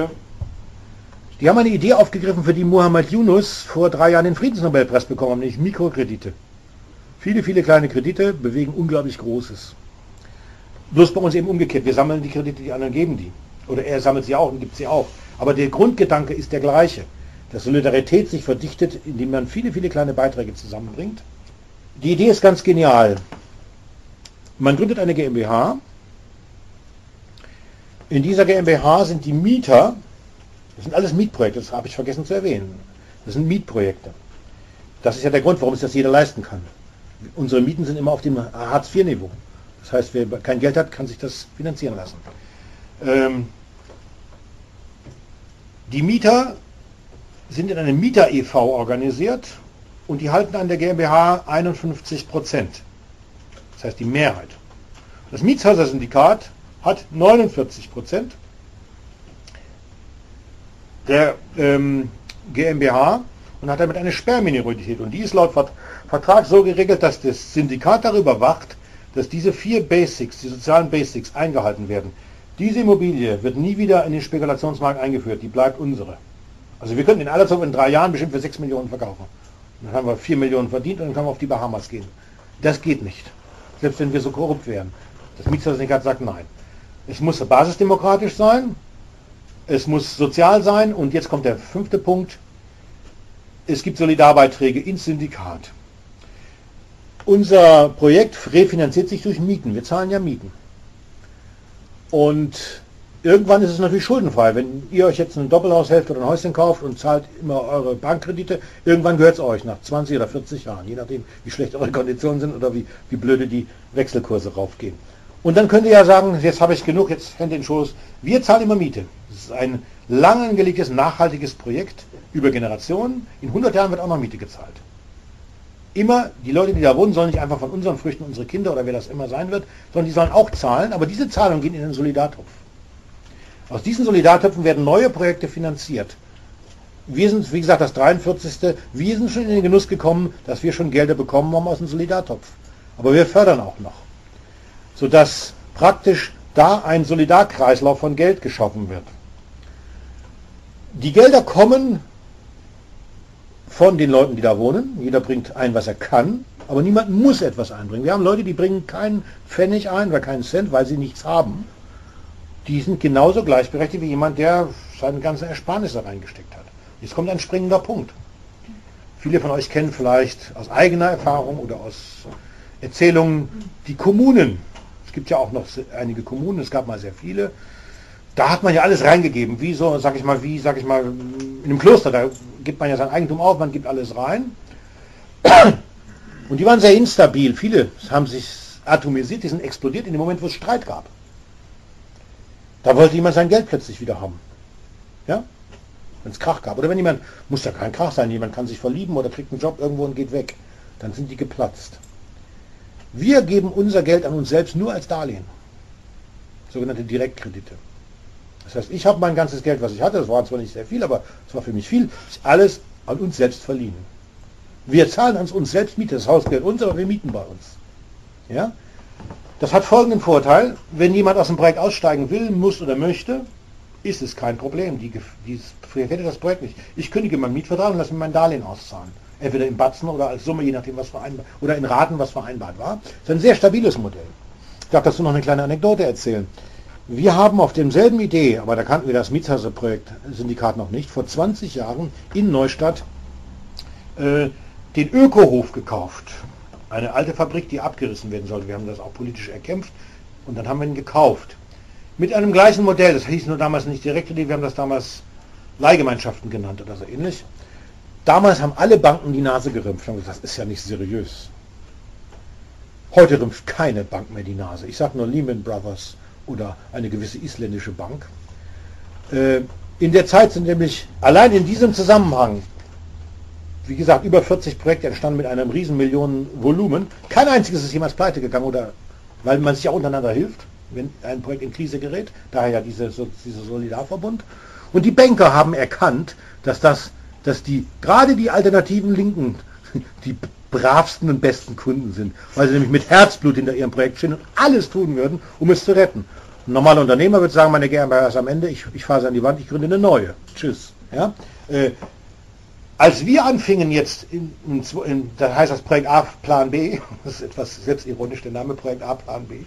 die haben eine Idee aufgegriffen, für die Muhammad Yunus vor 3 Jahren den Friedensnobelpreis bekommen hat, nämlich Mikrokredite. Viele, viele kleine Kredite bewegen unglaublich Großes. Bloß bei uns eben umgekehrt, wir sammeln die Kredite, die anderen geben die. Oder er sammelt sie auch und gibt sie auch. Aber der Grundgedanke ist der gleiche. Dass Solidarität sich verdichtet, indem man viele, viele kleine Beiträge zusammenbringt. Die Idee ist ganz genial. Man gründet eine GmbH. In dieser GmbH sind die Mieter, das sind alles Mietprojekte, das habe ich vergessen zu erwähnen. Das sind Mietprojekte. Das ist ja der Grund, warum es das jeder leisten kann. Unsere Mieten sind immer auf dem Hartz-IV-Niveau. Das heißt, wer kein Geld hat, kann sich das finanzieren lassen. Die Mieter sind in einem Mieter-EV organisiert und die halten an der GmbH 51%. Das heißt die Mehrheit. Das Mietshäuser-Syndikat hat 49% der GmbH und hat damit eine Sperrminorität. Und die ist laut Vertrag so geregelt, dass das Syndikat darüber wacht, dass diese 4 Basics, die sozialen Basics, eingehalten werden. Diese Immobilie wird nie wieder in den Spekulationsmarkt eingeführt, die bleibt unsere. Also wir könnten in Allerzow in 3 Jahren bestimmt für 6 Millionen verkaufen. Dann haben wir 4 Millionen verdient und dann können wir auf die Bahamas gehen. Das geht nicht. Selbst wenn wir so korrupt wären. Das Mietshäuser-Syndikat sagt nein. Es muss basisdemokratisch sein, es muss sozial sein und jetzt kommt der 5. Punkt. Es gibt Solidarbeiträge ins Syndikat. Unser Projekt refinanziert sich durch Mieten. Wir zahlen ja Mieten. Und irgendwann ist es natürlich schuldenfrei. Wenn ihr euch jetzt ein Doppelhaus helft oder ein Häuschen kauft und zahlt immer eure Bankkredite, irgendwann gehört es euch nach 20 oder 40 Jahren, je nachdem, wie schlecht eure Konditionen sind oder wie blöde die Wechselkurse raufgehen. Und dann könnt ihr ja sagen, jetzt habe ich genug, jetzt Hände in den Schoß. Wir zahlen immer Miete. Das ist ein lang angelegtes, nachhaltiges Projekt über Generationen. In 100 Jahren wird auch noch Miete gezahlt. Immer, die Leute, die da wohnen, sollen nicht einfach von unseren Früchten unsere Kinder oder wer das immer sein wird, sondern die sollen auch zahlen, aber diese Zahlungen gehen in den Solidartopf. Aus diesen Solidartöpfen werden neue Projekte finanziert. Wir sind, wie gesagt, das 43. Wir sind schon in den Genuss gekommen, dass wir schon Gelder bekommen haben aus dem Solidartopf. Aber wir fördern auch noch. Sodass praktisch da ein Solidarkreislauf von Geld geschaffen wird. Die Gelder kommen von den Leuten, die da wohnen. Jeder bringt ein, was er kann, aber niemand muss etwas einbringen. Wir haben Leute, die bringen keinen Pfennig ein oder keinen Cent, weil sie nichts haben. Die sind genauso gleichberechtigt wie jemand, der seine ganzen Ersparnisse reingesteckt hat. Jetzt kommt ein springender Punkt. Viele von euch kennen vielleicht aus eigener Erfahrung oder aus Erzählungen die Kommunen. Es gibt ja auch noch einige Kommunen, es gab mal sehr viele. Da hat man ja alles reingegeben, wie so, sag ich mal, in einem Kloster, da gibt man ja sein Eigentum auf, man gibt alles rein. Und die waren sehr instabil, viele haben sich atomisiert, die sind explodiert in dem Moment, wo es Streit gab. Da wollte jemand sein Geld plötzlich wieder haben. Ja? Wenn es Krach gab. Oder wenn jemand, muss ja kein Krach sein, jemand kann sich verlieben oder kriegt einen Job irgendwo und geht weg. Dann sind die geplatzt. Wir geben unser Geld an uns selbst nur als Darlehen. Sogenannte Direktkredite. Das heißt, ich habe mein ganzes Geld, was ich hatte, das war zwar nicht sehr viel, aber es war für mich viel, ist alles an uns selbst verliehen. Wir zahlen an uns selbst Miete, das Haus gehört uns, aber wir mieten bei uns. Ja? Das hat folgenden Vorteil, wenn jemand aus dem Projekt aussteigen will, muss oder möchte, ist es kein Problem. Die gefährdet das Projekt nicht. Ich kündige meinen Mietvertrag und lasse mir mein Darlehen auszahlen. Entweder in Batzen oder als Summe, je nachdem was vereinbart, oder in Raten, was vereinbart war. Das ist ein sehr stabiles Modell. Ich darf dazu noch eine kleine Anekdote erzählen. Wir haben auf demselben Idee, aber da kannten wir das Mietshäuser-Projekt-Syndikat noch nicht, vor 20 Jahren in Neustadt den Ökohof gekauft. Eine alte Fabrik, die abgerissen werden sollte. Wir haben das auch politisch erkämpft und dann haben wir ihn gekauft. Mit einem gleichen Modell, das hieß nur damals nicht Direktkredit, wir haben das damals Leihgemeinschaften genannt oder so ähnlich. Damals haben alle Banken die Nase gerümpft und haben gesagt, das ist ja nicht seriös. Heute rümpft keine Bank mehr die Nase. Ich sage nur Lehman Brothers oder eine gewisse isländische Bank. In der Zeit sind nämlich allein in diesem Zusammenhang, wie gesagt, über 40 Projekte entstanden mit einem riesen Millionenvolumen. Kein einziges ist jemals pleite gegangen, oder weil man sich ja untereinander hilft, wenn ein Projekt in Krise gerät. Daher ja dieser Solidarverbund. Und die Banker haben erkannt, dass gerade die alternativen Linken die bravsten und besten Kunden sind, weil sie nämlich mit Herzblut hinter ihrem Projekt stehen und alles tun würden, um es zu retten. Ein normaler Unternehmer würde sagen, meine GmbH ist am Ende, ich fahre sie an die Wand, ich gründe eine neue. Tschüss. Ja? Als wir anfingen jetzt, da heißt das Projekt A Plan B, das ist etwas selbstironisch, der Name Projekt A Plan B,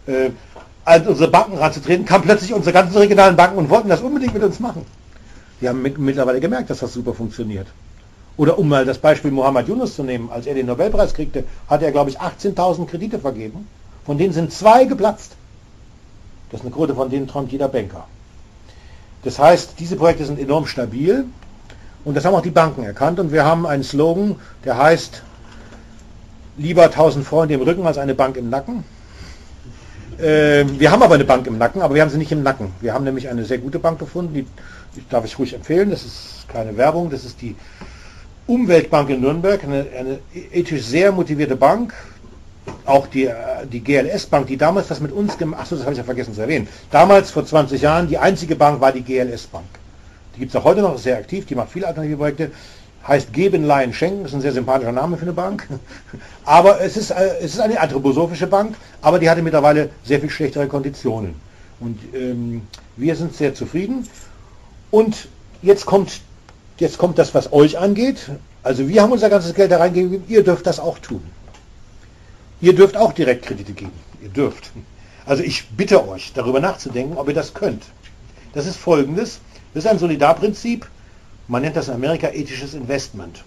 an unsere Banken ranzutreten, kamen plötzlich unsere ganzen regionalen Banken und wollten das unbedingt mit uns machen. Die haben mittlerweile gemerkt, dass das super funktioniert. Oder um mal das Beispiel Muhammad Yunus zu nehmen, als er den Nobelpreis kriegte, hat er, glaube ich, 18.000 Kredite vergeben, von denen sind 2 geplatzt. Das ist eine Quote, von denen träumt jeder Banker. Das heißt, diese Projekte sind enorm stabil. Und das haben auch die Banken erkannt und wir haben einen Slogan, der heißt, lieber 1000 Freunde im Rücken als eine Bank im Nacken. Wir haben aber eine Bank im Nacken, aber wir haben sie nicht im Nacken. Wir haben nämlich eine sehr gute Bank gefunden, die darf ich ruhig empfehlen, das ist keine Werbung, das ist die Umweltbank in Nürnberg, eine ethisch sehr motivierte Bank. Auch die GLS-Bank, die damals das mit uns gemacht hat, achso, das habe ich ja vergessen zu erwähnen, damals vor 20 Jahren, die einzige Bank war die GLS-Bank. Die gibt es auch heute noch, ist sehr aktiv, die macht viele alternative Projekte, heißt Geben, Leihen, Schenken, ist ein sehr sympathischer Name für eine Bank. Aber es ist eine anthroposophische Bank, aber die hatte mittlerweile sehr viel schlechtere Konditionen. Und wir sind sehr zufrieden. Und jetzt kommt das, was euch angeht. Also wir haben unser ganzes Geld da reingegeben, ihr dürft das auch tun. Ihr dürft auch Direktkredite geben. Ihr dürft. Also ich bitte euch, darüber nachzudenken, ob ihr das könnt. Das ist folgendes. Das ist ein Solidarprinzip. Man nennt das in Amerika ethisches Investment.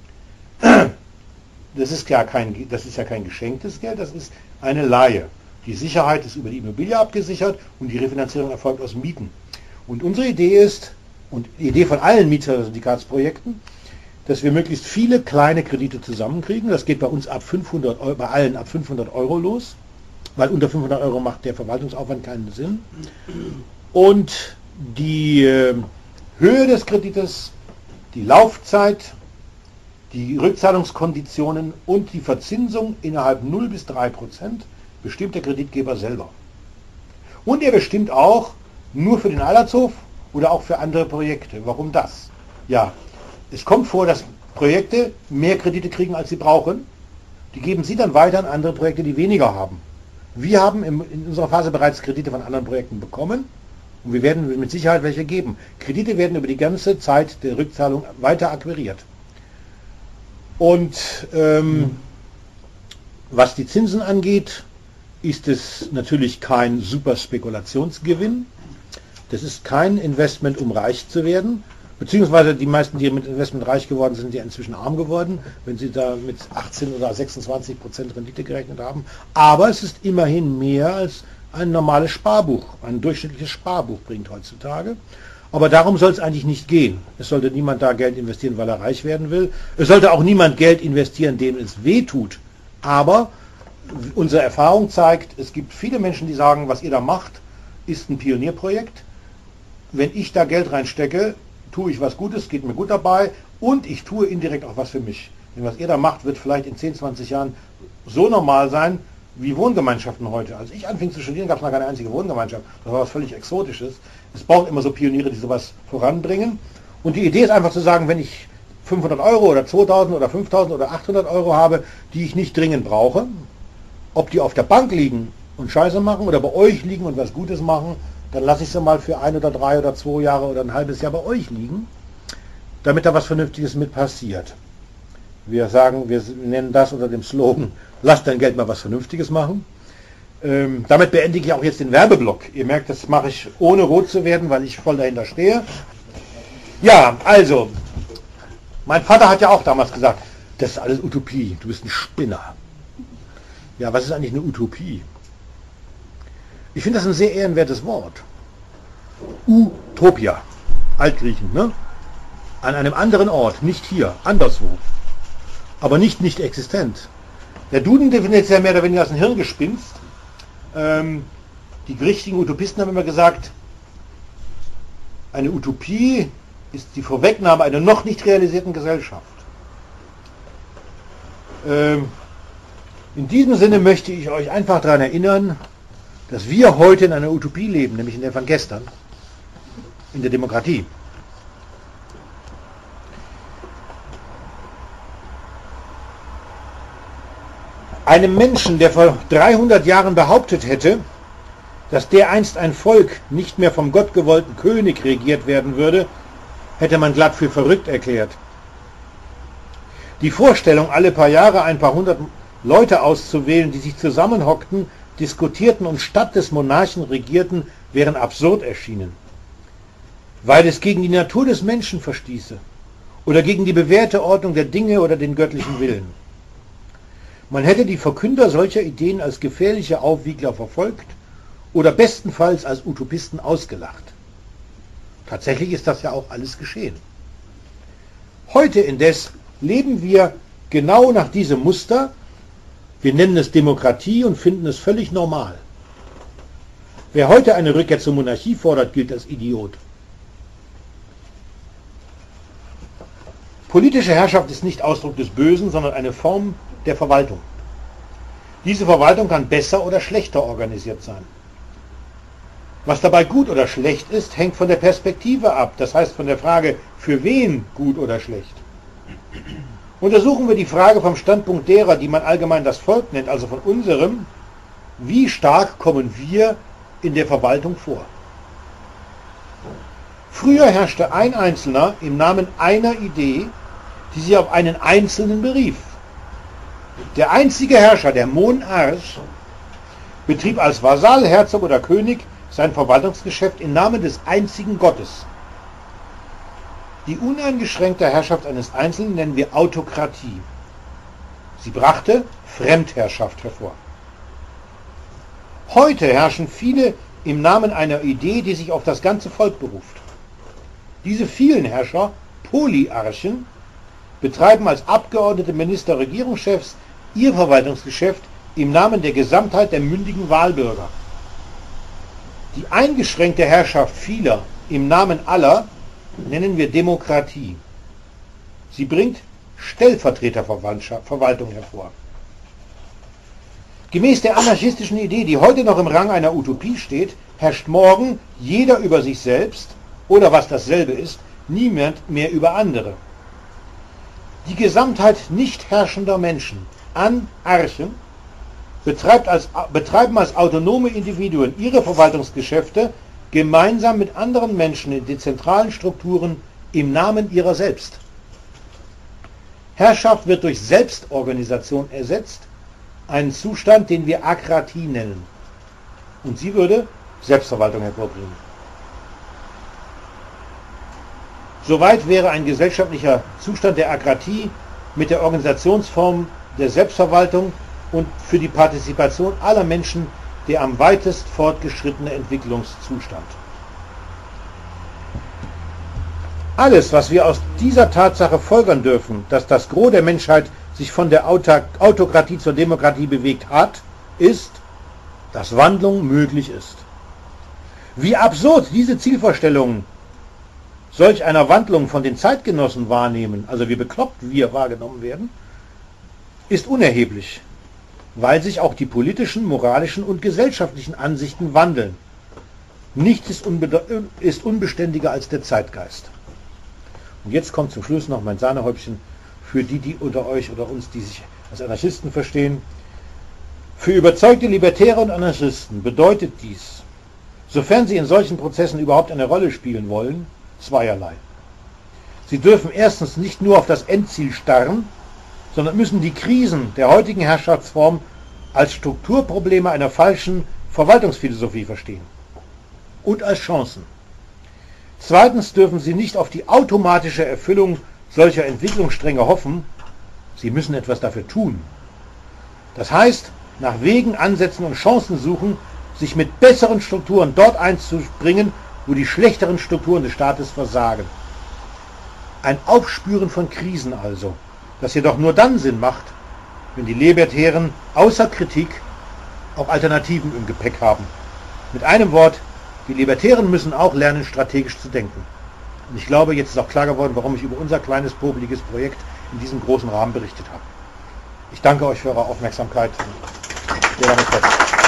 Das ist ja kein geschenktes Geld, das ist eine Leihe. Die Sicherheit ist über die Immobilie abgesichert und die Refinanzierung erfolgt aus Mieten. Und unsere Idee ist, und die Idee von allen Mietersyndikatsprojekten, dass wir möglichst viele kleine Kredite zusammenkriegen. Das geht bei uns ab 500 Euro, bei allen ab 500 Euro los, weil unter 500 Euro macht der Verwaltungsaufwand keinen Sinn. Und die Höhe des Kredites, die Laufzeit, die Rückzahlungskonditionen und die Verzinsung innerhalb 0 bis 3% bestimmt der Kreditgeber selber. Und er bestimmt auch nur für den Eilertshof oder auch für andere Projekte. Warum das? Ja, es kommt vor, dass Projekte mehr Kredite kriegen, als sie brauchen. Die geben sie dann weiter an andere Projekte, die weniger haben. Wir haben in unserer Phase bereits Kredite von anderen Projekten bekommen und wir werden mit Sicherheit welche geben. Kredite werden über die ganze Zeit der Rückzahlung weiter akquiriert. Und was die Zinsen angeht, ist es natürlich kein super Spekulationsgewinn. Das ist kein Investment, um reich zu werden. Beziehungsweise die meisten, die mit Investment reich geworden sind, ja inzwischen arm geworden, wenn sie da mit 18 oder 26% Rendite gerechnet haben. Aber es ist immerhin mehr als ein normales Sparbuch, ein durchschnittliches Sparbuch bringt heutzutage. Aber darum soll es eigentlich nicht gehen. Es sollte niemand da Geld investieren, weil er reich werden will. Es sollte auch niemand Geld investieren, dem es weh tut. Aber unsere Erfahrung zeigt, es gibt viele Menschen, die sagen, was ihr da macht, ist ein Pionierprojekt. Wenn ich da Geld reinstecke, tue ich was Gutes, geht mir gut dabei und ich tue indirekt auch was für mich. Denn was ihr da macht, wird vielleicht in 10, 20 Jahren so normal sein, wie Wohngemeinschaften heute. Als ich anfing zu studieren, gab es noch keine einzige Wohngemeinschaft. Das war was völlig Exotisches. Es braucht immer so Pioniere, die sowas voranbringen. Und die Idee ist einfach zu sagen, wenn ich 500 Euro oder 2000 oder 5000 oder 800 Euro habe, die ich nicht dringend brauche, ob die auf der Bank liegen und Scheiße machen oder bei euch liegen und was Gutes machen, dann lasse ich sie mal für 1 oder 3 oder 2 Jahre oder ein halbes Jahr bei euch liegen, damit da was Vernünftiges mit passiert. Wir sagen, wir nennen das unter dem Slogan, lasst dein Geld mal was Vernünftiges machen. Damit beendige ich auch jetzt den Werbeblock. Ihr merkt, das mache ich ohne rot zu werden, weil ich voll dahinter stehe. Ja, also, mein Vater hat ja auch damals gesagt, das ist alles Utopie, du bist ein Spinner. Ja, was ist eigentlich eine Utopie? Ich finde das ein sehr ehrenwertes Wort. Utopia, Altgriechen, ne? An einem anderen Ort, nicht hier, anderswo. Aber nicht existent. Der Duden definiert es ja mehr oder weniger als ein Hirngespinst. Die richtigen Utopisten haben immer gesagt, eine Utopie ist die Vorwegnahme einer noch nicht realisierten Gesellschaft. In diesem Sinne möchte ich euch einfach daran erinnern, dass wir heute in einer Utopie leben, nämlich in der von gestern, in der Demokratie. Einem Menschen, der vor 300 Jahren behauptet hätte, dass dereinst ein Volk nicht mehr vom gottgewollten König regiert werden würde, hätte man glatt für verrückt erklärt. Die Vorstellung, alle paar Jahre ein paar hundert Leute auszuwählen, die sich zusammenhockten, diskutierten und statt des Monarchen regierten, wären absurd erschienen, weil es gegen die Natur des Menschen verstieße oder gegen die bewährte Ordnung der Dinge oder den göttlichen Willen. Man hätte die Verkünder solcher Ideen als gefährliche Aufwiegler verfolgt oder bestenfalls als Utopisten ausgelacht. Tatsächlich ist das ja auch alles geschehen. Heute indes leben wir genau nach diesem Muster. Wir nennen es Demokratie und finden es völlig normal. Wer heute eine Rückkehr zur Monarchie fordert, gilt als Idiot. Politische Herrschaft ist nicht Ausdruck des Bösen, sondern eine Form der Verwaltung. Diese Verwaltung kann besser oder schlechter organisiert sein. Was dabei gut oder schlecht ist, hängt von der Perspektive ab, das heißt von der Frage, für wen gut oder schlecht. Untersuchen wir die Frage vom Standpunkt derer, die man allgemein das Volk nennt, also von unserem, wie stark kommen wir in der Verwaltung vor? Früher herrschte ein Einzelner im Namen einer Idee, die sich auf einen Einzelnen berief. Der einzige Herrscher, der Monarch, betrieb als Vasall, Herzog oder König sein Verwaltungsgeschäft im Namen des einzigen Gottes. Die uneingeschränkte Herrschaft eines Einzelnen nennen wir Autokratie. Sie brachte Fremdherrschaft hervor. Heute herrschen viele im Namen einer Idee, die sich auf das ganze Volk beruft. Diese vielen Herrscher, Polyarchen, betreiben als Abgeordnete, Minister, Regierungschefs ihr Verwaltungsgeschäft im Namen der Gesamtheit der mündigen Wahlbürger. Die eingeschränkte Herrschaft vieler im Namen aller nennen wir Demokratie. Sie bringt Stellvertreterverwaltung hervor. Gemäß der anarchistischen Idee, die heute noch im Rang einer Utopie steht, herrscht morgen jeder über sich selbst oder, was dasselbe ist, niemand mehr über andere. Die Gesamtheit nicht herrschender Menschen, Anarchen, betreiben als autonome Individuen ihre Verwaltungsgeschäfte gemeinsam mit anderen Menschen in dezentralen Strukturen im Namen ihrer selbst. Herrschaft wird durch Selbstorganisation ersetzt, einen Zustand, den wir Akratie nennen. Und sie würde Selbstverwaltung hervorbringen. Soweit wäre ein gesellschaftlicher Zustand der Akratie mit der Organisationsform der Selbstverwaltung und für die Partizipation aller Menschen der am weitest fortgeschrittene Entwicklungszustand. Alles, was wir aus dieser Tatsache folgern dürfen, dass das Gros der Menschheit sich von der Autokratie zur Demokratie bewegt hat, ist, dass Wandlung möglich ist. Wie absurd diese Zielvorstellungen solch einer Wandlung von den Zeitgenossen wahrnehmen, also wie bekloppt wir wahrgenommen werden, ist unerheblich, weil sich auch die politischen, moralischen und gesellschaftlichen Ansichten wandeln. Nichts ist unbeständiger als der Zeitgeist. Und jetzt kommt zum Schluss noch mein Sahnehäubchen für die unter euch oder uns, die sich als Anarchisten verstehen. Für überzeugte Libertäre und Anarchisten bedeutet dies, sofern sie in solchen Prozessen überhaupt eine Rolle spielen wollen, zweierlei. Sie dürfen erstens nicht nur auf das Endziel starren, sondern müssen die Krisen der heutigen Herrschaftsform als Strukturprobleme einer falschen Verwaltungsphilosophie verstehen und als Chancen. Zweitens dürfen sie nicht auf die automatische Erfüllung solcher Entwicklungsstränge hoffen, sie müssen etwas dafür tun. Das heißt, nach Wegen, Ansätzen und Chancen suchen, sich mit besseren Strukturen dort einzubringen, wo die schlechteren Strukturen des Staates versagen. Ein Aufspüren von Krisen also, das jedoch nur dann Sinn macht, wenn die Libertären außer Kritik auch Alternativen im Gepäck haben. Mit einem Wort, die Libertären müssen auch lernen, strategisch zu denken. Und ich glaube, jetzt ist auch klar geworden, warum ich über unser kleines, popeliges Projekt in diesem großen Rahmen berichtet habe. Ich danke euch für eure Aufmerksamkeit. Der war nicht fertig.